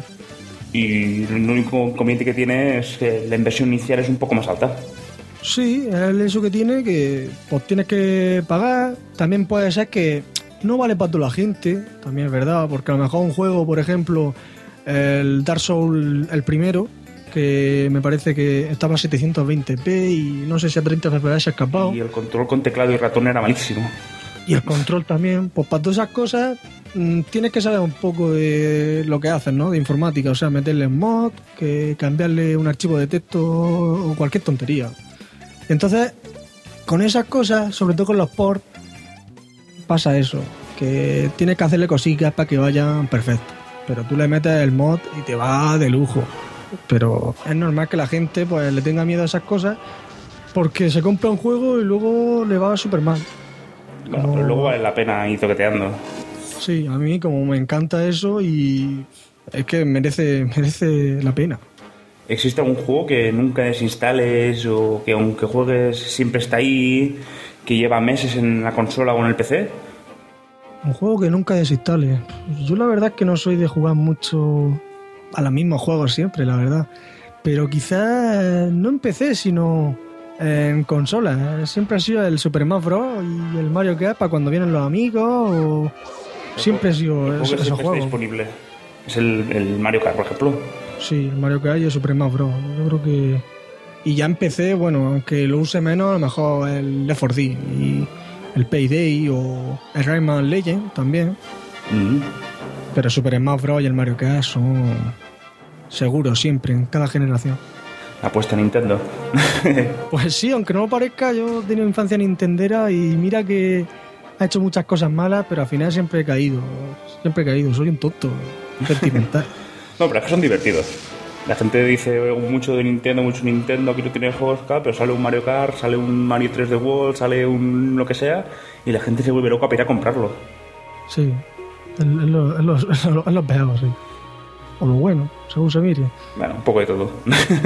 Y el único inconveniente que tiene es que la inversión inicial es un poco más alta. Sí, es eso que tiene, que pues tienes que pagar. También puede ser que no vale para toda la gente, también es verdad, porque a lo mejor un juego, por ejemplo, el Dark Souls, el primero, que me parece que estaba a setecientos veinte p y no sé si a treinta F P S ha escapado. Y el control con teclado y ratón era malísimo. Y el control también. Pues para todas esas cosas mmm, tienes que saber un poco de lo que haces, ¿no? De informática, o sea, meterle un mod, que cambiarle un archivo de texto o cualquier tontería. Entonces, con esas cosas, sobre todo con los ports, pasa eso, que tienes que hacerle cosillas para que vayan perfectos. Pero tú le metes el mod y te va de lujo. Pero es normal que la gente pues le tenga miedo a esas cosas porque se compra un juego y luego le va súper mal. Bueno, Como- pero luego vale la pena ir toqueteando. Sí, a mí como me encanta eso y es que merece, merece la pena. ¿Existe algún juego que nunca desinstales o que aunque juegues siempre está ahí, que lleva meses en la consola o en el P C? Un juego que nunca desinstale. Yo la verdad es que no soy de jugar mucho a los mismos juegos siempre, la verdad. Pero quizás no en P C, sino en consolas. Siempre ha sido el Super Smash Bros. Y el Mario Kart para cuando vienen los amigos. O... Siempre ha sido El juego esos, que esos siempre está juegos. disponible es el, el Mario Kart, por ejemplo. Sí, el Mario Kart y el Super Smash Bros. Yo creo que... Y ya en P C, bueno, aunque lo use menos, a lo mejor el Left four Dead y el Payday o el Rayman Legend también. Mm. Pero Super Smash Bros. Y el Mario Kart son seguros siempre, en cada generación. Apuesta Nintendo. Pues sí, aunque no lo parezca, yo he tenido infancia nintendera y mira que ha hecho muchas cosas malas, pero al final siempre he caído. Siempre he caído, soy un tonto sentimental. No, pero es que son divertidos. La gente dice mucho de Nintendo, mucho Nintendo, aquí no tiene juegos, claro, pero sale un Mario Kart, sale un Mario tres D World, sale un lo que sea, y la gente se vuelve loca para ir a comprarlo. Sí, es lo, es lo, es lo, es lo peor, sí. O lo bueno, según se mire. Bueno, un poco de todo.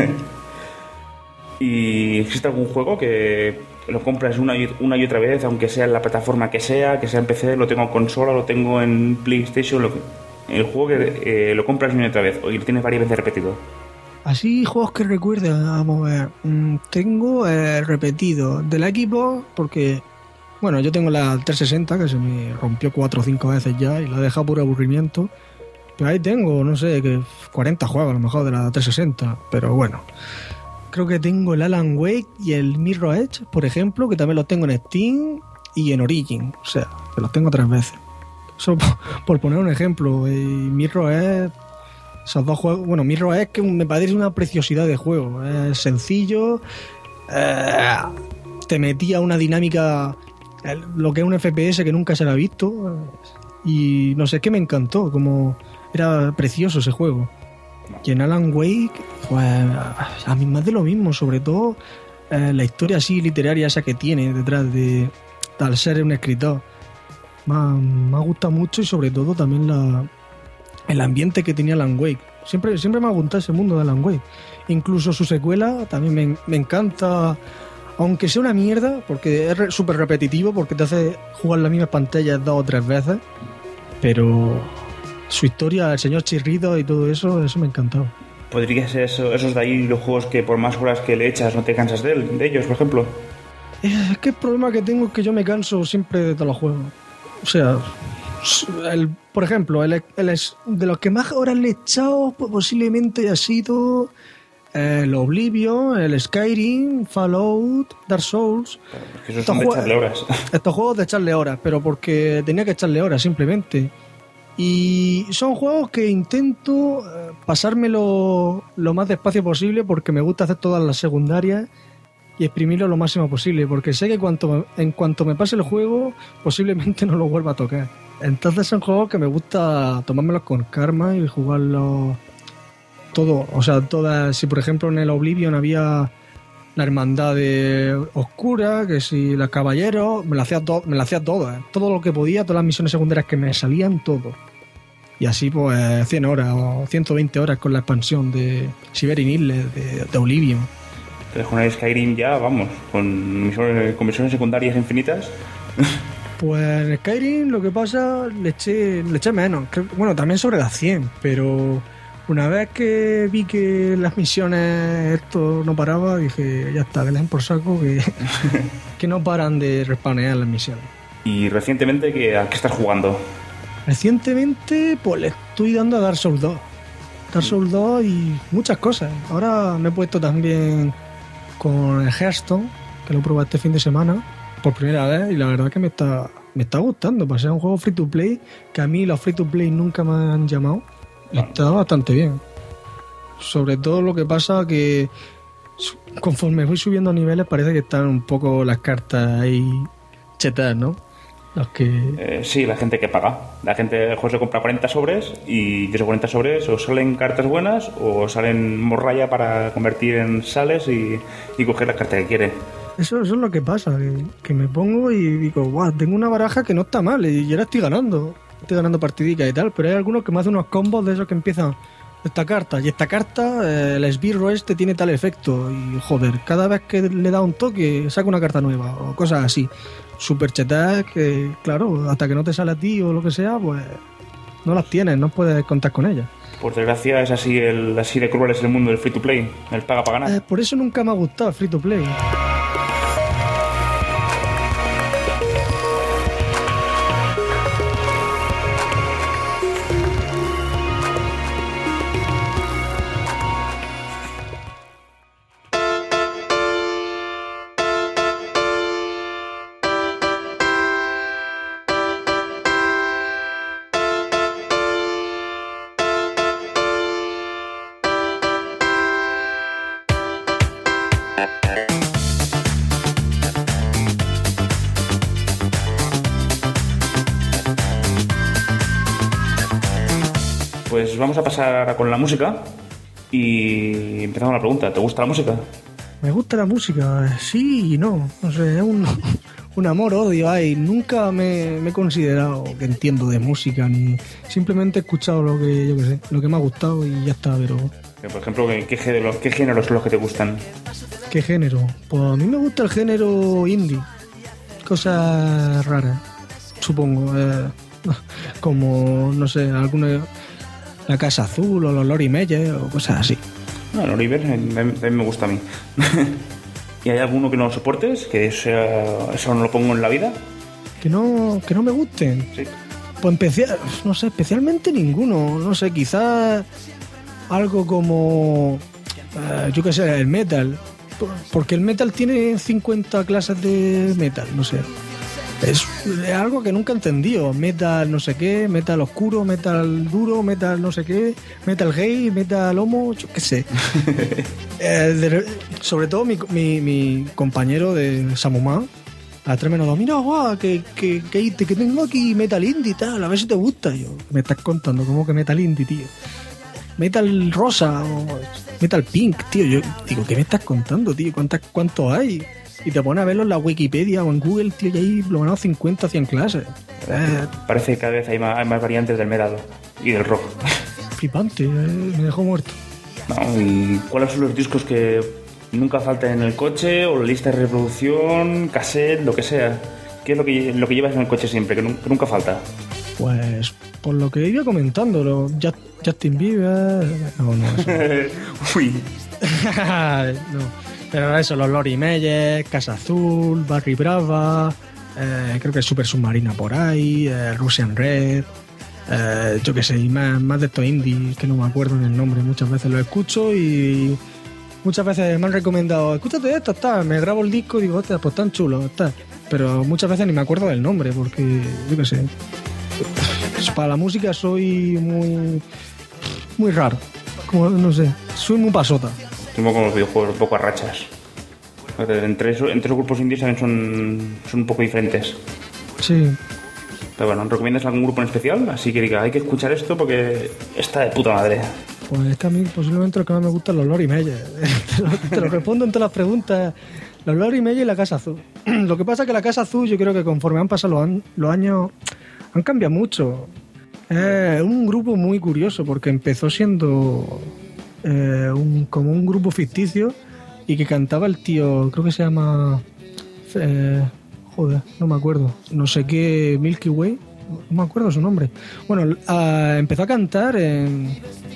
¿Y existe algún juego que lo compras una y, una y otra vez, aunque sea en la plataforma que sea, que sea en P C, lo tengo en consola, lo tengo en PlayStation, lo que, el juego que eh, lo compras una y otra vez, o lo tienes varias veces repetido? Así, juegos que recuerde, vamos a ver. Mm, tengo eh, repetido de la Xbox, porque, bueno, yo tengo la trescientos sesenta, que se me rompió cuatro o cinco veces ya, y la he dejado por aburrimiento. Pero ahí tengo, no sé, que cuarenta juegos a lo mejor de la trescientos sesenta, pero bueno. Creo que tengo el Alan Wake y el Mirror Edge, por ejemplo, que también los tengo en Steam y en Origin. O sea, que los tengo tres veces. Eso por, por poner un ejemplo. Y Mirror Edge, esos dos juegos. Bueno, Mirror Edge que me parece una preciosidad de juego. Es sencillo. Eh, te metía una dinámica, lo que es un F P S que nunca se había visto. Y no sé, es que me encantó. Como era precioso ese juego. Y en Alan Wake, pues a mí más de lo mismo, sobre todo eh, la historia así literaria esa que tiene detrás de, de al ser un escritor. Me ha, me ha gustado mucho y sobre todo también la, el ambiente que tenía Alan Wake. Siempre, siempre me ha gustado ese mundo de Alan Wake. Incluso su secuela también me, me encanta, aunque sea una mierda, porque es súper repetitivo, porque te hace jugar las mismas pantallas dos o tres veces, pero su historia, el señor Chirrido y todo eso, eso me ha encantado. ¿Podría ser eso, esos de ahí los juegos que por más horas que le echas no te cansas de, él, de ellos, por ejemplo? Es que el problema que tengo es que yo me canso siempre de todos los juegos. O sea, el, por ejemplo, el, el, de los que más horas le he echado pues posiblemente ha sido el Oblivion, el Skyrim, Fallout, Dark Souls. Es que esos son de echarle horas. Estos juegos de echarle horas, pero porque tenía que echarle horas simplemente. Y son juegos que intento pasármelo lo más despacio posible porque me gusta hacer todas las secundarias y exprimirlo lo máximo posible, porque sé que cuanto, en cuanto me pase el juego posiblemente no lo vuelva a tocar. Entonces son juegos que me gusta tomármelos con calma y jugarlos todo. O sea, todas, si por ejemplo en el Oblivion había la hermandad de oscura, que si los caballeros, me lo hacía, to- me lo hacía todas, todo lo que podía, todas las misiones secundarias que me salían, todo. Y así pues cien horas o ciento veinte horas con la expansión de Siberian Isles, de, de Oblivion. Entonces con el Skyrim ya, vamos, con misiones, con misiones secundarias infinitas. Pues en Skyrim lo que pasa, le eché, le eché menos. Creo, bueno, también sobre las cien, pero una vez que vi que las misiones esto no paraba, dije, ya está, que les den por saco, que, que no paran de respawnear las misiones. Y recientemente, ¿qué, ¿a qué estás jugando? Recientemente, pues le estoy dando a Dark Souls dos. Dark Souls dos y muchas cosas. Ahora me he puesto también con el Hearthstone, que lo probé este fin de semana por primera vez y la verdad que me está, me está gustando. Para ser un juego free to play, que a mí los free to play nunca me han llamado, está bastante bien. Sobre todo lo que pasa que conforme voy subiendo niveles parece que están un poco las cartas ahí chetadas, ¿no? Los que... Eh, sí, la gente que paga. La gente, el juego se compra cuarenta sobres y de esos cuarenta sobres o salen cartas buenas o salen morralla para convertir en sales y, y coger la carta que quiere. Eso, eso es lo que pasa, que, que me pongo y digo, guau, tengo una baraja que no está mal y ahora estoy ganando. Estoy ganando partidicas y tal, pero hay algunos que me hacen unos combos de esos que empiezan esta carta y esta carta, eh, el esbirro este tiene tal efecto y joder, cada vez que le da un toque saca una carta nueva o cosas así. Super chetadas que, claro, hasta que no te sale a ti o lo que sea, pues no las tienes, no puedes contar con ellas. Por desgracia es así, el, así de cruel es el mundo del free to play, el paga para ganar. Eh, por eso nunca me ha gustado el free to play. pues vamos a pasar ahora con la música y empezamos la pregunta. ¿Te gusta la música? Me gusta la música, sí y no. No sé, es un, un amor-odio. Ay, nunca me, me he considerado que entiendo de música, ni simplemente he escuchado lo que, yo qué sé, lo que me ha gustado y ya está, pero... Por ejemplo, ¿qué géneros, qué géneros son los que te gustan? ¿Qué género? Pues a mí me gusta el género indie. Cosas raras, supongo. Eh, como, no sé, alguna... La Casa Azul o los Lori Meyer o cosas así. No, el Oliver también me gusta a mí. ¿Y hay alguno que no lo soportes? ¿Que sea, eso no lo pongo en la vida? Que no, que no me gusten. Sí. Pues especial, no sé, especialmente ninguno. No sé, quizás algo como, eh, yo qué sé, el metal. Porque el metal tiene cincuenta clases de metal, no sé. Es, es algo que nunca he entendido. Metal no sé qué, metal oscuro, metal duro, metal no sé qué, metal gay, metal homo, yo qué sé. eh, de, sobre todo mi, mi, mi compañero de Samumá, a tres menos dos, mira, guau, que, que, que, que tengo aquí metal indie y tal, a ver si te gusta. Yo, me estás contando, ¿cómo que metal indie, tío? Metal rosa o metal pink, tío. Yo digo, ¿qué me estás contando, tío? ¿Cuántas, ¿Cuántos hay? Y te pones a verlo en la Wikipedia o en Google, tío, y hay por lo menos cincuenta, cien clases. Eh, Parece que cada vez hay más, hay más variantes del metal y del rock. Flipante, eh, me dejó muerto. No, ¿y cuáles son los discos que nunca faltan en el coche o la lista de reproducción, cassette, lo que sea? ¿Qué es lo que, lo que llevas en el coche siempre, que, que nunca falta? Pues por lo que iba comentando, lo, Justin Bieber... No, no, eso. Uy. No. Pero eso, los Lori Meyer, Casa Azul, Barry Brava, eh, creo que Super Submarina por ahí, eh, Russian Red, eh, yo qué sé, y más, más de estos indies que no me acuerdo del nombre. Muchas veces los escucho y muchas veces me han recomendado, escúchate esto, está, me grabo el disco y digo, hostia, pues tan chulo, está. Pero muchas veces ni me acuerdo del nombre porque, yo qué sé, para la música soy muy, muy raro, como, no sé, soy muy pasota. Como con los videojuegos, un poco a rachas. Entre esos, entre esos grupos indies también son, son un poco diferentes. Sí. Pero bueno, ¿recomiendas algún grupo en especial? Así que diga, hay que escuchar esto porque está de puta madre. Pues es que a mí posiblemente lo que más me gustan los Lori Meyer. te, lo, te lo respondo en todas las preguntas. Los Lori Meyer y la Casa Azul. Lo que pasa es que la Casa Azul, yo creo que conforme han pasado los, an- los años, han cambiado mucho. Es un grupo muy curioso porque empezó siendo... Eh, un, como un grupo ficticio y que cantaba el tío, creo que se llama eh, joder, no me acuerdo, no sé qué, Milky Way, no me acuerdo su nombre. Bueno, a, empezó a cantar en,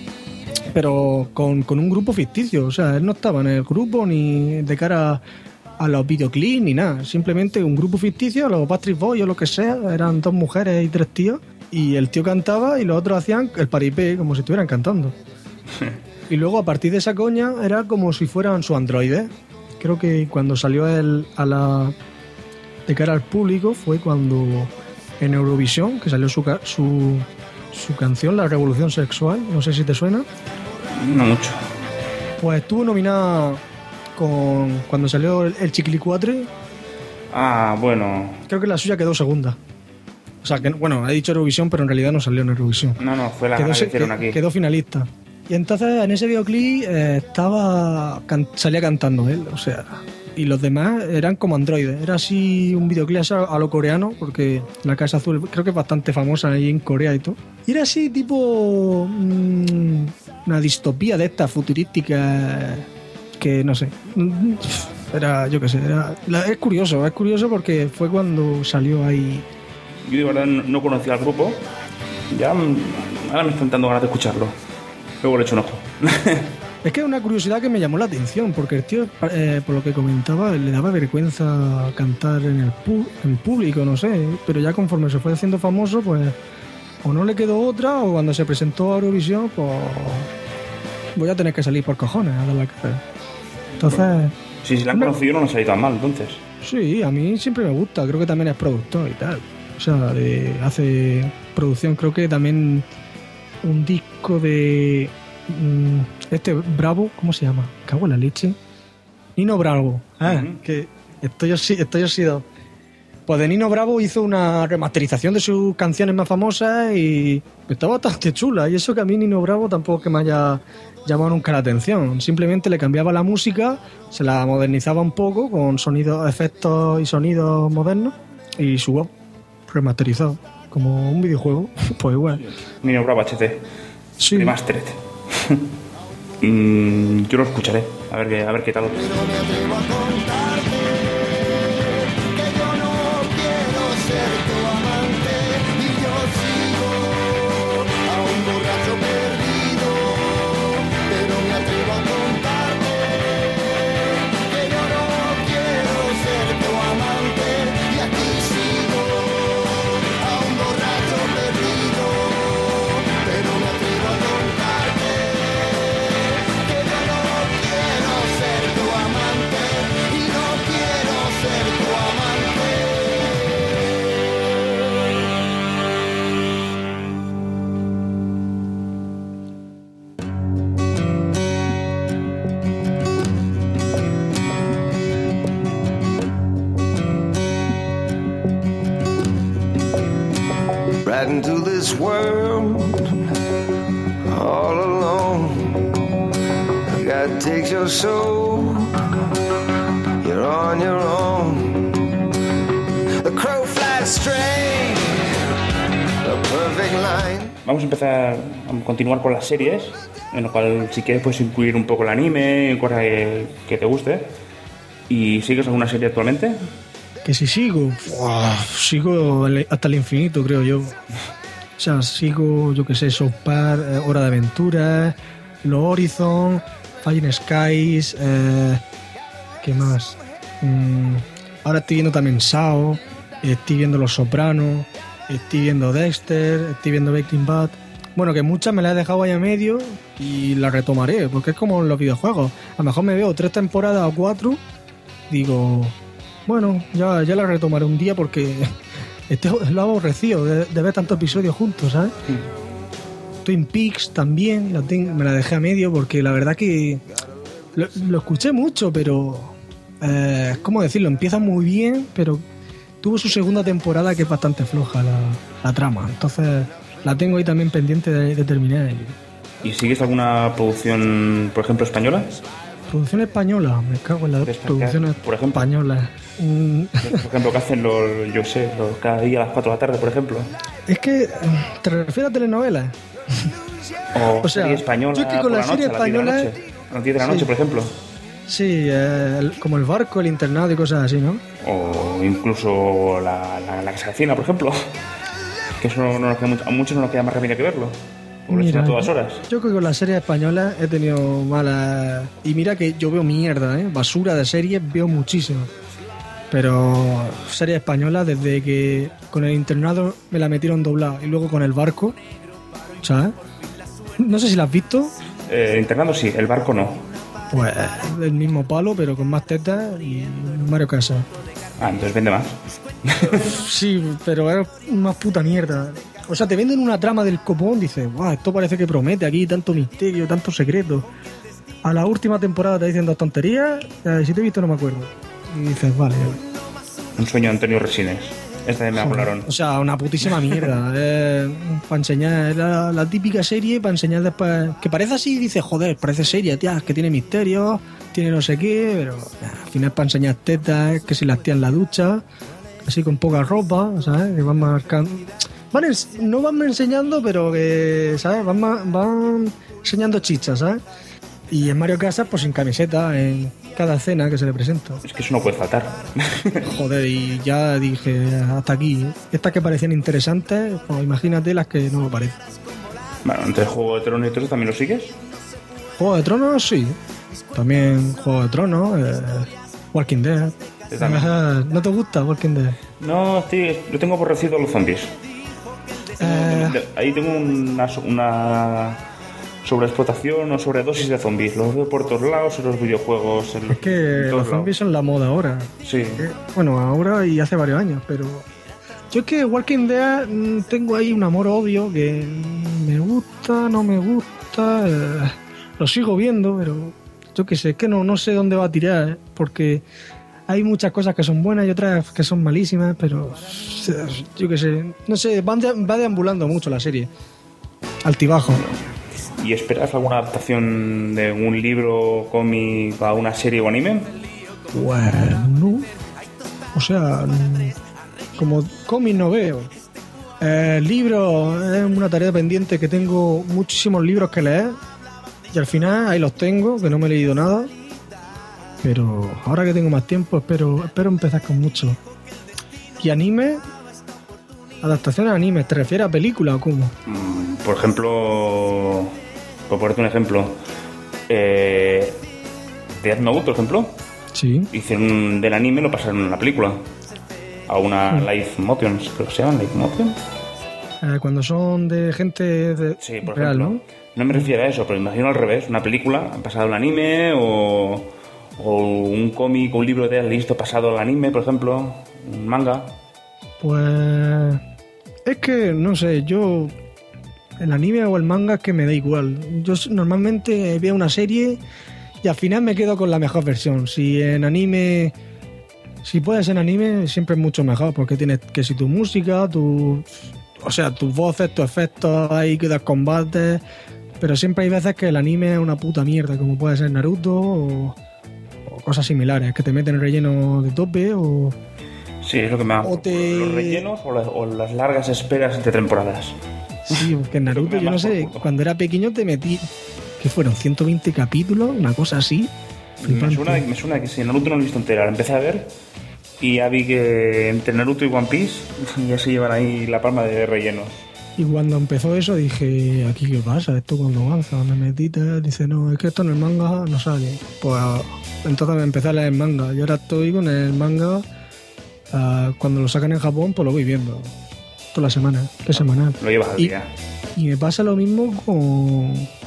pero con, con un grupo ficticio, o sea, él no estaba en el grupo ni de cara a, a los videoclips ni nada, simplemente un grupo ficticio, los Backstreet Boys o lo que sea, eran dos mujeres y tres tíos y el tío cantaba y los otros hacían el paripé como si estuvieran cantando. Y luego a partir de esa coña era como si fueran su androide. Creo que cuando salió él a la de cara al público fue cuando en Eurovisión, que salió su, su, su canción La Revolución Sexual, no sé si te suena. No mucho. Pues estuvo nominada con cuando salió el, el Chiquilicuatre. Ah, bueno. Creo que la suya quedó segunda. O sea, que bueno, he dicho Eurovisión, pero en realidad no salió en Eurovisión. No, no, fue la quedó, que hicieron aquí. Quedó finalista. Y entonces en ese videoclip eh, estaba can- salía cantando él, o sea, y los demás eran como androides. Era así un videoclip a lo coreano, porque la Casa Azul creo que es bastante famosa ahí en Corea y todo. Y era así tipo mmm, una distopía de estas futurísticas que no sé. Era, yo qué sé, era, es curioso, es curioso porque fue cuando salió ahí. Yo de verdad no conocía al grupo. Ya ahora me están dando ganas de escucharlo. Luego le echo un ojo. Es que es una curiosidad que me llamó la atención, porque el tío, eh, por lo que comentaba, le daba vergüenza cantar en el pu- en público, no sé, pero ya conforme se fue haciendo famoso, pues o no le quedó otra, o cuando se presentó a Eurovisión, pues voy a tener que salir por cojones a dar la cara. Entonces... Sí, si la han conocido no nos ha ido tan mal, entonces. Sí, a mí siempre me gusta, creo que también es productor y tal. O sea, de, hace producción, creo que también... un disco de este Bravo, ¿cómo se llama? Cago en la leche. Nino Bravo. Ah, uh-huh. Que estoy, oxi- estoy oxidado. Pues de Nino Bravo hizo una remasterización de sus canciones más famosas y está bastante chula. Y eso que a mí Nino Bravo tampoco es que me haya llamado nunca la atención. Simplemente le cambiaba la música, se la modernizaba un poco con sonidos, efectos y sonidos modernos y su voz remasterizado. Como un videojuego, pues igual. Nino Bravo H D. Sí. Remastered. mm, yo lo escucharé, a ver qué, a ver qué tal. Into this world all alone. God takes your soul, you're on your own. The crow flies straight, a perfect line. Vamos a empezar a continuar con las series, en lo cual si quieres puedes incluir un poco el anime, cosas que, que te guste. ¿Y sigues alguna serie actualmente? Que si sigo, ¡buah! Sigo hasta el infinito, creo yo. O sea, sigo, yo que sé, South Park, eh, Hora de Aventura, Los Horizon, Fire Skies, eh, ¿qué más? Mm, ahora estoy viendo también Sao, estoy viendo Los Sopranos, estoy viendo Dexter, estoy viendo Breaking Bad. Bueno, que muchas me las he dejado ahí a medio y las retomaré, porque es como en los videojuegos. A lo mejor me veo tres temporadas o cuatro, digo... Bueno, ya, ya la retomaré un día porque estoy, lo aborrecido de, de ver tantos episodios juntos, ¿sabes? Sí. Twin Peaks también, la tengo, me la dejé a medio porque la verdad que lo, lo escuché mucho, pero eh, ¿cómo decirlo? Empieza muy bien, pero tuvo su segunda temporada que es bastante floja la, la trama. Entonces la tengo ahí también pendiente de, de terminar. ¿Y sigues alguna producción, por ejemplo, española? Producción española, me cago en las producciones por ejemplo, españolas. Mm. Por ejemplo, ¿qué hacen los, yo sé, los cada día a las cuatro de la tarde, por ejemplo? Es que, ¿te refieres a telenovelas? O, o sea, serie española, yo es que con la, la serie española... A las diez de la noche, sí. Por ejemplo. Sí, eh, el, como El Barco, El Internado y cosas así, ¿no? O incluso la, la, la Casa de Cina, por ejemplo. Que eso no, no nos queda mucho, a muchos no nos queda más remedio que verlo. Mira, a todas horas. Yo creo que con las series españolas he tenido malas... Y mira que yo veo mierda, ¿eh? Basura de series veo muchísimo. Pero series españolas, desde que con El Internado me la metieron doblada y luego con El Barco, ¿sabes? No sé si la has visto. Eh, el Internado sí, El Barco no. Pues del mismo palo, pero con más tetas y Mario Casas. Ah, entonces vende más. Sí, pero es una puta mierda. O sea, te venden una trama del copón, dices, wow, esto parece que promete aquí tanto misterio, tanto secreto. A la última temporada te dicen dos tonterías, eh, si te he visto no me acuerdo. Y dices, vale. Un sueño de Antonio Resines. Esta vez me hablaron. O sea, una putísima mierda. eh, para enseñar, la, la típica serie para enseñar después. Que parece así, dices, joder, parece seria, tía, que tiene misterio, tiene no sé qué, pero al final es para enseñar tetas, que si las tías en la ducha, así con poca ropa, ¿sabes? Que van marcando. Van ens- no van enseñando, pero que, ¿sabes? Van, van enseñando chichas, ¿sabes? Y en Mario Casas, pues sin camiseta, en cada escena que se le presenta. Es que eso no puede faltar. Joder, y ya dije, hasta aquí. Estas que parecían interesantes, pues imagínate las que no me parecen. Bueno, entre Juego de Tronos y todo eso, ¿también lo sigues? Juego de Tronos, sí. También Juego de Tronos, eh, Walking Dead. ¿No te gusta Walking Dead? No, estoy, lo tengo aborrecido a los zombies. Eh... Ahí tengo una, una sobreexplotación o sobredosis de zombies. Los veo por todos lados, en los videojuegos. En es que los zombies son la moda ahora. Sí. Eh, bueno, ahora y hace varios años, pero yo es que Walking Dead tengo ahí un amor-odio que me gusta, no me gusta. Eh, lo sigo viendo, pero yo qué sé, es que no, no sé dónde va a tirar, ¿eh? Porque hay muchas cosas que son buenas y otras que son malísimas, pero yo qué sé, no sé, van de- va deambulando mucho la serie. Altibajo. ¿Y esperas alguna adaptación de un libro, cómic, a una serie o anime? Bueno, o sea, mm, como cómic no veo. Eh, libros es una tarea pendiente que tengo muchísimos libros que leer y al final ahí los tengo, que no me he leído nada. Pero ahora que tengo más tiempo espero espero empezar con mucho. ¿Y anime? ¿Adaptaciones a anime? ¿Te refieres a película o cómo? Mm, Por ejemplo, por ponerte un ejemplo, eh, Death Note, por ejemplo, sí. hicieron del anime, lo pasaron en la película. A una Mm. live motion, creo que se llama live motion. Eh, cuando son de gente de Sí, por real, ejemplo. No me refiero a eso, pero imagino al revés, una película pasado al anime o, o un cómic o un libro de listo pasado al anime, por ejemplo, un manga. Pues es que no sé, yo el anime o el manga es que me da igual. Yo s- normalmente veo una serie y al final me quedo con la mejor versión. Si en anime, si puedes en anime siempre es mucho mejor porque tienes que si tu música, tu, o sea, tus voces, tus efectos, ahí que das combates, pero siempre hay veces que el anime es una puta mierda, como puede ser Naruto o, o cosas similares, que te meten relleno de tope o Sí, es lo que me ha... O te- Los rellenos o, la- o las largas esperas entre temporadas. Sí, porque en Naruto, yo no sé, cuando era pequeño te metí, que fueron ciento veinte capítulos, una cosa así. Me Flipante. suena, me suena que sí, Naruto no lo he visto entera, la empecé a ver y ya vi que entre Naruto y One Piece ya se llevan ahí la palma de rellenos. Y cuando empezó eso dije, ¿aquí qué pasa? ¿Esto cuando avanza? Me metí, tal, dice, no, es que esto en el manga no sale. Pues entonces me empecé a leer manga y ahora estoy con el manga, ah, cuando lo sacan en Japón, pues lo voy viendo. Toda la semana, que es semanal. Lo llevas al Y- día. Y me pasa lo mismo con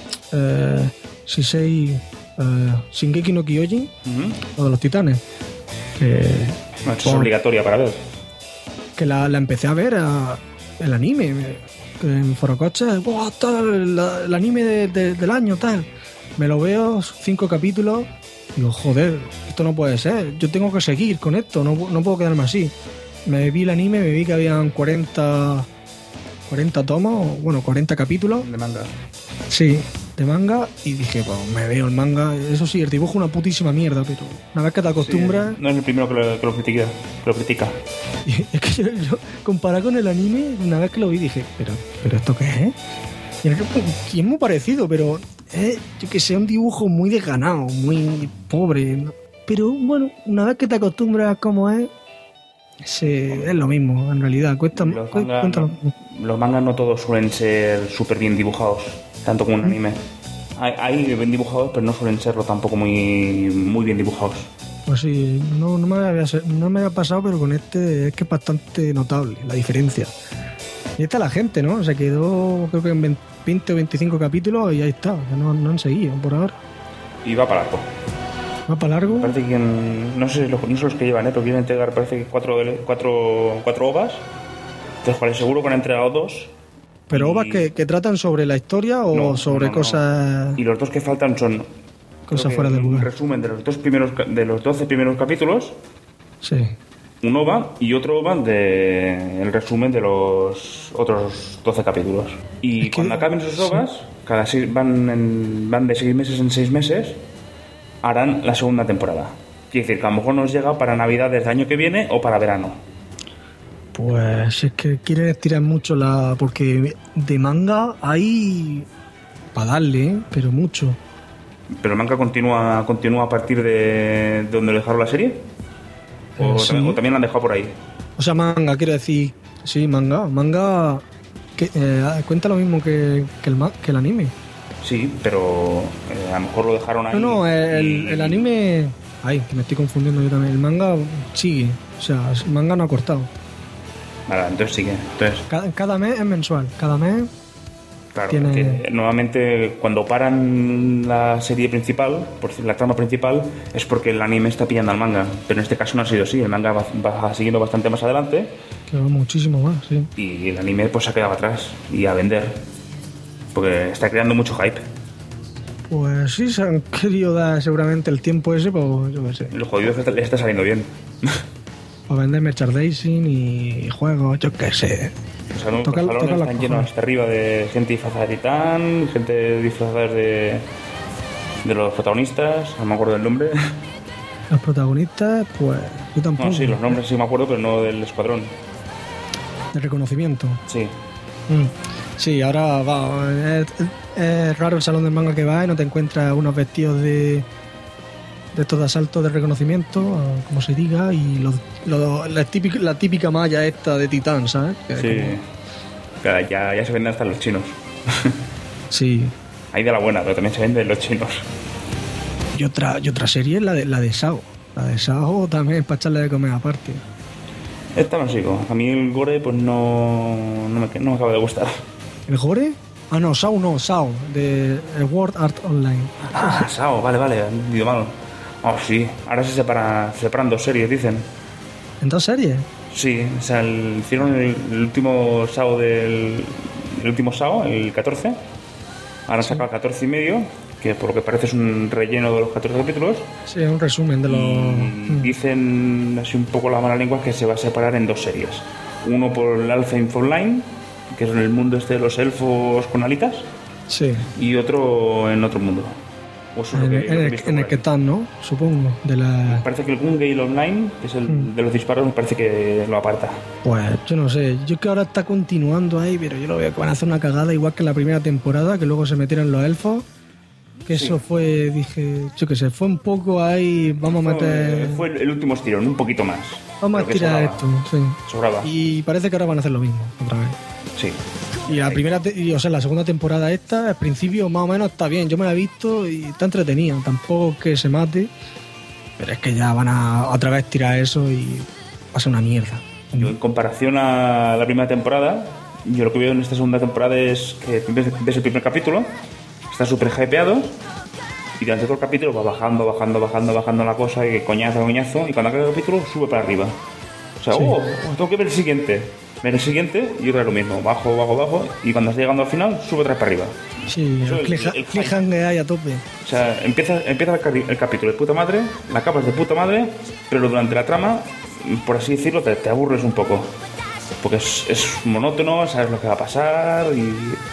eh, Shisei eh, Shingeki no Kyojin, o de los titanes. Que, No, esto es por- obligatoria para ver. que la, la empecé a ver a- el anime. Que en Forocoche, ¡buah, tal! la- el anime de- de- del año, tal. Me lo veo, cinco capítulos. Digo, joder, esto no puede ser. Yo tengo que seguir con esto, no, no puedo quedarme así. Me vi el anime, me vi que habían cuarenta, cuarenta tomos, bueno, cuarenta capítulos. De manga. Sí, de manga. Y dije, pues me veo el manga. Eso sí, el dibujo es una putísima mierda, pero una vez que te acostumbras. No es el primero que lo, que lo critica. Que lo critica. Es que yo, yo, comparado con el anime, una vez que lo vi dije, pero, pero ¿esto qué es? Y es, que- y es muy parecido, pero es, yo que sé, un dibujo muy desganado, muy pobre. ¿no? Pero bueno, una vez que te acostumbras a cómo es, se- es lo mismo, en realidad. Cuesta, Los cu- mangas, cuenta lo- no, los mangas no todos suelen ser súper bien dibujados, tanto como un anime. Hay, hay bien dibujados, pero no suelen serlo tampoco muy, muy bien dibujados. Pues sí, no, no, me había, se- no me había pasado, pero con este es que es bastante notable la diferencia. Y está la gente, ¿no? Se quedó creo que en veinte o veinticinco capítulos y ahí está. O sea, no, no han seguido por ahora. Y va para largo. Va para largo. Parece que en- no sé, los, no sé los que llevan, ¿eh? Pero quieren entregar parece que cuatro, cuatro, cuatro ovas, de los cuales seguro que han entregado dos. Pero ovas que, que tratan sobre la historia o No, sobre no, no. cosas Y los dos que faltan son cosas creo que fuera del un lugar. resumen de los dos primeros ca- de los doce primeros capítulos, Sí. un OVA y otro OVA de el resumen de los otros doce capítulos. Y cuando acaben esos OVAs, cada seis, van en- van de seis meses en seis meses, harán la segunda temporada. Quiere decir que a lo mejor nos llega para Navidad del año que viene o para verano. Pues es que quieren estirar mucho la... Porque de manga hay para darle, ¿eh? Pero mucho. ¿Pero el manga continúa, continúa a partir de, de donde lo dejaron la serie? ¿O, Eh, sí. también, o también la han dejado por ahí? O sea, manga, quiero decir... Sí, manga. Manga que, eh, cuenta lo mismo que, que, el, ma- que el anime. Sí, pero eh, a lo mejor lo dejaron ahí. No, no, el, y- el anime... Ay, que me estoy confundiendo yo también. El manga sigue. O sea, el manga no ha cortado. Vale, entonces sigue. Entonces, Cada, cada mes es mensual. Cada mes... claro, tiene- que normalmente cuando paran la serie principal, por decir, la trama principal, es porque el anime está pillando al manga. Pero en este caso no ha sido así. El manga va, va siguiendo bastante más adelante Que va muchísimo más, sí. y el anime pues se ha quedado atrás y a vender. Porque está creando mucho hype. Pues sí, se han querido dar seguramente el tiempo ese, pues yo qué sé. Lo jodido es que les está saliendo bien. Para vender merchandising y juegos, yo qué sé. Los salones, Toca- los salones toca la están llenos cojones. hasta arriba de gente disfrazada de Titán, gente disfrazada de, de los protagonistas, no me acuerdo del nombre. Los protagonistas, pues yo tampoco. No, sí, los nombres sí me acuerdo, pero no del escuadrón. De reconocimiento. Sí. Mm. Sí, ahora va. Es, es raro el salón del manga que va y no te encuentras unos vestidos de de estos de asalto de reconocimiento, o como se diga, y los, los- la, típica, la típica malla esta de Titán, ¿sabes? Que es Sí. como- Claro, ya, ya se venden hasta los chinos. sí. Hay de la buena, pero también se venden los chinos. Y otra, y otra serie es la de, la de Sao. La de Sao también es para echarle de comer aparte. Esta no sigo. A mí el gore pues no, no, me, no me acaba de gustar. ¿El Gore? Ah, no, Sao no, Sao, de el World Art Online. Ah, Sao, vale, vale, he entendido mal. Oh, sí, ahora se, separa, se separan dos series, dicen. ¿En dos series? Sí, o sea, el- hicieron el, el último Sao del... El último Sao, el catorce. Ahora han sacado el catorce y medio, que por lo que parece es un relleno de los catorce capítulos. Sí, es un resumen de los... Y dicen así un poco la mala lengua que se va a separar en dos series. Uno por el Alpha Info Online, que es en el mundo este de los elfos con alitas, Sí, y otro en otro mundo. O eso es lo en, que- el- lo que en he el, visto en por el ahí. que están, ¿no? Supongo, de la... Parece que el Gun Gale Online, que es el Mm. de los disparos, me parece que lo aparta. Pues yo no sé, yo que ahora está continuando ahí, pero yo lo veo que van a hacer una cagada igual que en la primera temporada, que luego se metieron los elfos, que Sí. eso fue, dije, yo qué sé, fue un poco ahí, vamos a meter... Fue el último estirón, un poquito más. Vamos a Pero que tirar sobraba. esto, sí. Sobraba. Y parece que ahora van a hacer lo mismo, otra vez. Sí. Y la primera, te- y, o sea, la segunda temporada esta, al principio más o menos está bien, yo me la he visto y está entretenida, tampoco es que se mate, pero es que ya van a otra vez tirar eso y va a ser una mierda. Yo, en comparación a la primera temporada, yo lo que veo en esta segunda temporada es que ves, ves el primer capítulo, está súper hypeado, y durante todo el capítulo va bajando, bajando, bajando, bajando la cosa, y coñazo, coñazo, y cuando acaba el capítulo sube para arriba. O sea, Sí. oh, tengo que ver el siguiente. Ver el siguiente y otra vez lo mismo, bajo, bajo, bajo, y cuando está llegando al final, sube otra vez para arriba. Sí, Eso el, es cliffha- el- el cliffhanger ahí a tope. O sea, empieza, empieza el, cari- el capítulo de puta madre, la acabas de puta madre, pero durante la trama, por así decirlo, te, te aburres un poco. Porque es, es monótono, sabes lo que va a pasar y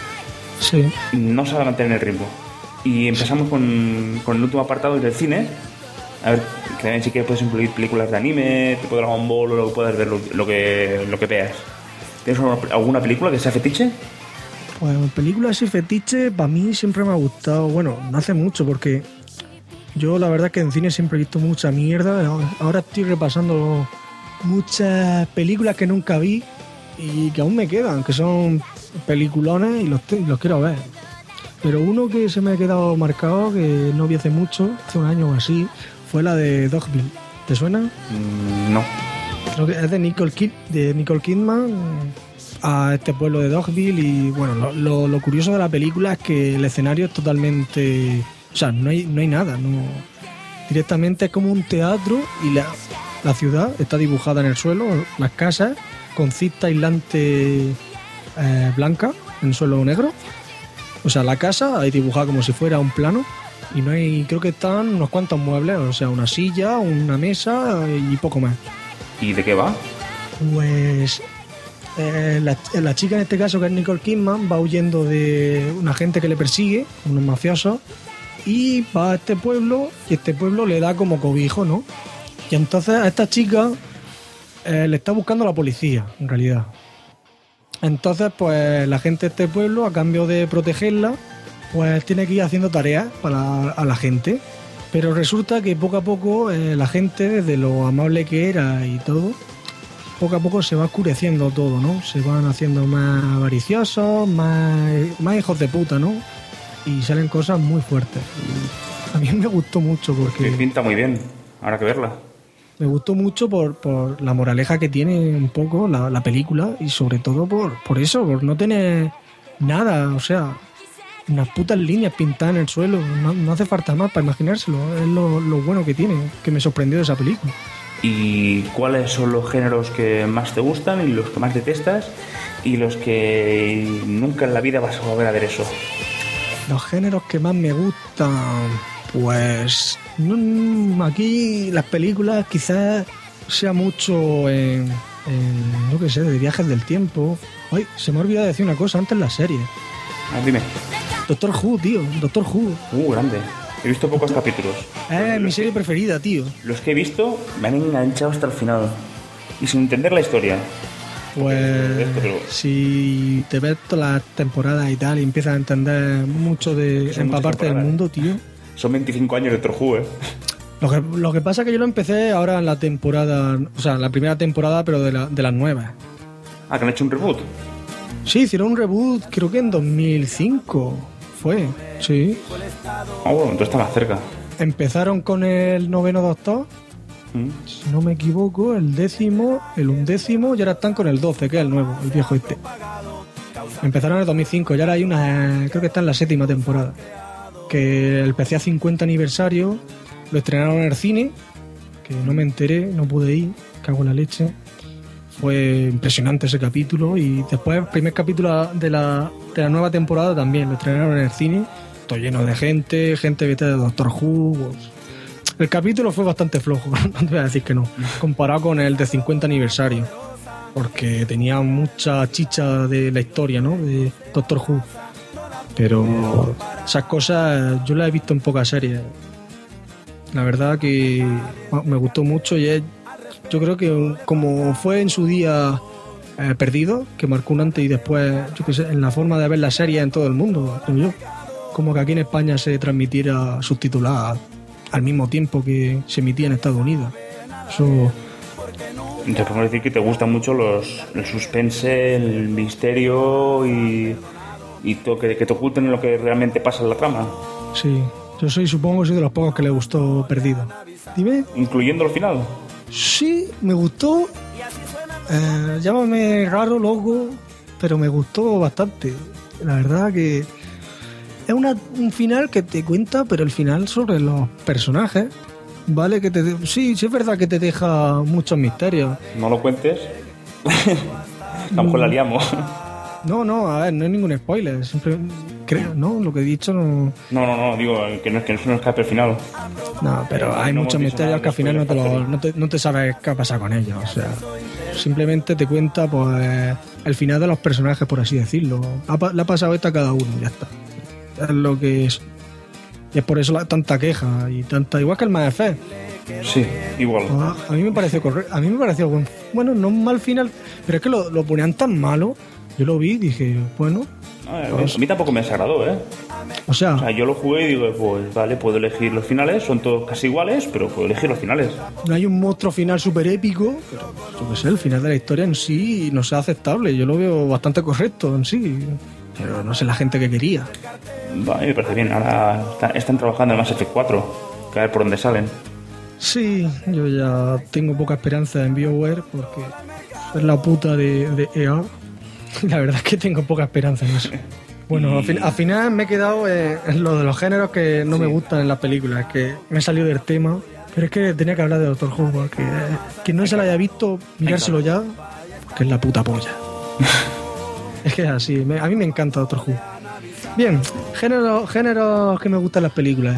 Sí. no sabe mantener el ritmo. Y empezamos con, con el último apartado del cine. A ver, que también sí que puedes incluir películas de anime, tipo Dragon Ball, o lo que puedas ver, lo, lo que, lo que veas. ¿Tienes alguna película que sea fetiche? Pues películas y fetiche, para mí siempre me ha gustado. Bueno, no hace mucho porque yo la verdad que en cine siempre he visto mucha mierda. Ahora estoy repasando muchas películas que nunca vi y que aún me quedan, que son peliculones y los, te- los quiero ver. Pero uno que se me ha quedado marcado, que no vi hace mucho, hace un año o así, fue la de Dogville. ¿Te suena? Mm, no. Creo que es de Nicole, Kid, de Nicole Kidman a este pueblo de Dogville y bueno, lo, lo- lo curioso de la película es que el escenario es totalmente... O sea, no hay, no hay nada, no, directamente es como un teatro y la, la ciudad está dibujada en el suelo, las casas con cinta aislante eh, blanca en suelo negro. O sea, la casa hay dibujada como si fuera un plano y no hay, creo que están unos cuantos muebles, o sea, una silla, una mesa y poco más. ¿Y de qué va? Pues eh, la, la chica en este caso, que es Nicole Kidman, va huyendo de una gente que le persigue, unos mafiosos, y va a este pueblo y este pueblo le da como cobijo, ¿no? Y entonces a esta chica eh, le está buscando la policía, en realidad. Entonces, pues la gente de este pueblo, a cambio de protegerla, pues tiene que ir haciendo tareas para a la gente. Pero resulta que poco a poco eh, la gente, desde lo amable que era y todo, poco a poco se va oscureciendo todo, ¿no? Se van haciendo más avariciosos, más, más hijos de puta, ¿no? Y salen cosas muy fuertes. Y a mí me gustó mucho porque... Que pinta muy bien, habrá que verla. Me gustó mucho por, por la moraleja que tiene un poco la, la película y sobre todo por, por eso, por no tener nada, o sea, unas putas líneas pintadas en el suelo, no, no hace falta más para imaginárselo, es lo, lo bueno que tiene, que me sorprendió de esa película. ¿Y cuáles son los géneros que más te gustan y los que más detestas y los que nunca en la vida vas a volver a ver eso? Los géneros que más me gustan, pues mm, aquí las películas quizás sea mucho en, en no qué sé, de viajes del tiempo. Ay, se me ha olvidado decir una cosa antes, la serie. Ah, dime. Doctor Who, tío, Doctor Who. Uh, grande. He visto pocos capítulos. Es mi serie preferida, tío. Los que he visto me han enganchado hasta el final. Y sin entender la historia. Pues Esto, pero- si te ves todas las temporadas y tal y empiezas a entender mucho de Son empaparte muchas del temporadas. mundo, tío. Son veinticinco años de Doctor Who, ¿eh? Lo que, lo que pasa es que yo lo empecé ahora en la temporada, o sea, en la primera temporada, pero de, la, de las nuevas. Ah, que han hecho un reboot. Sí, hicieron un reboot, creo que en dos mil cinco fue, sí. Ah, bueno, entonces está más cerca. Empezaron con el noveno Doctor, Mm. si no me equivoco, el décimo, el undécimo, y ahora están con el doce, que es el nuevo, el viejo este. Empezaron en el dos mil cinco y ahora hay una, creo que está en la séptima temporada. Que el P C A cincuenta aniversario lo estrenaron en el cine, que no me enteré, no pude ir, cago en la leche. Fue impresionante ese capítulo y después el primer capítulo de la, de la nueva temporada también lo estrenaron en el cine, todo lleno de gente, gente vestida de Doctor Who. Pues. El capítulo fue bastante flojo, no te voy a decir que no, comparado con el de cincuenta aniversario, porque tenía mucha chicha de la historia, ¿no? De Doctor Who. Pero esas cosas yo las he visto en pocas series. La verdad que bueno, me gustó mucho y es, yo creo que como fue en su día eh, Perdido, que marcó un antes y después, yo qué sé, en la forma de ver la serie en todo el mundo, creo yo. Como que aquí en España se transmitiera subtitulada al mismo tiempo que se emitía en Estados Unidos. Eso, Te podemos decir que te gustan mucho los, el suspense, el misterio y, y todo, que, que te oculten lo que realmente pasa en la trama. sí. Yo soy, supongo que soy de los pocos que le gustó Perdido. Dime. Incluyendo el final. Sí, me gustó. Eh, llámame raro, loco, pero me gustó bastante. La verdad que es una, un final que te cuenta, pero el final sobre los personajes. Vale, que te de- sí, sí es verdad que te deja muchos misterios. No lo cuentes. A lo mejor la liamos. No, no, a ver, no es ningún spoiler. Simplemente creo, ¿no? Lo que he dicho no. No, no, no, digo que no, que no se nos escape el final. No, pero hay No muchos hemos dicho misterios nada que al final no te, después de lo, no, te, no te sabes qué ha pasado con ellos. O sea, simplemente te cuenta pues el final de los personajes, por así decirlo. Ha pa- le ha pasado esto a cada uno, ya está. Es lo que es. Y es por eso la, tanta queja y tanta. Igual que el Mass Effect. Sí, igual. A, a mí me pareció correcto. A mí me pareció buen. Bueno, no un mal final, pero es que lo, lo ponían tan malo. Yo lo vi y dije, bueno. A, ver, a mí tampoco me desagradó, ¿eh? O sea, O sea, yo lo jugué y digo, pues vale, puedo elegir los finales, son todos casi iguales, pero puedo elegir los finales. no hay un monstruo final súper épico, pero yo qué sé, el final de la historia en sí no sea aceptable. Yo lo veo bastante correcto en sí, pero no sé la gente que quería. Vale, me parece bien. Ahora está- están trabajando en Mass Effect cuatro, que a ver por dónde salen. Sí, yo ya tengo poca esperanza en BioWare porque es la puta de, de E A. La verdad es que tengo poca esperanza en eso. Bueno, al, fin- al final me he quedado en, en lo de los géneros que no me gustan en las películas, que me he salido del tema. Pero es que tenía que hablar de Doctor Who, porque quien no se lo haya visto, mirárselo ya, que es la puta polla. Es que es así, me- a mí me encanta Doctor Who. Bien, géneros géneros que me gustan en las películas.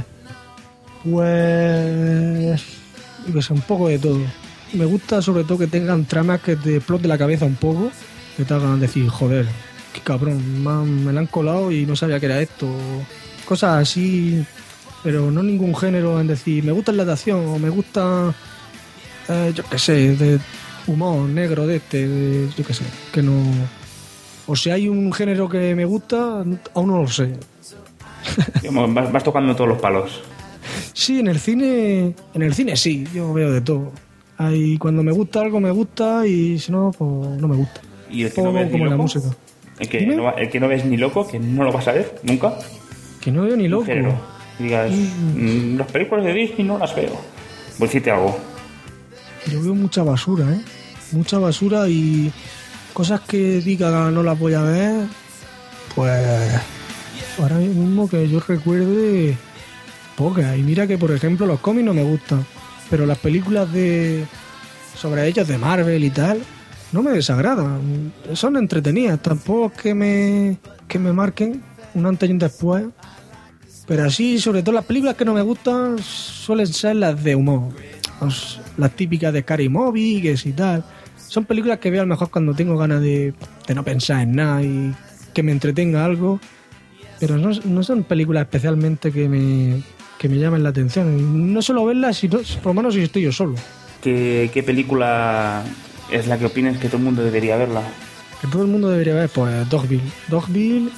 Pues... yo qué sé, un poco de todo. Me gusta sobre todo que tengan tramas que te explote la cabeza un poco, que te hagan decir, joder, qué cabrón, me, han- me la han colado y no sabía que era esto. Cosas así, pero no ningún género en decir, me gusta la de acción o me gusta, eh, yo qué sé, de humor negro de este, de- yo qué sé, que no... O si hay un género que me gusta, aún no lo sé. Digamos, vas, vas tocando todos los palos. Sí, en el cine, en el cine sí, yo veo de todo. Hay, cuando me gusta algo me gusta y si no, pues no me gusta. ¿Y el que no Poco ves ni como la loco? música. El que, Dime. no, va- el que no ves ni loco, que no lo vas a ver nunca. Que no veo ni Un loco. género. Digas, mm, las películas de Disney no las veo. Voy a decirte algo. Yo veo mucha basura, ¿eh? Mucha basura y cosas que diga no las voy a ver, pues ahora mismo que yo recuerde, pocas. Y mira que, por ejemplo, los cómics no me gustan, pero las películas de sobre ellos de Marvel y tal no me desagradan. Son entretenidas, tampoco es que me, que me marquen un antes y un después. Pero así, sobre todo las películas que no me gustan suelen ser las de humor. Los- las típicas de Scary Movie, que y tal. Son películas que veo a lo mejor cuando tengo ganas de, de no pensar en nada y que me entretenga algo. Pero no, no son películas especialmente que me, que me llamen la atención. Y no suelo verlas, si no- por lo menos si estoy yo solo. ¿Qué, qué película es la que opinas que todo el mundo debería verla? Que todo el mundo debería ver, pues Dogville. Dogville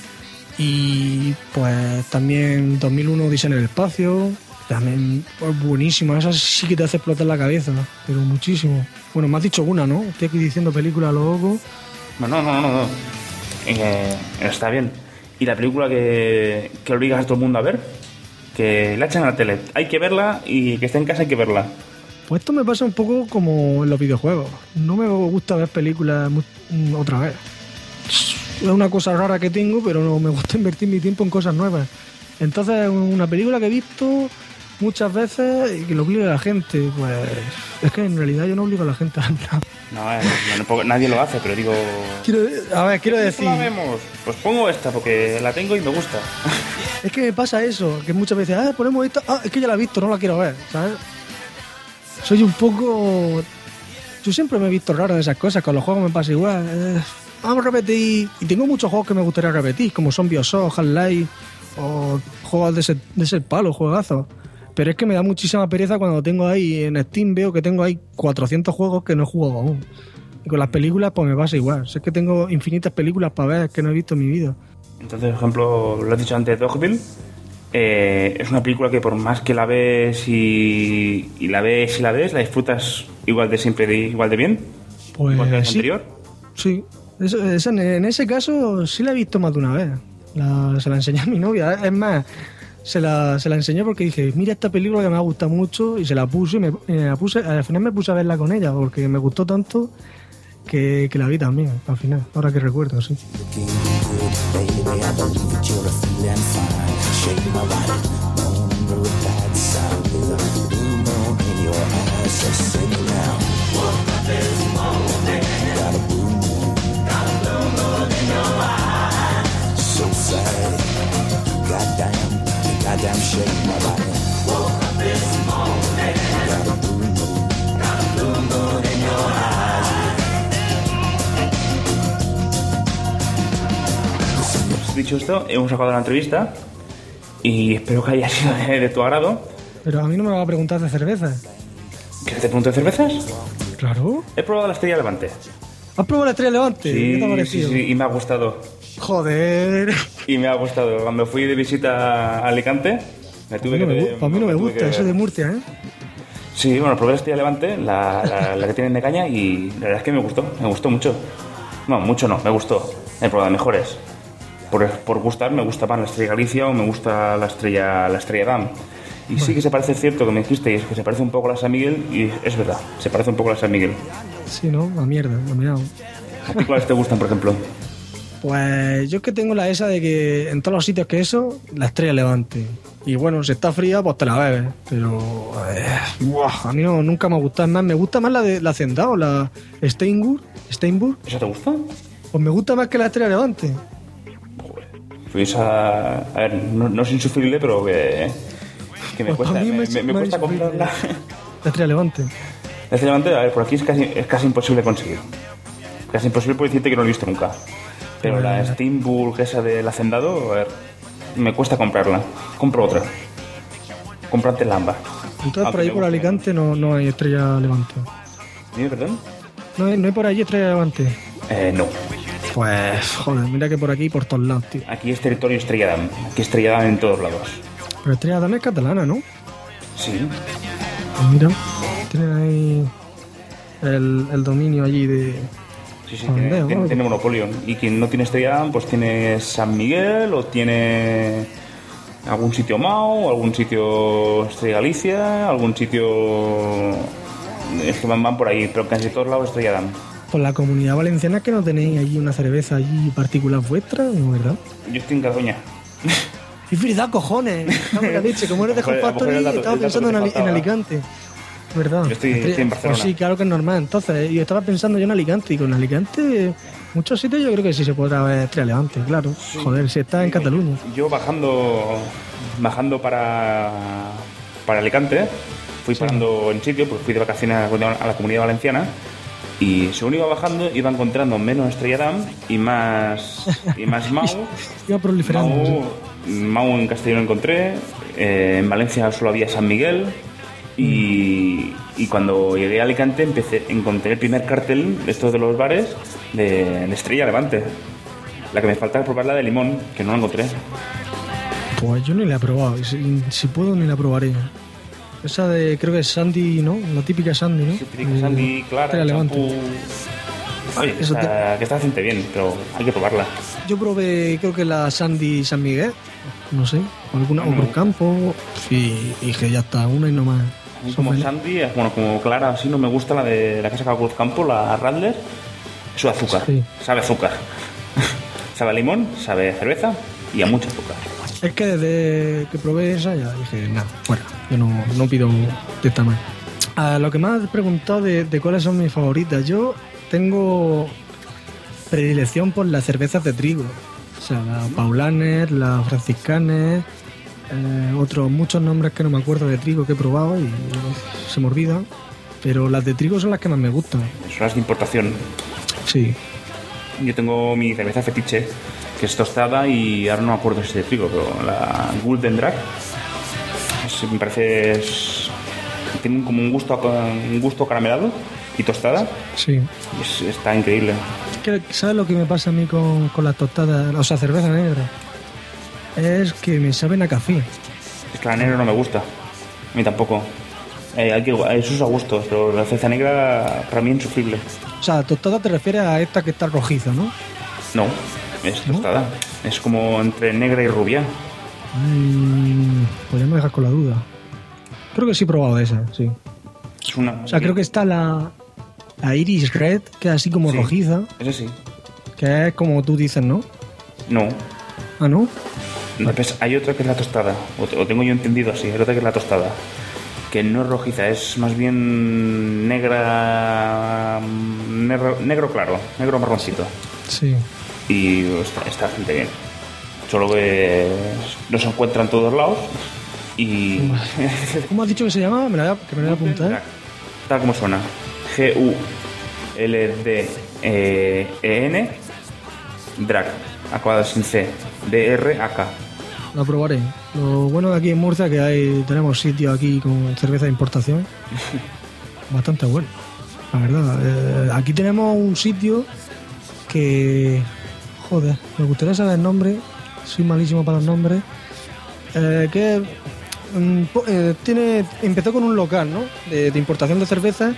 y pues también dos mil uno Odisea en el espacio. También pues, buenísimo, esa sí que te hace explotar la cabeza, pero muchísimo. Bueno, me has dicho una, ¿no? Estoy aquí diciendo película a lo loco. No, no, no, no. no. Eh, está bien. ¿Y la película que, que obligas a todo el mundo a ver? Que la echan a la tele. Hay que verla y que esté en casa hay que verla. Pues esto me pasa un poco como en los videojuegos. No me gusta ver películas mu- otra vez. Es una cosa rara que tengo, pero no me gusta invertir mi tiempo en cosas nuevas. Entonces, una película que he visto muchas veces y que lo obliga a la gente, pues es que en realidad yo no obligo a la gente a nada. No, eh, no, no, nadie lo hace, pero digo... Quiero, a ver, quiero ¿qué decir... película vemos? Pues pongo esta porque la tengo y me gusta. Es que me pasa eso, que muchas veces, ah, ponemos esta, ah, es que ya la he visto, no la quiero ver, ¿sabes? Soy un poco... Yo siempre me he visto raro en esas cosas, con los juegos me pasa igual. eh, vamos a repetir, y tengo muchos juegos que me gustaría repetir, como son Bioshock, Half-Life, o juegos de ese, de ese palo, juegazos. Pero es que me da muchísima pereza cuando tengo ahí en Steam, veo que tengo ahí cuatrocientos juegos que no he jugado aún. Y con las películas pues me pasa igual. Sé que tengo infinitas películas para ver que no he visto en mi vida. Entonces, por ejemplo, lo has dicho antes, Dogville, eh, es una película que por más que la ves y, y la ves y la ves, la disfrutas igual de siempre, de, igual de bien, Pues igual que la vez sí. anterior. Sí, Eso- esa- en ese caso sí la he visto más de una vez. La- se la enseñé a mi novia. Es más, se la, se la enseñé porque dije, mira esta película que me ha gustado mucho y se la puse y me, me la puse, al final me puse a verla con ella porque me gustó tanto que, que la vi también, al final, ahora que recuerdo, sí. Baby, I believe that you're a feeling fine. Shaking my body on the bad side. There's a blue moon in your eyes, so sing it now. Woke up this morning. Got a blue moon. Got a blue moon in your eyes. So sad. Goddamn, you goddamn shake my body. Woke up this morning. Got a blue moon. Got a blue moon in your eyes. Dicho esto, hemos acabado la entrevista y espero que haya sido de, de tu agrado. Pero a mí no me va a preguntar de cerveza. ¿Que te pregunto de cervezas? Claro. He probado la Estrella Levante. ¿Has probado la Estrella Levante? ¿Qué te ha Sí, sí, parecido? sí, y me ha gustado. Joder. Y me ha gustado. Cuando fui de visita a Alicante, me tuve A mí no me, que... gu- a mí no me tuve gusta, que- eso de Murcia, ¿eh? Sí, bueno, probé la Estrella Levante, la, la, la que tienen de caña, y la verdad es que me gustó, me gustó mucho. No, mucho no, me gustó. He probado mejores. Por, por gustar, me gusta más la Estrella Galicia o me gusta la Estrella la Estrella Damm. Y sí que se parece, cierto, que me dijisteis, que se parece un poco a la San Miguel, y es verdad, se parece un poco a la San Miguel. Sí, ¿no? La mierda, la mierda. ¿A ti cuáles te gustan, por ejemplo? Pues yo es que tengo la esa de que en todos los sitios que eso, la Estrella Levante. Y bueno, si está fría, pues te la bebes. Pero eh, buah, a mí no, nunca me ha gustado. Es más, me gusta más la de la Hacendado, la Steinburg. Steinburg. ¿Esa te gusta? Pues me gusta más que la Estrella Levante. Pues a, a ver, no, no es insufrible, pero que, que me Pues cuesta, a mí me, me- me- me me cuesta es insufrible. comprarla. La Estrella Levante. La Estrella Levante, a ver, por aquí es casi, es casi imposible conseguir. Casi imposible por decirte que no lo he visto nunca. Pero la Steamburg, esa del Hacendado, a ver, me cuesta comprarla. Compro otra. Comprate la ambas. Entonces por ahí por Alicante no, no hay Estrella Levante. ¿Dime, perdón? No hay, no hay por allí Estrella Levante. Eh, no. Pues joder, mira que por aquí por todos lados, tío. Aquí es territorio Estrella Damm. Aquí Estrella Damm en todos lados. Pero Estrella Damm es catalana, ¿no? Sí. Pues mira, tienen ahí el, el dominio allí de... Sí, sí, Joder, tiene, bueno. tiene- tiene monopolio. Y quien no tiene Estrella Damm, pues tiene San Miguel o tiene algún sitio Mao, algún sitio Estrella Galicia, algún sitio... Es que van, van por ahí, pero casi todos lados Estrella Damm. Por la Comunidad Valenciana, que no tenéis allí una cerveza allí particular vuestra, ¿no, verdad? Yo estoy en Cataluña. Es verdad, cojones. Dame la leche, como eres de A lo Hot mejor- a lo mejor Factory, el dato- estaba el dato pensando que en, te Ali- en faltaba. Alicante. ¿Verdad? Yo estoy, estoy en Barcelona. Pues sí, claro que es normal. Entonces, yo estaba pensando yo en Alicante, y con Alicante, muchos sitios yo creo que sí se podrá ver Estrella Levante, claro. Sí. Joder, si está en Cataluña. Yo bajando bajando para, para Alicante, fui sí. parando en sitio, pues fui de vacaciones a la Comunidad Valenciana, y según iba bajando, iba encontrando menos Estrella Damm y más, y más Mau. Iba proliferando. Mau, sí. Mau en Castellón encontré, eh, en Valencia solo había San Miguel. Y, y cuando llegué a Alicante empecé, encontré el primer cartel, estos de los bares, de, de Estrella Levante. La que me falta es probar la de limón, que no la encontré. Pues yo ni la he probado, y si, si puedo ni la probaré. Esa de, creo que es Sandy, ¿no? La típica Sandy, ¿no? Sí, típica Sandy, Clara, champú. Oye, que está, te... que está bastante bien, pero hay que probarla. Yo probé, creo que la Sandy San Miguel, no sé, alguna, no. o por campo, y dije, ya está, una y no más. Como Sandy, bueno, como Clara, así no me gusta la de la que saca Cruz Campo, la Radler. Eso de azúcar, sí. Sabe azúcar. Sabe a limón, sabe a cerveza y a mucho azúcar. Es que desde que probé esa ya dije, nada, fuera, yo no, no pido de esta manera. A lo que más has preguntado de, de cuáles son mis favoritas, yo tengo predilección por las cervezas de trigo. O sea, la Paulaner, la Franciscaner, eh, otros muchos nombres que no me acuerdo de trigo que he probado y eh, se me olvidan. Pero las de trigo son las que más me gustan. Son las de importación. Sí. Yo tengo mi cerveza fetiche, que es tostada y ahora no me acuerdo si es de trigo, pero la Golden Drag es, me parece es, tiene como un gusto un gusto caramelado y tostada. Sí. Es, está increíble. ¿Sabes lo que me pasa a mí con, con las tostadas, o sea, cerveza negra? Es que me saben a café. Es que la negra no me gusta, a mí tampoco. Eh, hay que, eso es a gusto, pero la cerveza negra para mí es insufrible. O sea, tostada te refieres a esta que está rojiza, ¿no? No, es tostada. ¿No? Es como entre negra y rubia. Mm, pues ya me dejas con la duda. Creo que sí he probado de esa, sí. Es una... O sea, creo que está la, la Iris Red, que es así como sí, rojiza. Ese sí. Que es como tú dices, ¿no? No. ¿Ah, no? No, pues hay otra que es la tostada, o, o tengo yo entendido así, hay otra que es la tostada, que no es rojiza, es más bien negra, negro, negro claro, negro marroncito. Sí. Y está, está bastante bien. Solo que no se encuentra en todos lados y... ¿Cómo has dicho que se llama? Me la voy a, que me la voy a apuntar. Tal como suena. G U L D E N Drag, acabada sin C, D R A K. La probaré. Lo bueno de aquí en Murcia que hay tenemos sitio aquí con cerveza de importación. Bastante bueno, la verdad. Eh, aquí tenemos un sitio que... Joder, me gustaría saber el nombre. Soy malísimo para los nombres. Eh, que mm, eh, tiene empezó con un local, ¿no? De, de importación de cerveza.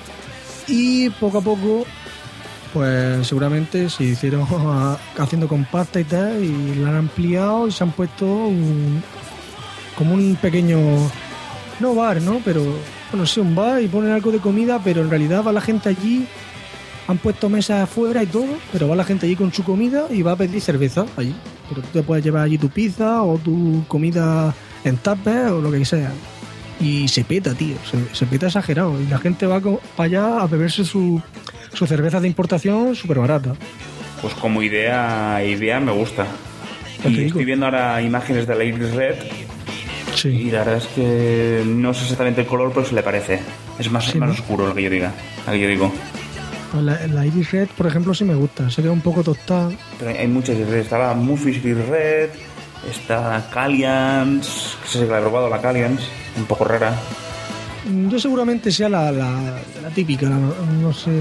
Y poco a poco... Pues seguramente se hicieron haciendo compacta y tal, y la han ampliado y se han puesto un, como un pequeño, no bar, ¿no? Pero, bueno, sí, un bar y ponen algo de comida, pero en realidad va la gente allí, han puesto mesas afuera y todo, pero va la gente allí con su comida y va a pedir cerveza allí. Pero tú te puedes llevar allí tu pizza o tu comida en tupper o lo que sea. Y se peta, tío, se, se peta exagerado. Y la gente va para allá a beberse su... su cerveza de importación súper barata. Pues como idea idea me gusta. Y estoy viendo ahora imágenes de la Iris Red. Sí. Y la verdad es que no sé exactamente el color, pero se le parece. Es más, sí, más ¿no? oscuro lo que yo diga. Lo que yo digo. La, la Iris Red, por ejemplo, sí me gusta. Se ve un poco tostada. Pero hay muchas Iris Red. Está la Murphy's Iris Red. Está Callians. Que se le ha robado la Callians. Un poco rara. Yo seguramente sea la, la, la típica, la, no sé...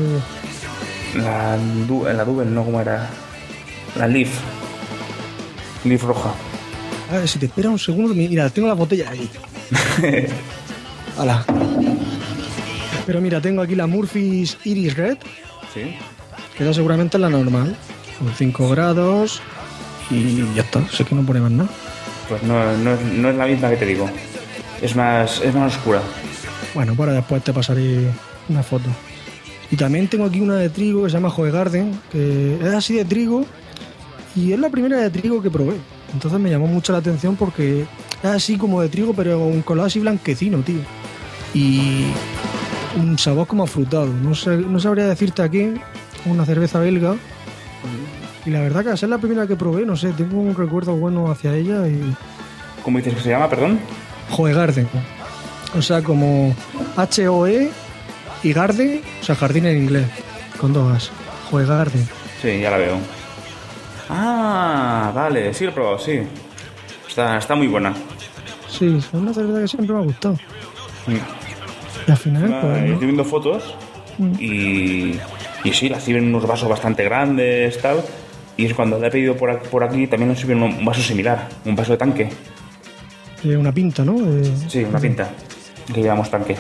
La, la Double, ¿no? ¿Cómo era? La Leaf. Leaf roja. A ver, si te espera un segundo... Mira, tengo la botella ahí. Hala. Pero mira, tengo aquí la Murphy's Iris Red. Sí. Que esa seguramente es la normal. Con cinco grados. Y ya está. Sé que no pone más nada. Pues no, no, no es la misma que te digo. Es más, es más oscura. Bueno, pues ahora después te pasaré una foto. Y también tengo aquí una de trigo que se llama Joe Garden, que es así de trigo y es la primera de trigo que probé. Entonces me llamó mucho la atención porque es así como de trigo, pero un color así blanquecino, tío. Y un sabor como afrutado. No sé, no sabría decirte aquí una cerveza belga. Y la verdad que al ser la primera que probé, no sé, tengo un recuerdo bueno hacia ella y... ¿Cómo dices que se llama, perdón? Hoegaarden. O sea, como H O E y Garden, o sea, jardín en inglés, con dos As. Hoegaarden. Sí, ya la veo. Ah, vale, sí lo he probado, sí. Está, está muy buena. Sí, es una cerveza que siempre me ha gustado. Mm. Y al final, Ah, pues, ¿no? estoy viendo fotos Mm. y, y sí, la sirven en unos vasos bastante grandes, tal. Y es cuando la he pedido por aquí, por aquí también nos sirven un vaso similar, un vaso de tanque. Eh, una pinta, ¿no? Eh, Sí, una pinta, que llevamos tanque.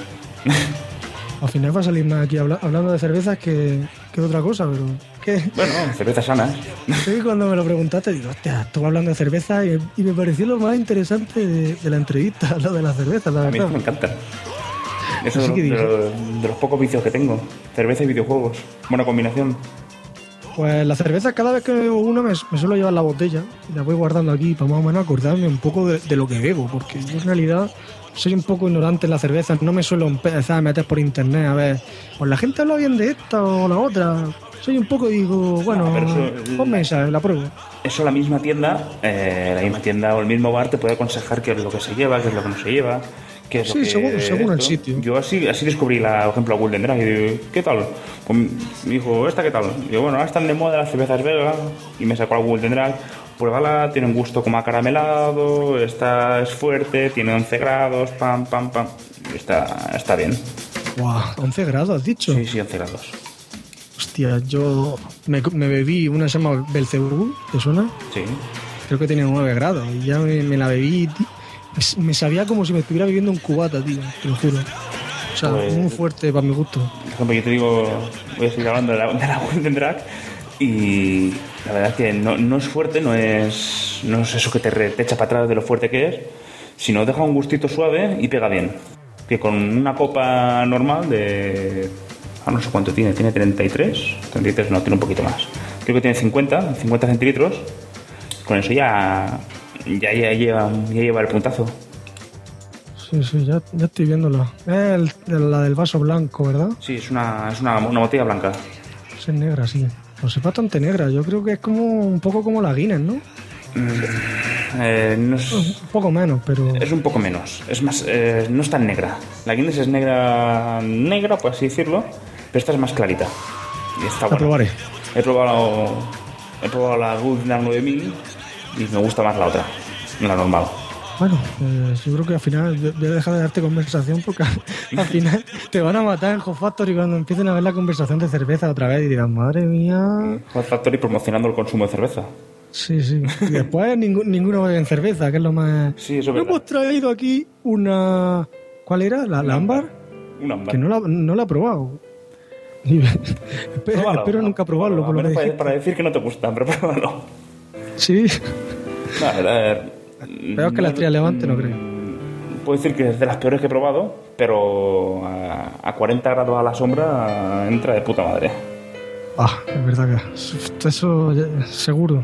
Al final va a salir más aquí habla- hablando de cervezas que, que de otra cosa, pero... ¿qué? Bueno, cervezas sanas. Sí, cuando me lo preguntaste, digo, hostia, estuve hablando de cerveza y, y me pareció lo más interesante de, de la entrevista, lo de la cerveza, la A mí verdad. me encanta. Eso Así de, que de dije- los- de los pocos vicios que tengo. Cerveza y videojuegos. Buena combinación. Pues la cerveza, cada vez que bebo una, me, me suelo llevar la botella y la voy guardando aquí para más o menos acordarme un poco de, de lo que bebo, porque yo en realidad soy un poco ignorante en la cerveza, no me suelo empezar a meter por internet a ver, pues la gente habla bien de esta o la otra. Soy un poco, digo, bueno, No, pero eso- ponme esa, la pruebo. Eso la misma tienda, eh, la misma tienda o el mismo bar te puede aconsejar qué es lo que se lleva, qué es lo que no se lleva. Qué es Sí, lo que, según- según el esto. sitio. Yo así, así descubrí, la, por ejemplo, la Golden Drag. Y digo, ¿qué tal? Pues me dijo, ¿esta qué tal? Y yo, bueno, ahora están de moda las cervezas belgas. Y me sacó la Golden Drag. Pruébala, tiene un gusto como acaramelado, esta es fuerte, tiene once grados, pam, pam, pam. Y Está, está bien. Guau, once grados, has dicho. Sí, sí, once grados. Hostia, yo me, me bebí una que se llama Belcebú, ¿te suena? Sí. Creo que tenía nueve grados y ya me, me la bebí. Tío. Me- Me sabía como si me estuviera bebiendo un cubata, tío, te lo juro. O sea, Pues- muy fuerte para mi gusto. Por ejemplo, yo te digo, voy a seguir hablando de la, de la Golden Drag y la verdad es que no, no es fuerte, no es, no es eso que te, re- te echa para atrás de lo fuerte que es, sino deja un gustito suave y pega bien. Que con una copa normal de... ah, no sé cuánto tiene, tiene treinta y tres, treinta y tres no, tiene un poquito más. Creo que tiene cincuenta, cincuenta centilitros, con eso ya, ya, ya, lleva, ya lleva el puntazo. Sí, sí, ya, ya estoy viéndola. Es el- la del vaso blanco, ¿verdad? Sí, es una, es una, una botella blanca. Es negra, sí. Pues es bastante negra. Yo creo que es como un poco como la Guinness, ¿no? Eh, no es, Un poco menos, pero... Es un poco menos, es más, eh, no es tan negra. La Guinness es negra, negra, por así decirlo, pero esta es más clarita. Y está La buena. probaré. He probado, he probado la Goodnar nueve mil y me gusta más la otra, la normal. Bueno, pues yo creo que al final voy a dejar de darte conversación porque al final te van a matar en Hot Factory cuando empiecen a ver la conversación de cerveza otra vez y dirán, madre mía... Hot Factory promocionando el consumo de cerveza. Sí, sí. Y después ningú- ninguno bebe en cerveza, que es lo más... Sí, eso es verdad. Hemos traído aquí una... ¿Cuál era? ¿La, la ámbar? Un ámbar. Que no la, no la he probado. Y- espero, Pruébalo. espero nunca probarlo, por A lo que menos para, dijiste. para decir que no te gusta, pero pruébalo. Sí. No, a ver, Peor que la Estrella Levante, no creo. puedo decir que es de las peores que he probado, pero a, a cuarenta grados a la sombra entra de puta madre. Ah, es verdad que... Eso ya- seguro.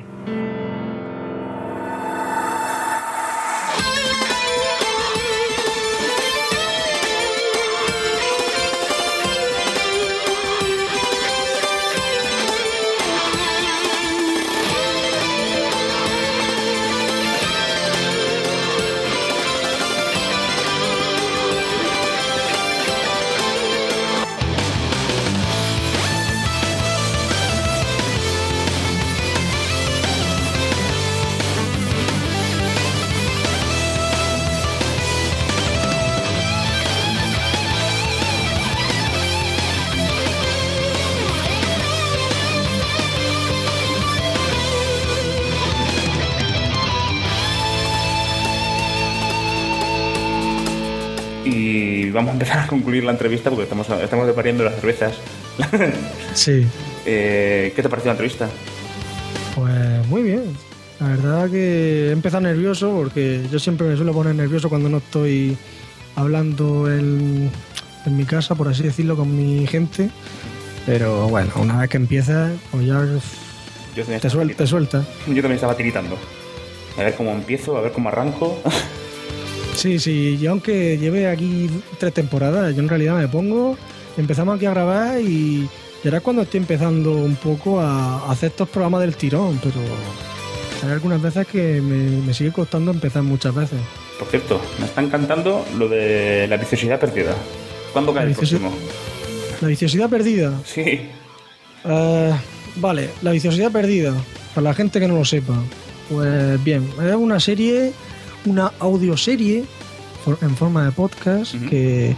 Y vamos a empezar a concluir la entrevista porque estamos, estamos debatiendo las cervezas. Sí. Eh, ¿Qué te pareció la entrevista? Pues muy bien. La verdad que he empezado nervioso porque yo siempre me suelo poner nervioso cuando no estoy hablando en, en mi casa, por así decirlo, con mi gente. Pero bueno, una vez que empiezas, pues ya Yo también te, estaba suel- te sueltas. Yo también estaba tiritando. A ver cómo empiezo, a ver cómo arranco. Sí, sí, yo aunque lleve aquí tres temporadas, yo en realidad me pongo empezamos aquí a grabar y era cuando estoy empezando un poco a hacer estos programas del tirón, pero hay algunas veces que me, me sigue costando empezar muchas veces. Por cierto, me está encantando lo de la viciosidad perdida. ¿Cuándo cae La el viciosi- próximo? La viciosidad perdida. Sí. Eh, vale, la viciosidad perdida, para la gente que no lo sepa. Pues bien, es una serie, una audioserie for- en forma de podcast que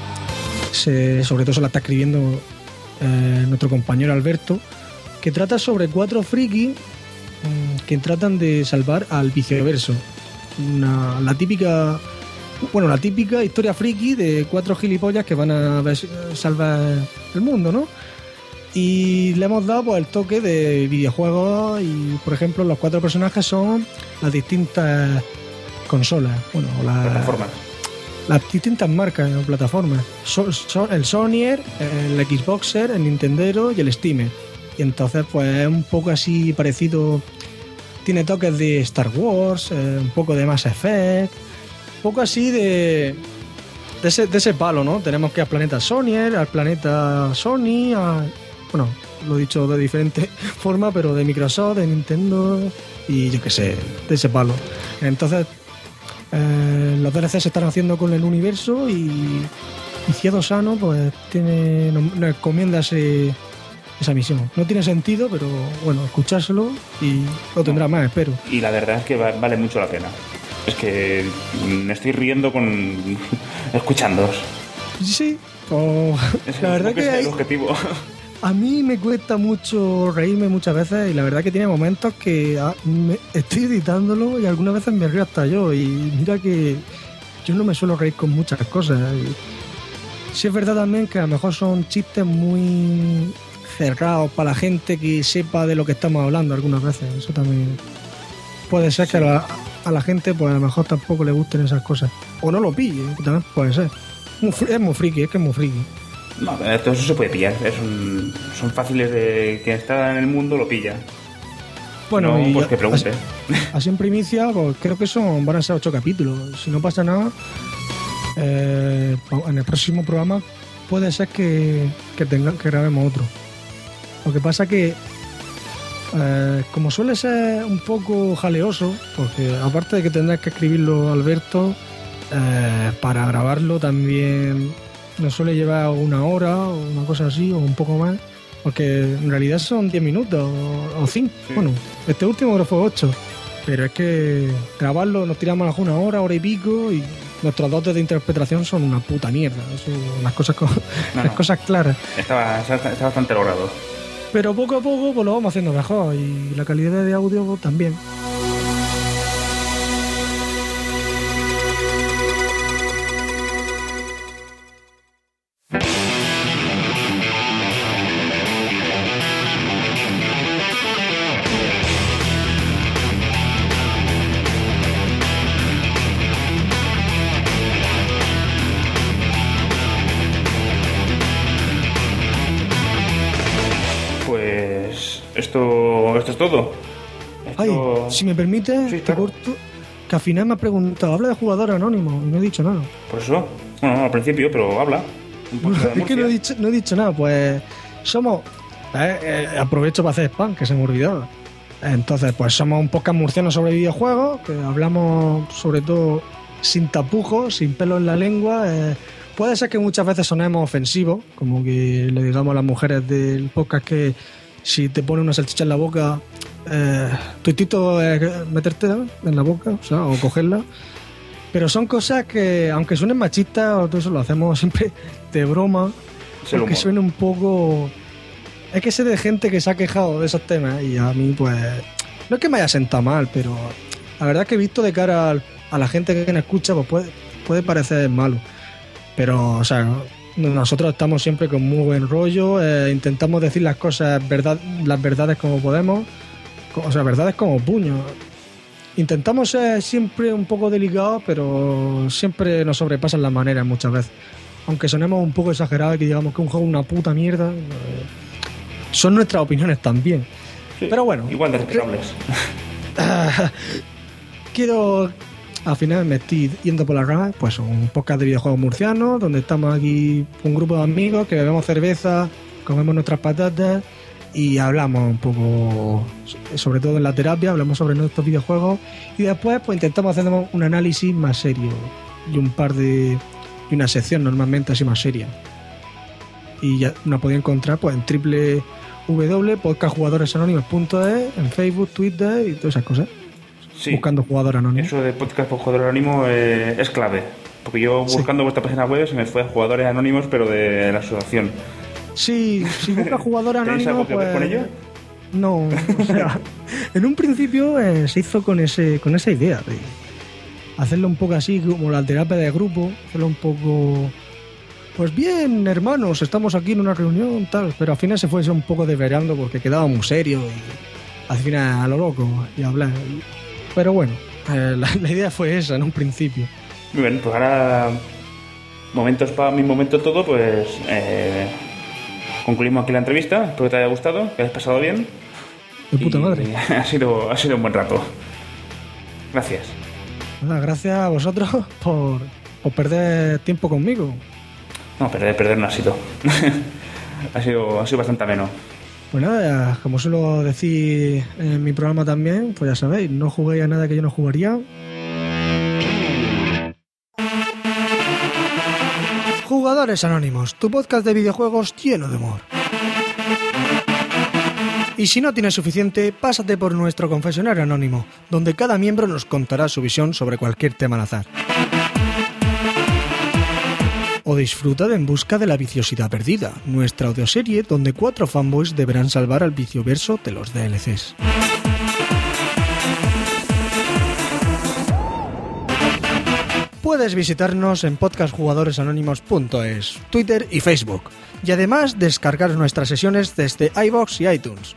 se, sobre todo se la está escribiendo eh, nuestro compañero Alberto, que trata sobre cuatro frikis mm, que tratan de salvar al vicioverso. Una, la típica, bueno, la típica historia friki de cuatro gilipollas que van a ver- salvar el mundo, ¿no? Y le hemos dado pues, el toque de videojuegos y, por ejemplo, los cuatro personajes son las distintas consolas, bueno, o la- Plataformas. las distintas marcas o plataformas. So- so- el Sonyer, el Xboxer, el Nintendero y el Steamer. Y entonces, pues es un poco así parecido. Tiene toques de Star Wars, eh, un poco de Mass Effect, un poco así de. De ese, de ese palo, ¿no? Tenemos que ir al planeta Sonyer, al planeta Sony, a, bueno, lo he dicho de diferentes formas, pero de Microsoft, de Nintendo y yo qué sé, de ese palo. Entonces, eh, los D L C se están haciendo con el universo y, y Ciedo Sano, pues, tiene, nos, nos encomienda ese, esa misión. No tiene sentido, pero bueno, escuchárselo y lo tendrá más, espero. Y la verdad es que va- vale mucho la pena. Es que me estoy riendo con escuchándoos. Sí, pues, la verdad Creo que es hay, el objetivo. a mí me cuesta mucho reírme muchas veces y la verdad que tiene momentos que ah, me- estoy editándolo y algunas veces me río hasta yo y mira que yo no me suelo reír con muchas cosas. Y sí es verdad también que a lo mejor son chistes muy cerrados para la gente que sepa de lo que estamos hablando algunas veces. Eso también puede ser que a la, a la gente pues a lo mejor tampoco le gusten esas cosas. O no lo pille, que también puede ser. Muy fri- Es muy friki, es que es muy friki. No, todo eso se puede pillar. Es un- son fáciles de que está en el mundo lo pilla. Bueno, no, y pues que pregunte. Así, así en primicia, pues creo que son van a ser ocho capítulos. Si no pasa nada, eh, en el próximo programa puede ser que, que, tenga, que grabemos otro. Lo que pasa que, eh, como suele ser un poco jaleoso, porque aparte de que tendrás que escribirlo Alberto, eh, para grabarlo también nos suele llevar una hora o una cosa así, o un poco más. Porque en realidad son diez minutos o cinco. Sí. Bueno, este último creo fue ocho. Pero es que grabarlo nos tiramos a una hora, hora y pico y nuestros dotes de interpretación son una puta mierda. Eso, las cosas, co- No, las no. cosas claras. Está, está, está bastante logrado. Pero poco a poco pues lo vamos haciendo mejor y la calidad de audio pues, también. Pues esto, esto es todo. Ay, Esto- si me permite, Sí, te claro. corto, que al final me ha preguntado, habla de jugador anónimo y no he dicho nada. Por eso, bueno, al principio, pero habla. Un poco de Es que no he, Murcia. dicho, no he dicho nada, pues somos... eh, eh, aprovecho para hacer spam, que se me olvidaba. Entonces, pues somos un podcast murciano sobre videojuegos, que hablamos sobre todo sin tapujos, sin pelo en la lengua. eh, puede ser que muchas veces sonemos ofensivos, como que le digamos a las mujeres del podcast que si te pone una salchicha en la boca, eh, tu instinto es meterte en la boca, o sea, o cogerla. Pero son cosas que, aunque suenen machistas, o todo eso lo hacemos siempre de broma, Es el porque humor. suena un poco... Es que sé de gente que se ha quejado de esos temas y a mí, pues... No es que me haya sentado mal, pero la verdad es que visto de cara al- a la gente que nos escucha, pues puede, puede parecer malo. Pero, o sea, nosotros estamos siempre con muy buen rollo, eh, intentamos decir las cosas, verdad, las verdades como podemos, co- o sea, verdades como puños. Intentamos ser siempre un poco delicados, pero siempre nos sobrepasan las maneras muchas veces. Aunque sonemos un poco exagerados y que digamos que un juego es una puta mierda, eh, son nuestras opiniones también. Sí, Pero bueno, igual de respetables. quiero al final me estoy yendo por las ramas, pues un podcast de videojuegos murcianos, donde estamos aquí un grupo de amigos que bebemos cerveza, comemos nuestras patatas y hablamos un poco, sobre todo en la terapia, hablamos sobre nuestros videojuegos y después pues intentamos hacer un análisis más serio y un par de... y una sección normalmente así más seria. Y ya nos podéis encontrar pues en doble u doble u doble u punto podcast jugadores anónimos punto e, en Facebook, Twitter y todas esas cosas. Sí. Buscando jugador anónimo. Eso de podcast por jugador anónimo eh, es clave. Porque yo buscando sí. vuestra página web se me fue a jugadores anónimos, pero de la asociación. Sí, si buscas jugador anónimo, algo que pues... ver con ello? No, o sea, en un principio eh, se hizo con ese con esa idea de hacerlo un poco así como la terapia de grupo, hacerlo un poco... Pues bien, hermanos, estamos aquí en una reunión, tal, pero al final se fue un poco desvariando porque quedaba muy serio y al final a lo loco y hablar. Pero bueno, eh, la, la idea fue esa en un principio. Muy bien, pues ahora, momentos para mi momento todo, pues eh, concluimos aquí la entrevista. Espero que te haya gustado, que hayas pasado bien. De puta y madre. Ha sido, ha sido un buen rato. Gracias. Nada, gracias a vosotros por, por perder tiempo conmigo. No, perder, perder no ha sido. ha sido. Ha sido bastante ameno. Pues nada, como suelo decir en mi programa también, pues ya sabéis, no juguéis a nada que yo no jugaría. Jugadores Anónimos, tu podcast de videojuegos lleno de humor. Y si no tienes suficiente, pásate por nuestro confesionario anónimo, donde cada miembro nos contará su visión sobre cualquier tema al azar. O disfruta de En busca de la viciosidad perdida, nuestra audioserie donde cuatro fanboys deberán salvar al vicioverso de los D L Cs. Puedes visitarnos en podcast jugadores anónimos punto es, Twitter y Facebook, y además descargar nuestras sesiones desde iVoox y iTunes.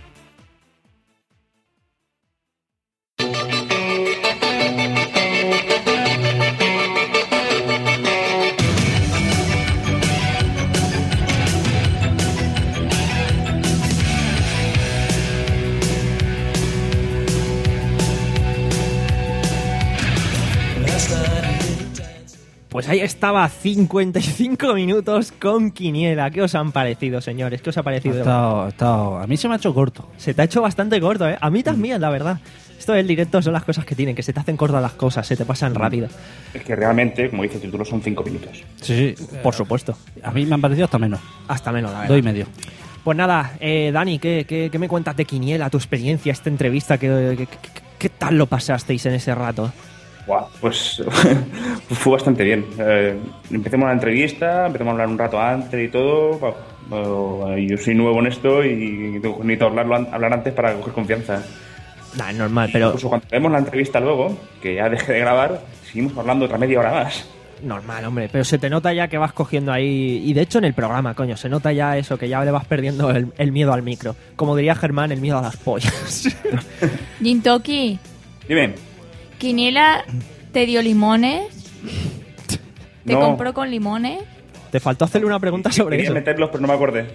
Pues ahí estaba, cincuenta y cinco minutos con Quiniela. ¿Qué os han parecido, señores? ¿Qué os ha parecido? Ha estado, ha estado, a mí se me ha hecho corto. Se te ha hecho bastante corto, ¿eh? A mí también, la verdad. Esto del directo son las cosas que tienen, que se te hacen cortas las cosas, se te pasan rápido. Es que realmente, como dice el título, son cinco minutos. Sí, sí, por supuesto. A mí me han parecido hasta menos. Hasta menos, la verdad. Doy medio. Pues nada, eh, Dani, ¿qué, qué, ¿qué me cuentas de Quiniela, tu experiencia, esta entrevista? ¿Qué, qué, qué, qué tal lo pasasteis en ese rato? Wow, pues, pues fue bastante bien. Eh, empecemos la entrevista, empezamos a hablar un rato antes y todo. Bueno, yo soy nuevo en esto y necesito hablarlo, hablar antes para coger confianza. Nah, es normal, pero... Incluso cuando vemos la entrevista luego, que ya dejé de grabar, seguimos hablando otra media hora más. Normal, hombre, pero se te nota ya que vas cogiendo ahí... Y de hecho en el programa, coño, se nota ya eso, que ya le vas perdiendo el, el miedo al micro. Como diría Germán, el miedo a las pollas. Jintoki. Dime. Quiniela te dio limones. Te no. compró con limones. Te faltó hacerle una pregunta sobre Quería eso. meterlos, pero no me acordé.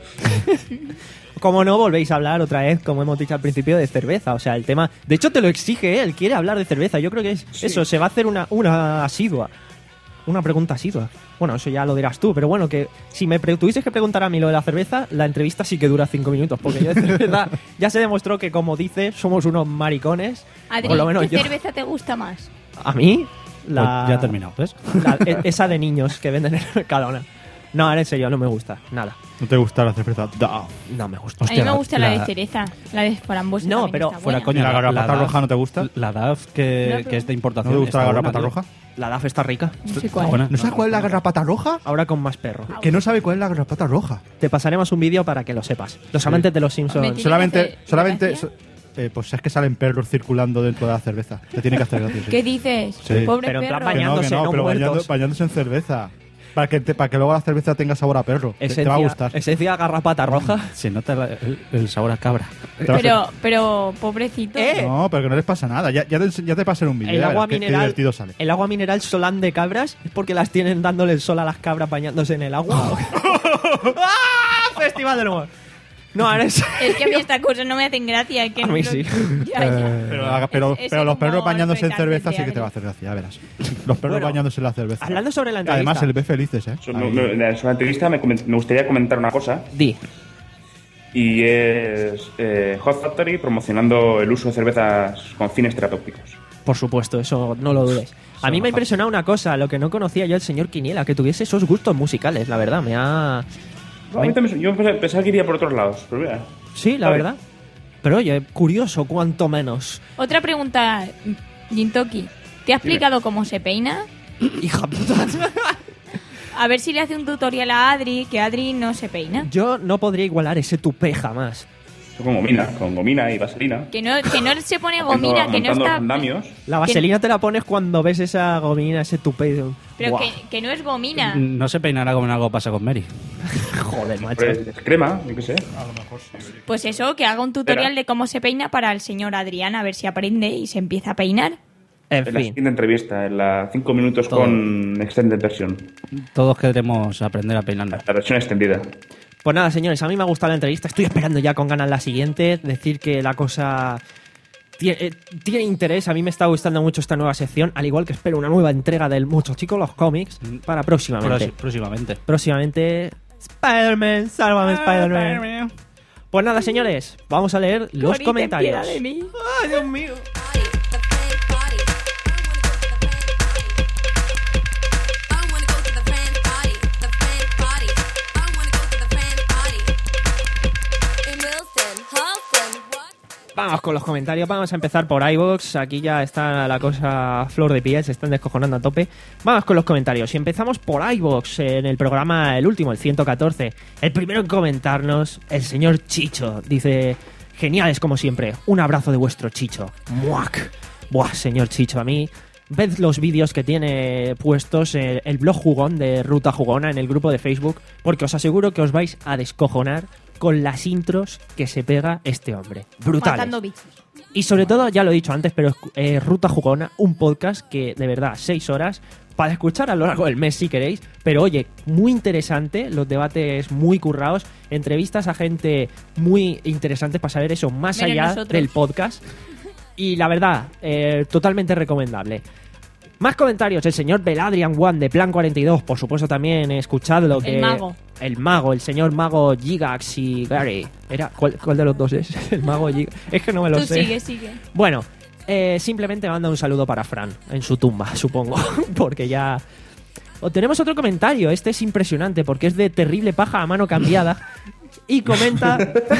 Como no, volvéis a hablar otra vez, como hemos dicho al principio, de cerveza. O sea, el tema... De hecho, te lo exige, ¿eh? Él quiere hablar de cerveza. Yo creo que es sí. Eso, se va a hacer una, una asidua. Una pregunta asidua. Bueno, eso ya lo dirás tú, pero bueno, que si me pre- tuvieses que preguntar a mí lo de la cerveza, la entrevista sí que dura cinco minutos, porque yo de cerveza ya se demostró que, como dice, somos unos maricones. Adri, por lo menos ¿qué yo. cerveza te gusta más? A mí, la... Pues ya he terminado, ¿ves? La, esa de niños que venden en el Mercadona. No, ahora en serio, no me gusta, nada. ¿No te gusta la cerveza? No, no me gusta. Hostia, a mí me gusta la, la de cereza, la de frambuesa. No, pero fuera coño, ¿la garrapata la roja no te gusta? La D A F que, que es de importación. ¿No te gusta la garrapata roja? La D A F está rica. No sé cuál. ¿No sabes cuál es la garrapata roja? Ahora con más perro. Que no sabe cuál es la garrapata roja. Te pasaremos un vídeo para que lo sepas. Los amantes sí. de los Simpsons. Solamente, solamente, so, eh, pues es que salen perros circulando dentro de la cerveza. Te tiene que hacer gracia. ¿Qué dices? Sí. Pobre pero en perro. plan bañándose, que no, que no, no pero bañando, muertos. bañándose en cerveza. Para que, te, para que luego la cerveza tenga sabor a perro. Esencia, te va a gustar. Esencia garrapata roja. Se nota la, el, el sabor a cabra. Pero, pero pobrecito. ¿Eh? No, pero que no les pasa nada. Ya, ya, te, ya te pasaré un vídeo. El agua qué, mineral. qué divertido sale. El agua mineral Solán de cabras es porque las tienen dándole el sol a las cabras bañándose en el agua. ¡Ah! Festival del humor. No, ahora es... Es que a mí estas cosas no me hacen gracia. Es que A mí no- sí. Ya, ya. Pero, pero, Es- pero es los perros como bañándose en respetar cerveza el sí que te va a hacer gracia, ya verás. Los perros Bueno, bañándose en la cerveza. hablando sobre la Además, entrevista- se les ve felices, ¿eh? So- me- me- sobre la entrevista me, coment- me gustaría comentar una cosa. Di. Y es eh, Hot Factory promocionando el uso de cervezas con fines terapéuticos. Por supuesto, eso no lo dudes. A mí me ha impresionado una cosa, lo que no conocía yo el señor Quiniela, que tuviese esos gustos musicales, la verdad, me ha... No, a mí también- yo pensaba pensaba que iría por otros lados, pero mira. Sí, la Vale. verdad. Pero oye, curioso, cuanto menos. Otra pregunta, Jintoki. ¿Te ha explicado cómo se peina? Hija puta. A ver si le hace un tutorial a Adri, que Adri no se peina. Yo no podría igualar ese tupé jamás. Con gomina, con gomina y vaselina. Que no, que no se pone gomina, que no Montando está... los andamios. La vaselina te la pones cuando ves esa gomina, ese tupé. de- Pero Buah. que, que no es gomina. No se peinará como en algo pasa con Mary. Joder, macho. Pues, es crema, yo qué sé. Pues eso, que haga un tutorial de cómo se peina para el señor Adrián, a ver si aprende y se empieza a peinar. En En la siguiente entrevista, en la cinco minutos Todo. con extended version. Todos queremos aprender a peinarnos. La versión extendida. Pues nada, señores, a mí me ha gustado la entrevista. Estoy esperando ya con ganas la siguiente. Decir que la cosa tiene, eh, tiene interés. A mí me está gustando mucho esta nueva sección. Al igual que espero una nueva entrega del Muchos Chicos, los cómics, para próximamente. Proxi- próximamente. Próximamente. Spider-Man, sálvame, Spider-Man. Pues nada, señores, vamos a leer los Cori, ten comentarios. piedad de mí. ¡Ay, Dios mío! Vamos con los comentarios, vamos a empezar por iVoox. Aquí ya está la cosa a flor de piel, se están descojonando a tope. Vamos con los comentarios y empezamos por iVoox en el programa, el último, el ciento catorce. El primero en comentarnos, el señor Chicho. Dice, geniales como siempre, un abrazo de vuestro Chicho. ¡Muac! Buah, señor Chicho, a mí... Ved los vídeos que tiene puestos el, el blog jugón de Ruta Jugona en el grupo de Facebook, porque os aseguro que os vais a descojonar con las intros que se pega este hombre. Brutales. Matando bichos. Y sobre todo, ya lo he dicho antes, pero eh, Ruta Jugona, un podcast que de verdad, seis horas para escuchar a lo largo del mes si queréis, pero oye, muy interesante, los debates muy currados, entrevistas a gente muy interesante para saber eso más Menos allá nosotros. del podcast. Y la verdad, eh, totalmente recomendable. Más comentarios, el señor Beladrian One de Plan cuarenta y dos, por supuesto también escuchadlo. El que mago. El mago, el señor mago Gigax y Gary. Era, ¿cuál, cuál de los dos es? El mago Gigax. Es que no me lo Tú sé. sigue, sigue. Bueno, eh, simplemente manda un saludo para Fran en su tumba, supongo, porque ya... O tenemos otro comentario, este es impresionante porque es de Terrible Paja a Mano Cambiada y comenta...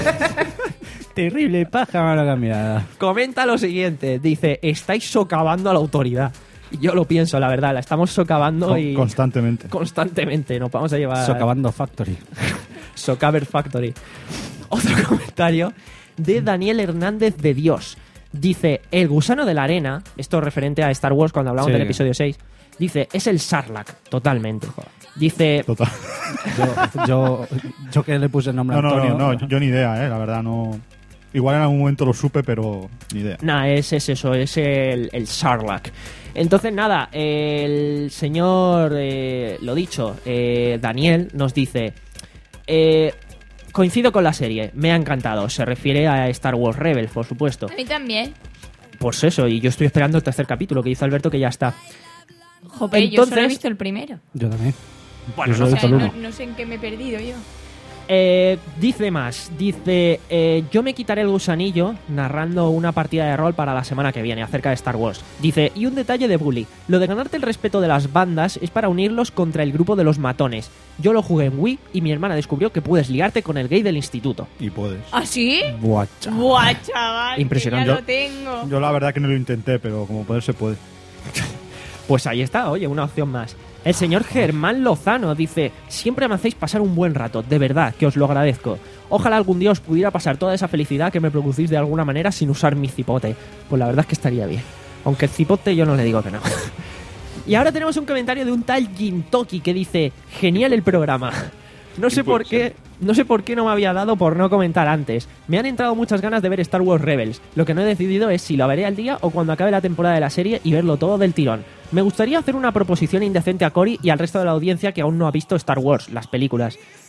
Terrible paja, mano cambiada. Comenta lo siguiente, dice, estáis socavando a la autoridad. Y yo lo pienso, la verdad, la estamos socavando Con- y... constantemente. Constantemente, nos vamos a llevar... Socavando Factory. Socaver Factory. Otro comentario de Daniel Hernández de Dios. Dice, el gusano de la arena, esto referente a Star Wars cuando hablamos Sí. del episodio seis, dice, es el Sarlacc, totalmente. Dice... Total. Yo, yo, yo que le puse el nombre No, a no, Antonio. no, no, yo ni idea, eh, la verdad no. Igual en algún momento lo supe, pero ni idea. Nah, es, es eso, es el, el Sarlacc. Entonces, nada, el señor, eh, lo dicho, eh, Daniel nos dice, eh, coincido con la serie, me ha encantado, se refiere a Star Wars Rebels, por supuesto. A mí también. Pues eso, y yo estoy esperando el tercer capítulo que dice Alberto que ya está. Joder, yo solo he Entonces- visto el primero. Yo también. Bueno, Yo solo O he sea, visto el no, uno. no sé en qué me he perdido yo. Eh, dice más, dice, eh, yo me quitaré el gusanillo narrando una partida de rol para la semana que viene acerca de Star Wars. Dice, y un detalle de Bully, lo de ganarte el respeto de las bandas es para unirlos contra el grupo de los matones. Yo lo jugué en Wii y mi hermana descubrió que puedes ligarte con el gay del instituto. Y puedes. ¿Ah, sí? Buah, Buah, chaval. que Impresionante. Ya lo tengo. Yo la verdad que no lo intenté, pero como poder se puede. Pues ahí está, oye, una opción más. El señor Germán Lozano dice, siempre me hacéis pasar un buen rato, de verdad, que os lo agradezco. Ojalá algún día os pudiera pasar toda esa felicidad que me producís de alguna manera sin usar mi cipote. Pues la verdad es que estaría bien. Aunque el cipote yo no le digo que no. Y ahora tenemos un comentario de un tal Jintoki que dice, genial el programa. No sé por qué, no sé por qué no me había dado por no comentar antes. Me han entrado muchas ganas de ver Star Wars Rebels. Lo que no he decidido es si lo veré al día o cuando acabe la temporada de la serie y verlo todo del tirón. Me gustaría hacer una proposición indecente a Cory y al resto de la audiencia que aún no ha visto Star Wars, las películas.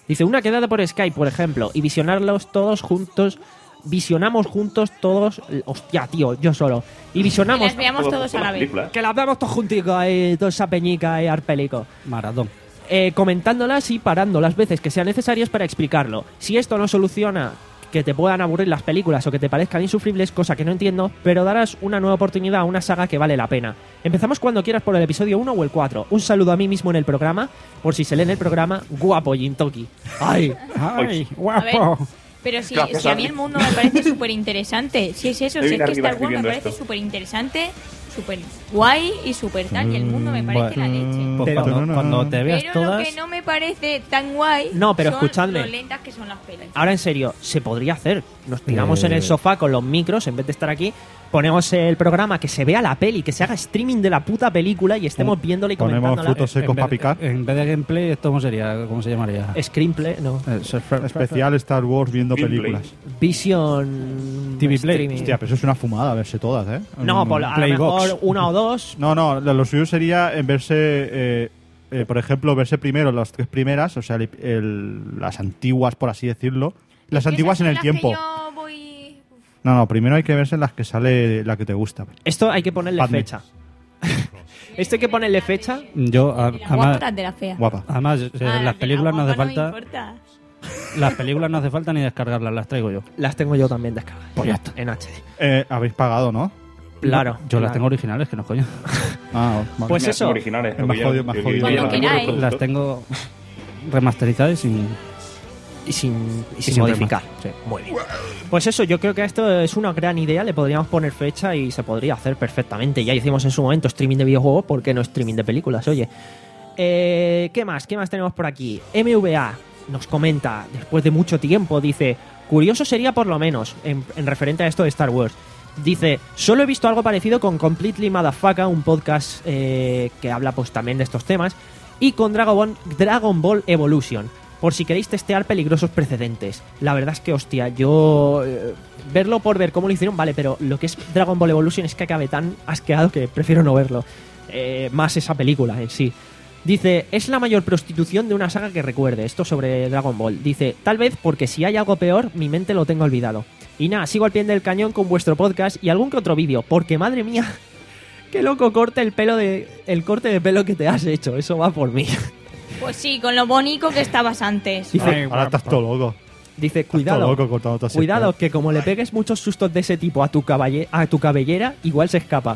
Dice, una quedada por Skype, por ejemplo, y visionarlos todos juntos. Visionamos juntos todos. Hostia, tío, yo solo. Y visionamos. Que las veamos todos a la vez. Que las veamos todos junticos ahí, toda esa peñica ahí, arpelico. Maratón. Eh, comentándolas y parando las veces que sean necesarias para explicarlo. Si esto no soluciona que te puedan aburrir las películas o que te parezcan insufribles, cosa que no entiendo, pero darás una nueva oportunidad a una saga que vale la pena. Empezamos cuando quieras por el episodio uno o el cuatro. Un saludo a mí mismo en el programa, por si se lee en el programa, guapo Jintoki. ¡Ay! ¡Ay, A ver, guapo! pero si, Gracias, si a mí Adri. el mundo me parece súper interesante. Si es eso, Estoy si es que arriba Star Wars me escribiendo parece esto. súper interesante, súper guay y súper tal. Y el mundo me parece la leche. Pues Pero- cuando, cuando te veas Pero todas... lo que no me parece tan guay No, pero son escuchadme. lo lentas que son las pelis. Ahora en serio, se podría hacer. Nos tiramos Eh. en el sofá con los micros, en vez de estar aquí, ponemos el programa, que se vea la peli, que se haga streaming de la puta película y estemos viéndola y Ponemos comentándola. frutos secos en para vez- picar. En vez de gameplay, ¿esto cómo sería? ¿Cómo se llamaría? Screenplay, no. Eh, surfer- Especial Star Wars viendo Gameplay. películas. Vision T V Play. streaming. Hostia, pero eso es una fumada, verse todas, ¿eh? No, Mm. por, a lo Playbox. mejor una o dos. No, no, lo lo suyo sería en verse, eh, eh, por ejemplo, verse primero las tres primeras, o sea, el- el- las antiguas, por así decirlo. Las antiguas en el tiempo. Yo voy... No, no, primero hay que verse las que sale la que te gusta. Esto hay que ponerle Padme. fecha. Esto hay que ponerle fecha. Yo, a- La además, guapa tras de la fea. Guapa. además, eh, Ah, las de la películas no hace guapa me falta... importa. Las películas no hace falta ni descargarlas, las traigo yo. Las tengo yo también descargadas. Pues ya está. En H D. Eh, Habéis pagado, ¿no? Claro. Yo las claro. tengo originales, que no coño. Ah, vale. Pues Mira, eso. son originales. Es más yo- jodido, más yo- yo- jodido. yo Cuando no tengo queráis. los Las productos. tengo remasterizadas y sin... Y sin, y sin sin modificar. remaster, sí. Muy bien. Pues eso, yo creo que esto es una gran idea. Le podríamos poner fecha y se podría hacer perfectamente. Ya hicimos en su momento streaming de videojuegos, ¿por qué no streaming de películas? Oye. Eh, ¿Qué más? ¿Qué más tenemos por aquí? M V A nos comenta, después de mucho tiempo, dice: curioso sería por lo menos, en, en referente a esto de Star Wars. Dice, solo he visto algo parecido con Completely Motherfucker, un podcast eh, que habla pues también de estos temas, y con Dragon Ball, Dragon Ball Evolution, por si queréis testear peligrosos precedentes. La verdad es que, hostia, yo... eh, verlo por ver cómo lo hicieron, vale, pero lo que es Dragon Ball Evolution es que acabe tan asqueado que prefiero no verlo. Eh, más esa película en sí. Dice, es la mayor prostitución de una saga que recuerde. Esto sobre Dragon Ball. Dice, tal vez porque si hay algo peor, mi mente lo tenga olvidado. Y nada, sigo al pie del cañón con vuestro podcast y algún que otro vídeo, porque madre mía, qué loco corte el pelo de el corte de pelo que te has hecho. Eso va por mí. Pues sí, con lo bonito que estabas antes. Dice, Ahora estás todo loco. dice Estás cuidado, todo loco cortando todo ese cuidado, pelo. que como le pegues muchos sustos de ese tipo a tu, caballe, a tu cabellera, igual se escapa.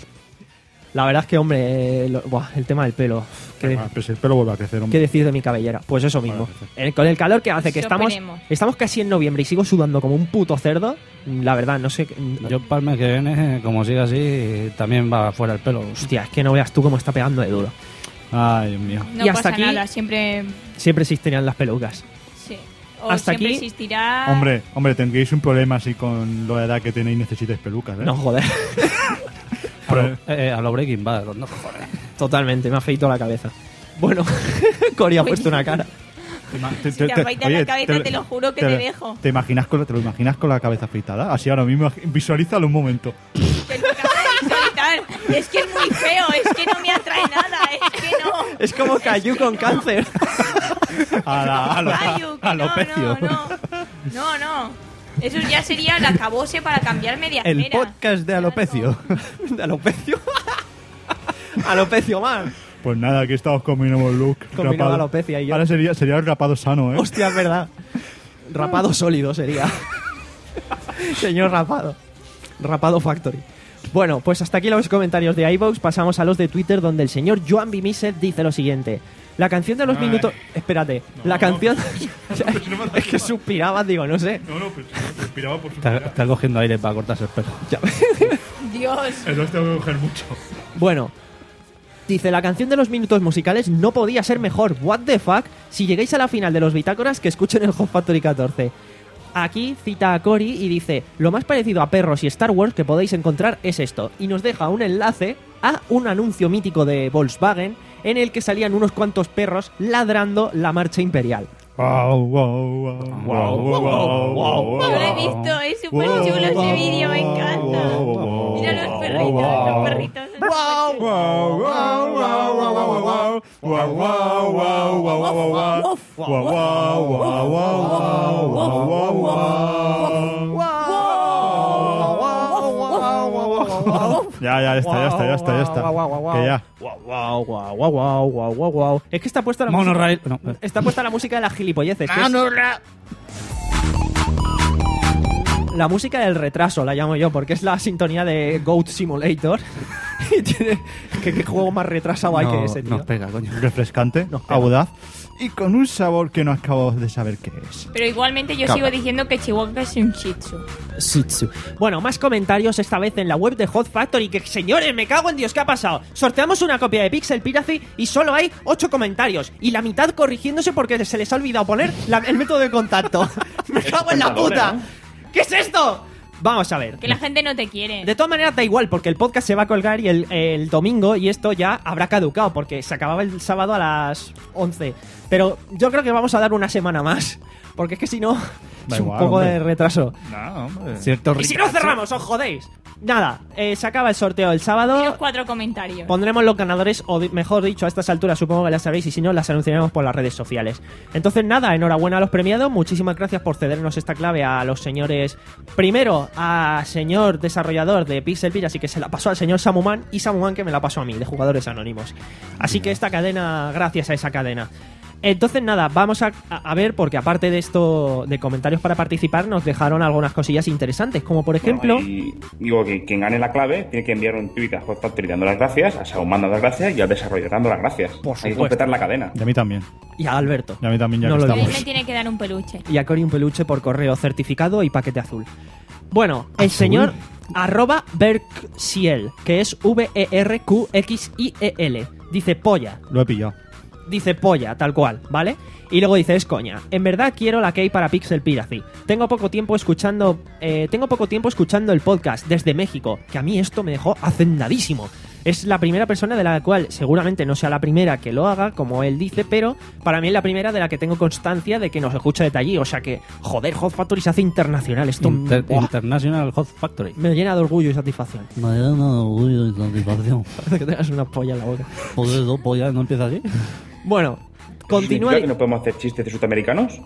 La verdad es que, hombre, eh, lo- buah, el tema del pelo. ¿Qué, Ah, pero si el pelo vuelve a crecer, qué hombre. decir de mi cabellera? Pues eso mismo. Eh, con el calor que hace, que Eso estamos, esperemos. estamos casi en noviembre y sigo sudando como un puto cerdo, la verdad, no sé... Yo para el mes que viene, como siga así, también va fuera el pelo. Hostia, es que no veas tú cómo está pegando de duro. Ay, Dios mío. No y hasta pasa aquí- nada, siempre... Siempre existirían las pelucas. Sí. O Hasta siempre aquí- existirá... Hombre, hombre, tendréis un problema así con la edad que tenéis y necesitáis pelucas, ¿eh? No, joder. A lo, eh, a lo Breaking Bad, no joder. Totalmente, me ha afeitado la cabeza. Bueno, Cori ha puesto una cara. Te ima- Si te afeitas la cabeza, te lo juro que te dejo. ¿Te imaginas con, ¿Te lo imaginas con la cabeza afeitada? Así ahora mismo, visualízalo un momento. Que lo acabo de visualizar. Es que es muy feo, es que no me atrae nada, es que no. Es como Caillou con cáncer. A la, a lo, Cayu, que a no, lo pecio. no, no, no, no. Eso ya sería el acabose para cambiar media El cera. podcast de Alopecio. De alopecio. Alopecio man. Pues nada, aquí estamos con mi nuevo look. Con mi rapado. nueva alopecia y yo. Ahora sería, sería el rapado sano, ¿eh? Hostia, es verdad. Rapado sólido sería. Señor rapado. Rapado Factory. Bueno, pues hasta aquí los comentarios de iVoox. Pasamos a los de Twitter, donde el señor Joan Bimiset dice lo siguiente. La canción de los Ay. minutos... Espérate. la canción... es que suspiraba, digo, no sé. No, no, pues respiraba por su Está, está cogiendo aire para cortarse el pelo. Dios. Eso tengo que coger mucho. Bueno, dice, la canción de los minutos musicales no podía ser mejor. What the fuck? Si llegáis a la final de los bitácoras, que escuchen el Hot Factory catorce. Aquí cita a Cory y dice, lo más parecido a perros y Star Wars que podéis encontrar es esto. Y nos deja un enlace a un anuncio mítico de Volkswagen en el que salían unos cuantos perros ladrando la marcha imperial. Wow, wow, wow, wow, wow, wow, Yo lo he visto, es súper chulo ese vídeo, me encanta. Mira Mira los perritos, los perritos. Wow, wow, wow, wow, wow, wow, wow, wow, wow, wow, wow, wow, Ya, ya está, ya está, ya está, ya está. Que ya. Guau, guau, guau, guau, guau, guau, guau. Es que está puesta la Monorail. música. No. Está puesta la música de las gilipolleces. que es la música del retraso, la llamo yo, porque es la sintonía de Goat Simulator. Y tiene- ¿Qué, qué juego más retrasado hay que ese, tío? Nos pega, coño. Refrescante, Nos pega. audaz y con un sabor que no acabo de saber qué es. Pero igualmente yo Cabra. sigo diciendo que Chihuahua es un shih tzu. Shih Tzu. Bueno, más comentarios esta vez en la web de Hot Factory. Que señores, me cago en Dios, ¿qué ha pasado? Sorteamos una copia de Pixel Piracy y solo hay ocho comentarios. Y la mitad corrigiéndose porque se les ha olvidado poner la- el método de contacto. Me cago en la puta. ¿Qué es esto? Vamos a ver. Que la gente no te quiere. De todas maneras da igual, porque el podcast se va a colgar y el, el domingo y esto ya habrá caducado, porque se acababa el sábado a las once. Pero yo creo que vamos a dar una semana más, porque es que si no, Da es un igual, poco hombre. de retraso. No, hombre. Cierto Y si no cerramos, os jodéis. Nada, eh, se acaba el sorteo el Y los sábado. cuatro comentarios. Pondremos los ganadores, o di- mejor dicho, a estas alturas supongo que las sabéis, y si no, las anunciaremos por las redes sociales. Entonces, nada, enhorabuena a los premiados. Muchísimas gracias por cedernos esta clave a los señores. Primero, a señor desarrollador de Pixel Piracy, que se la pasó al señor Samuman, y Samuman que me la pasó a mí, de Jugadores Anónimos. Así que esta cadena, gracias a esa cadena. Entonces nada, vamos a, a ver, porque aparte de esto de comentarios para participar, nos dejaron algunas cosillas interesantes, como por ejemplo... Bueno, y digo que quien gane la clave tiene que enviar un tweet a Hot Factory dando las gracias, a Saúl dando las gracias y al desarrollador dando las gracias. Por Hay que supuesto. completar la cadena. Y a mí también. Y a Alberto. Y a mí también, ya No que lo Y a mí estamos. me tiene que dar un peluche. Y a Cory un peluche por correo certificado y paquete azul. Bueno, el señor arroba Berksiel, que es V E R Q X I E L, dice polla. Lo he pillado. Dice polla, tal cual, ¿vale? Y luego dice, es coña. En verdad quiero la key para Pixel Piracy. Tengo poco tiempo escuchando eh, tengo poco tiempo escuchando el podcast desde México, que a mí esto me dejó hacendadísimo. Es la primera persona de la cual seguramente no sea la primera que lo haga, como él dice, pero para mí es la primera de la que tengo constancia de que nos escucha desde allí. O sea que, joder, Hot Factory se hace internacional. Esto Inter- ¡buah! International Hot Factory. Me llena de orgullo y satisfacción. Me da una orgullo y satisfacción. Parece que tengas una polla en la boca. Joder, dos pollas, ¿no empieza así? Bueno, continúa. ¿Significa que no podemos hacer chistes de sudamericanos?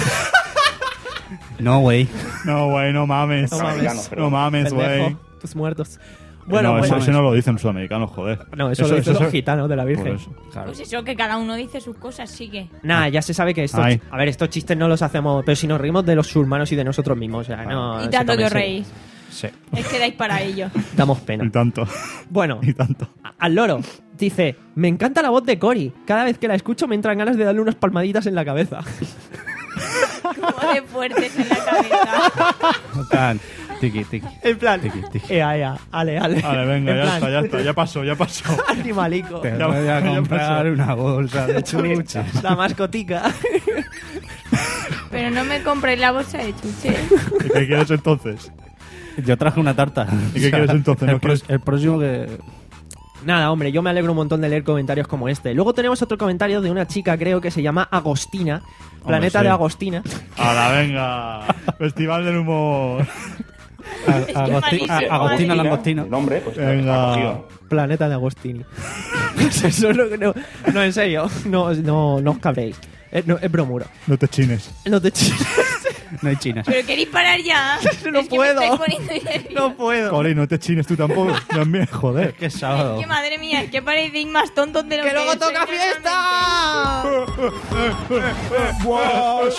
No, güey. No, güey, no mames. No mames. No mames, güey. Pendejo, tus muertos. Bueno, no, eso, bueno. eso no lo dicen los sudamericanos, joder. No, eso, lo dicen los gitanos de la Virgen. Por eso. Pues eso, que cada uno dice sus cosas, sigue. Nah, ya se sabe que estos... Ay. A ver, estos chistes no los hacemos... Pero si nos reímos de los surmanos y de nosotros mismos, o sea, no... Y se tanto que os tómense- reís. Sí. Es que dais para ello. Damos pena. Y tanto. Bueno, Y tanto. a- al loro. Dice, me encanta la voz de Cory. Cada vez que la escucho me entran ganas de darle unas palmaditas en la cabeza. Como de fuertes en la cabeza. Tan, tiki, tiki. En plan, Tiki, tiki. ea, ea, ale, ale. Vale, venga, En ya plan, está, ya está, ya pasó, ya pasó. Animalico. Te Ya- voy a ya comprar pasó. una bolsa de chuches. La mascotica. Pero no me compré la bolsa de chuches. ¿Y qué quieres entonces? Yo traje una tarta. ¿Y qué quieres entonces? El, ¿No pro- quieres- el próximo que... Nada, hombre, yo me alegro un montón de leer comentarios como este. Luego tenemos otro comentario de una chica, creo que se llama Agostina. Planeta sí. de Agostina. ¡Hala, venga! Festival del humor. A- Agosti- malísimo, a- Agostino malísimo. Langostino. El nombre, pues Venga. está cogido. Planeta de Agostini. Eso no, no, no, en serio, no, no, no os cabréis. Es, no, es bromuro. No te chines. No te chines. No hay chinas. Pero queréis parar ya. No Es que puedo. Me estáis poniendo nerviosa. No puedo. Coli, no te chines tú tampoco. También, joder. Que es sábado. Es que madre mía, es que parecéis más tontos de lo que ¡Que luego sois toca realmente. fiesta! ¡Buah,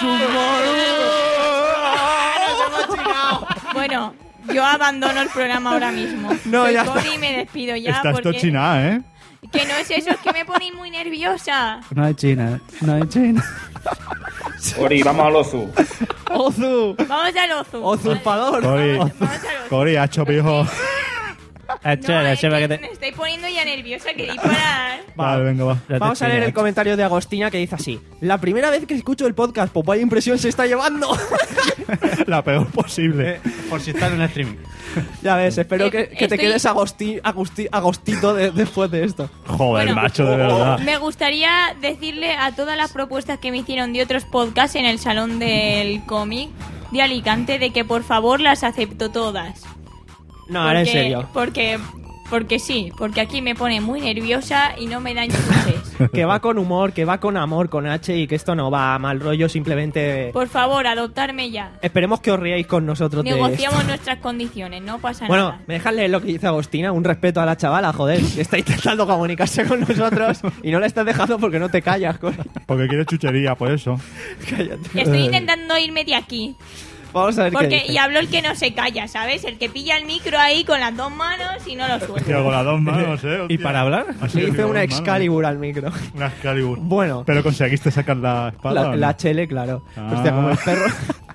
Bueno, yo abandono el programa ahora mismo. No, Soy ya Cori está. y me despido ya Estás porque... tochinada, ¿eh? Que no es eso, es que me ponéis muy nerviosa. No hay china. No hay china. Ori, vamos al Ozu. ¡Ozu! Vamos al Ozu. ¡Ozurpador! Coli, Vamos al Ozu. Coli, hacho, pijo. Ah, No, chévere, es chévere que que te- me estoy poniendo ya nerviosa, queréis parar. Vale, venga, va. Ya te Vamos a leer el china. comentario de Agostina que dice así. La primera vez que escucho el podcast, pues vaya impresión se está llevando. La peor posible. Eh, por si están en el streaming. Ya ves, espero Eh, que, que te estoy- quedes agosti, agosti- agostito de- después de esto. Joder, Bueno, macho, de verdad. Me gustaría decirle a todas las propuestas que me hicieron de otros podcasts en el Salón del Cómic de Alicante de que por favor las acepto todas. No, ahora en Porque- serio. Porque, porque sí, porque aquí me pone muy nerviosa y no me dan chuches. Que va con humor, que va con amor, con H y que esto no va a mal rollo, simplemente... Por favor, adoptarme ya. Esperemos que os riáis con nosotros de Negociamos esto. nuestras condiciones, no pasa Bueno, nada. me dejas leer lo que dice Agostina, un respeto a la chavala, joder, que está intentando comunicarse con nosotros y no le estás dejando porque no te callas, Cori. Porque quiere chuchería, por eso. Cállate. Estoy intentando irme de aquí. Vamos a ver qué Porque, dice. y hablo el que no se calla, ¿sabes? El que pilla el micro ahí con las dos manos y no lo suelta. Hostia, con las dos manos, ¿eh? ¿Y para hablar? Así Le que hice con una las manos. Excalibur al micro. Una Excalibur. Bueno. Pero conseguiste sacar la espada. La, ¿o no? la H L, claro. Ah. Hostia, como el perro.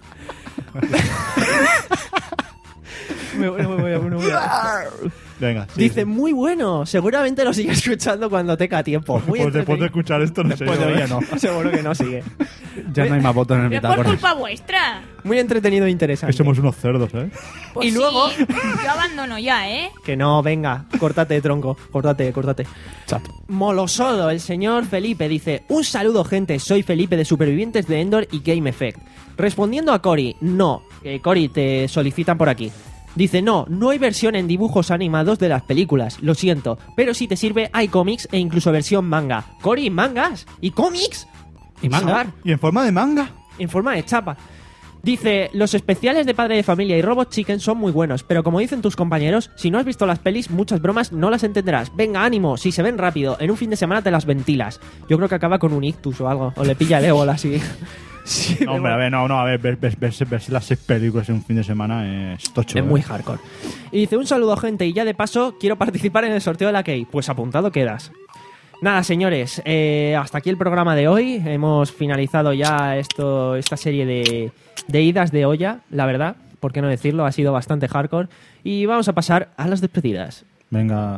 me voy, me voy, me voy, me voy. Venga, sí. Dice, muy bueno. Seguramente lo sigue escuchando cuando tenga tiempo. Muy Pues después de entretenido. escuchar esto, no sé. Después de yo, hoy ¿eh? ya no. Seguro que no sigue. Ya no hay más botones en el Pero es por bitácora. culpa vuestra. Muy entretenido e Que interesante. somos unos cerdos, ¿eh? Pues Y luego- sí, yo abandono ya, ¿eh? Que no, venga, córtate, tronco. Córtate, córtate. Molosodo, el señor Felipe, dice: un saludo, gente, soy Felipe de Supervivientes de Endor y Game Effect. Respondiendo a Cory, no. Eh, Cory, te solicitan por aquí. Dice, no, no hay versión en dibujos animados de las películas, lo siento, pero si te sirve hay cómics e incluso versión manga. Cory, mangas y cómics. ¿Y manga? Joder, ¿Y en forma de manga? en forma de chapa. Dice, los especiales de Padre de Familia y Robot Chicken son muy buenos, pero como dicen tus compañeros, si no has visto las pelis, muchas bromas no las entenderás. Venga, ánimo, si se ven rápido, en un fin de semana te las ventilas. Yo creo que acaba con un ictus o algo, o le pilla el ébola así. Sí, No, hombre, a ver, no, no, a ver, ver- ver- verse, verse las seis películas en un fin de semana es tocho. Es ¿eh? muy hardcore. Y dice, un saludo, gente, y ya de paso quiero participar en el sorteo de la Key. Pues apuntado quedas. Nada, señores, eh, hasta aquí el programa de hoy. Hemos finalizado ya esto, esta serie de, de idas de olla, la verdad. ¿Por qué no decirlo? Ha sido bastante hardcore. Y vamos a pasar a las despedidas. Venga.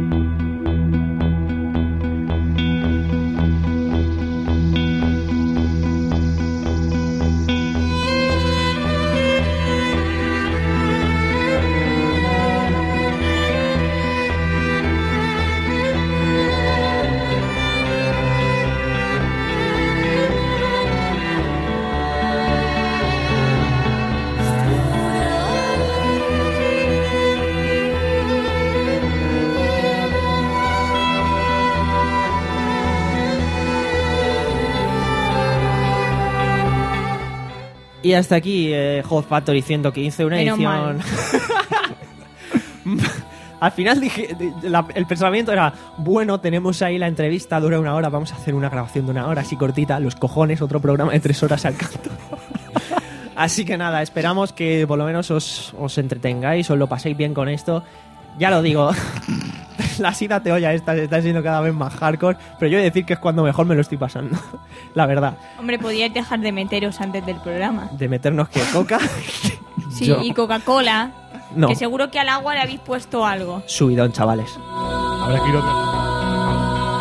Y hasta aquí eh, Hot Factory ciento quince, una Menos edición... Al final dije, la- el pensamiento era, bueno, tenemos ahí la entrevista, dura una hora, vamos a hacer una grabación de una hora así cortita, los cojones, otro programa de tres horas al canto. Así que nada, esperamos que por lo menos os, os entretengáis, os lo paséis bien con esto. Ya lo digo, las idas de olla estas están siendo cada vez más hardcore, pero yo he de decir que es cuando mejor me lo estoy pasando, la verdad. Hombre, podíais dejar de meteros antes del programa. De meternos que coca, Sí, Yo- y Coca-Cola. No. Que seguro que al agua le habéis puesto algo. subidón, chavales. Habrá que ir otra.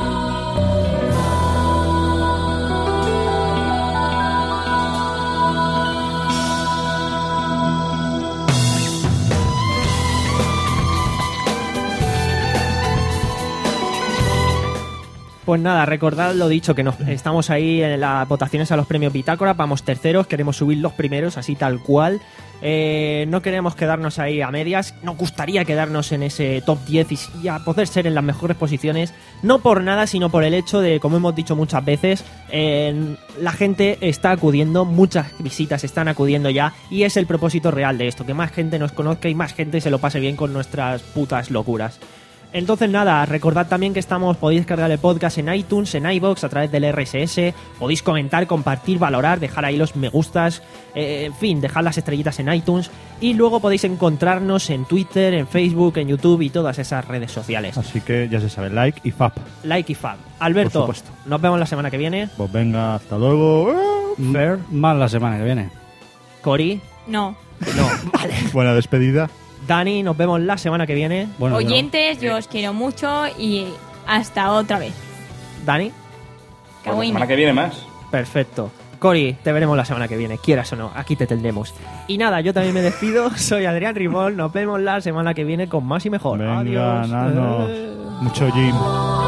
Pues nada, recordad lo dicho, que nos estamos ahí en las votaciones a los premios Bitácora, vamos terceros, queremos subir los primeros, así tal cual. Eh, no queremos quedarnos ahí a medias, nos gustaría quedarnos en ese top diez y, y a poder ser en las mejores posiciones, no por nada, sino por el hecho de, como hemos dicho muchas veces, eh, la gente está acudiendo, muchas visitas están acudiendo ya, y es el propósito real de esto, que más gente nos conozca y más gente se lo pase bien con nuestras putas locuras. Entonces nada, recordad también que estamos, podéis cargar el podcast en iTunes, en iVoox, a través del R S S, podéis comentar, compartir, valorar, dejar ahí los me gustas, eh, en fin, dejar las estrellitas en iTunes, y luego podéis encontrarnos en Twitter, en Facebook, en YouTube y todas esas redes sociales. Así que ya se sabe, like y fab. Like y fab. Alberto, Por supuesto. nos vemos la semana que viene. Pues venga, hasta luego. Fer, Más la semana que viene. Cori, No. no, vale. Buena despedida. Dani, nos vemos la semana que viene. Bueno, Oyentes, yo os quiero mucho y hasta otra vez. Dani, Pues la Cagüines. semana que viene más. perfecto. Cori, te veremos la semana que viene, quieras o no, aquí te tendremos. Y nada, yo también me despido, soy Adrián Ribol, nos vemos la semana que viene con más y mejor. Venga, Adiós. nanos. Eh. Mucho gym.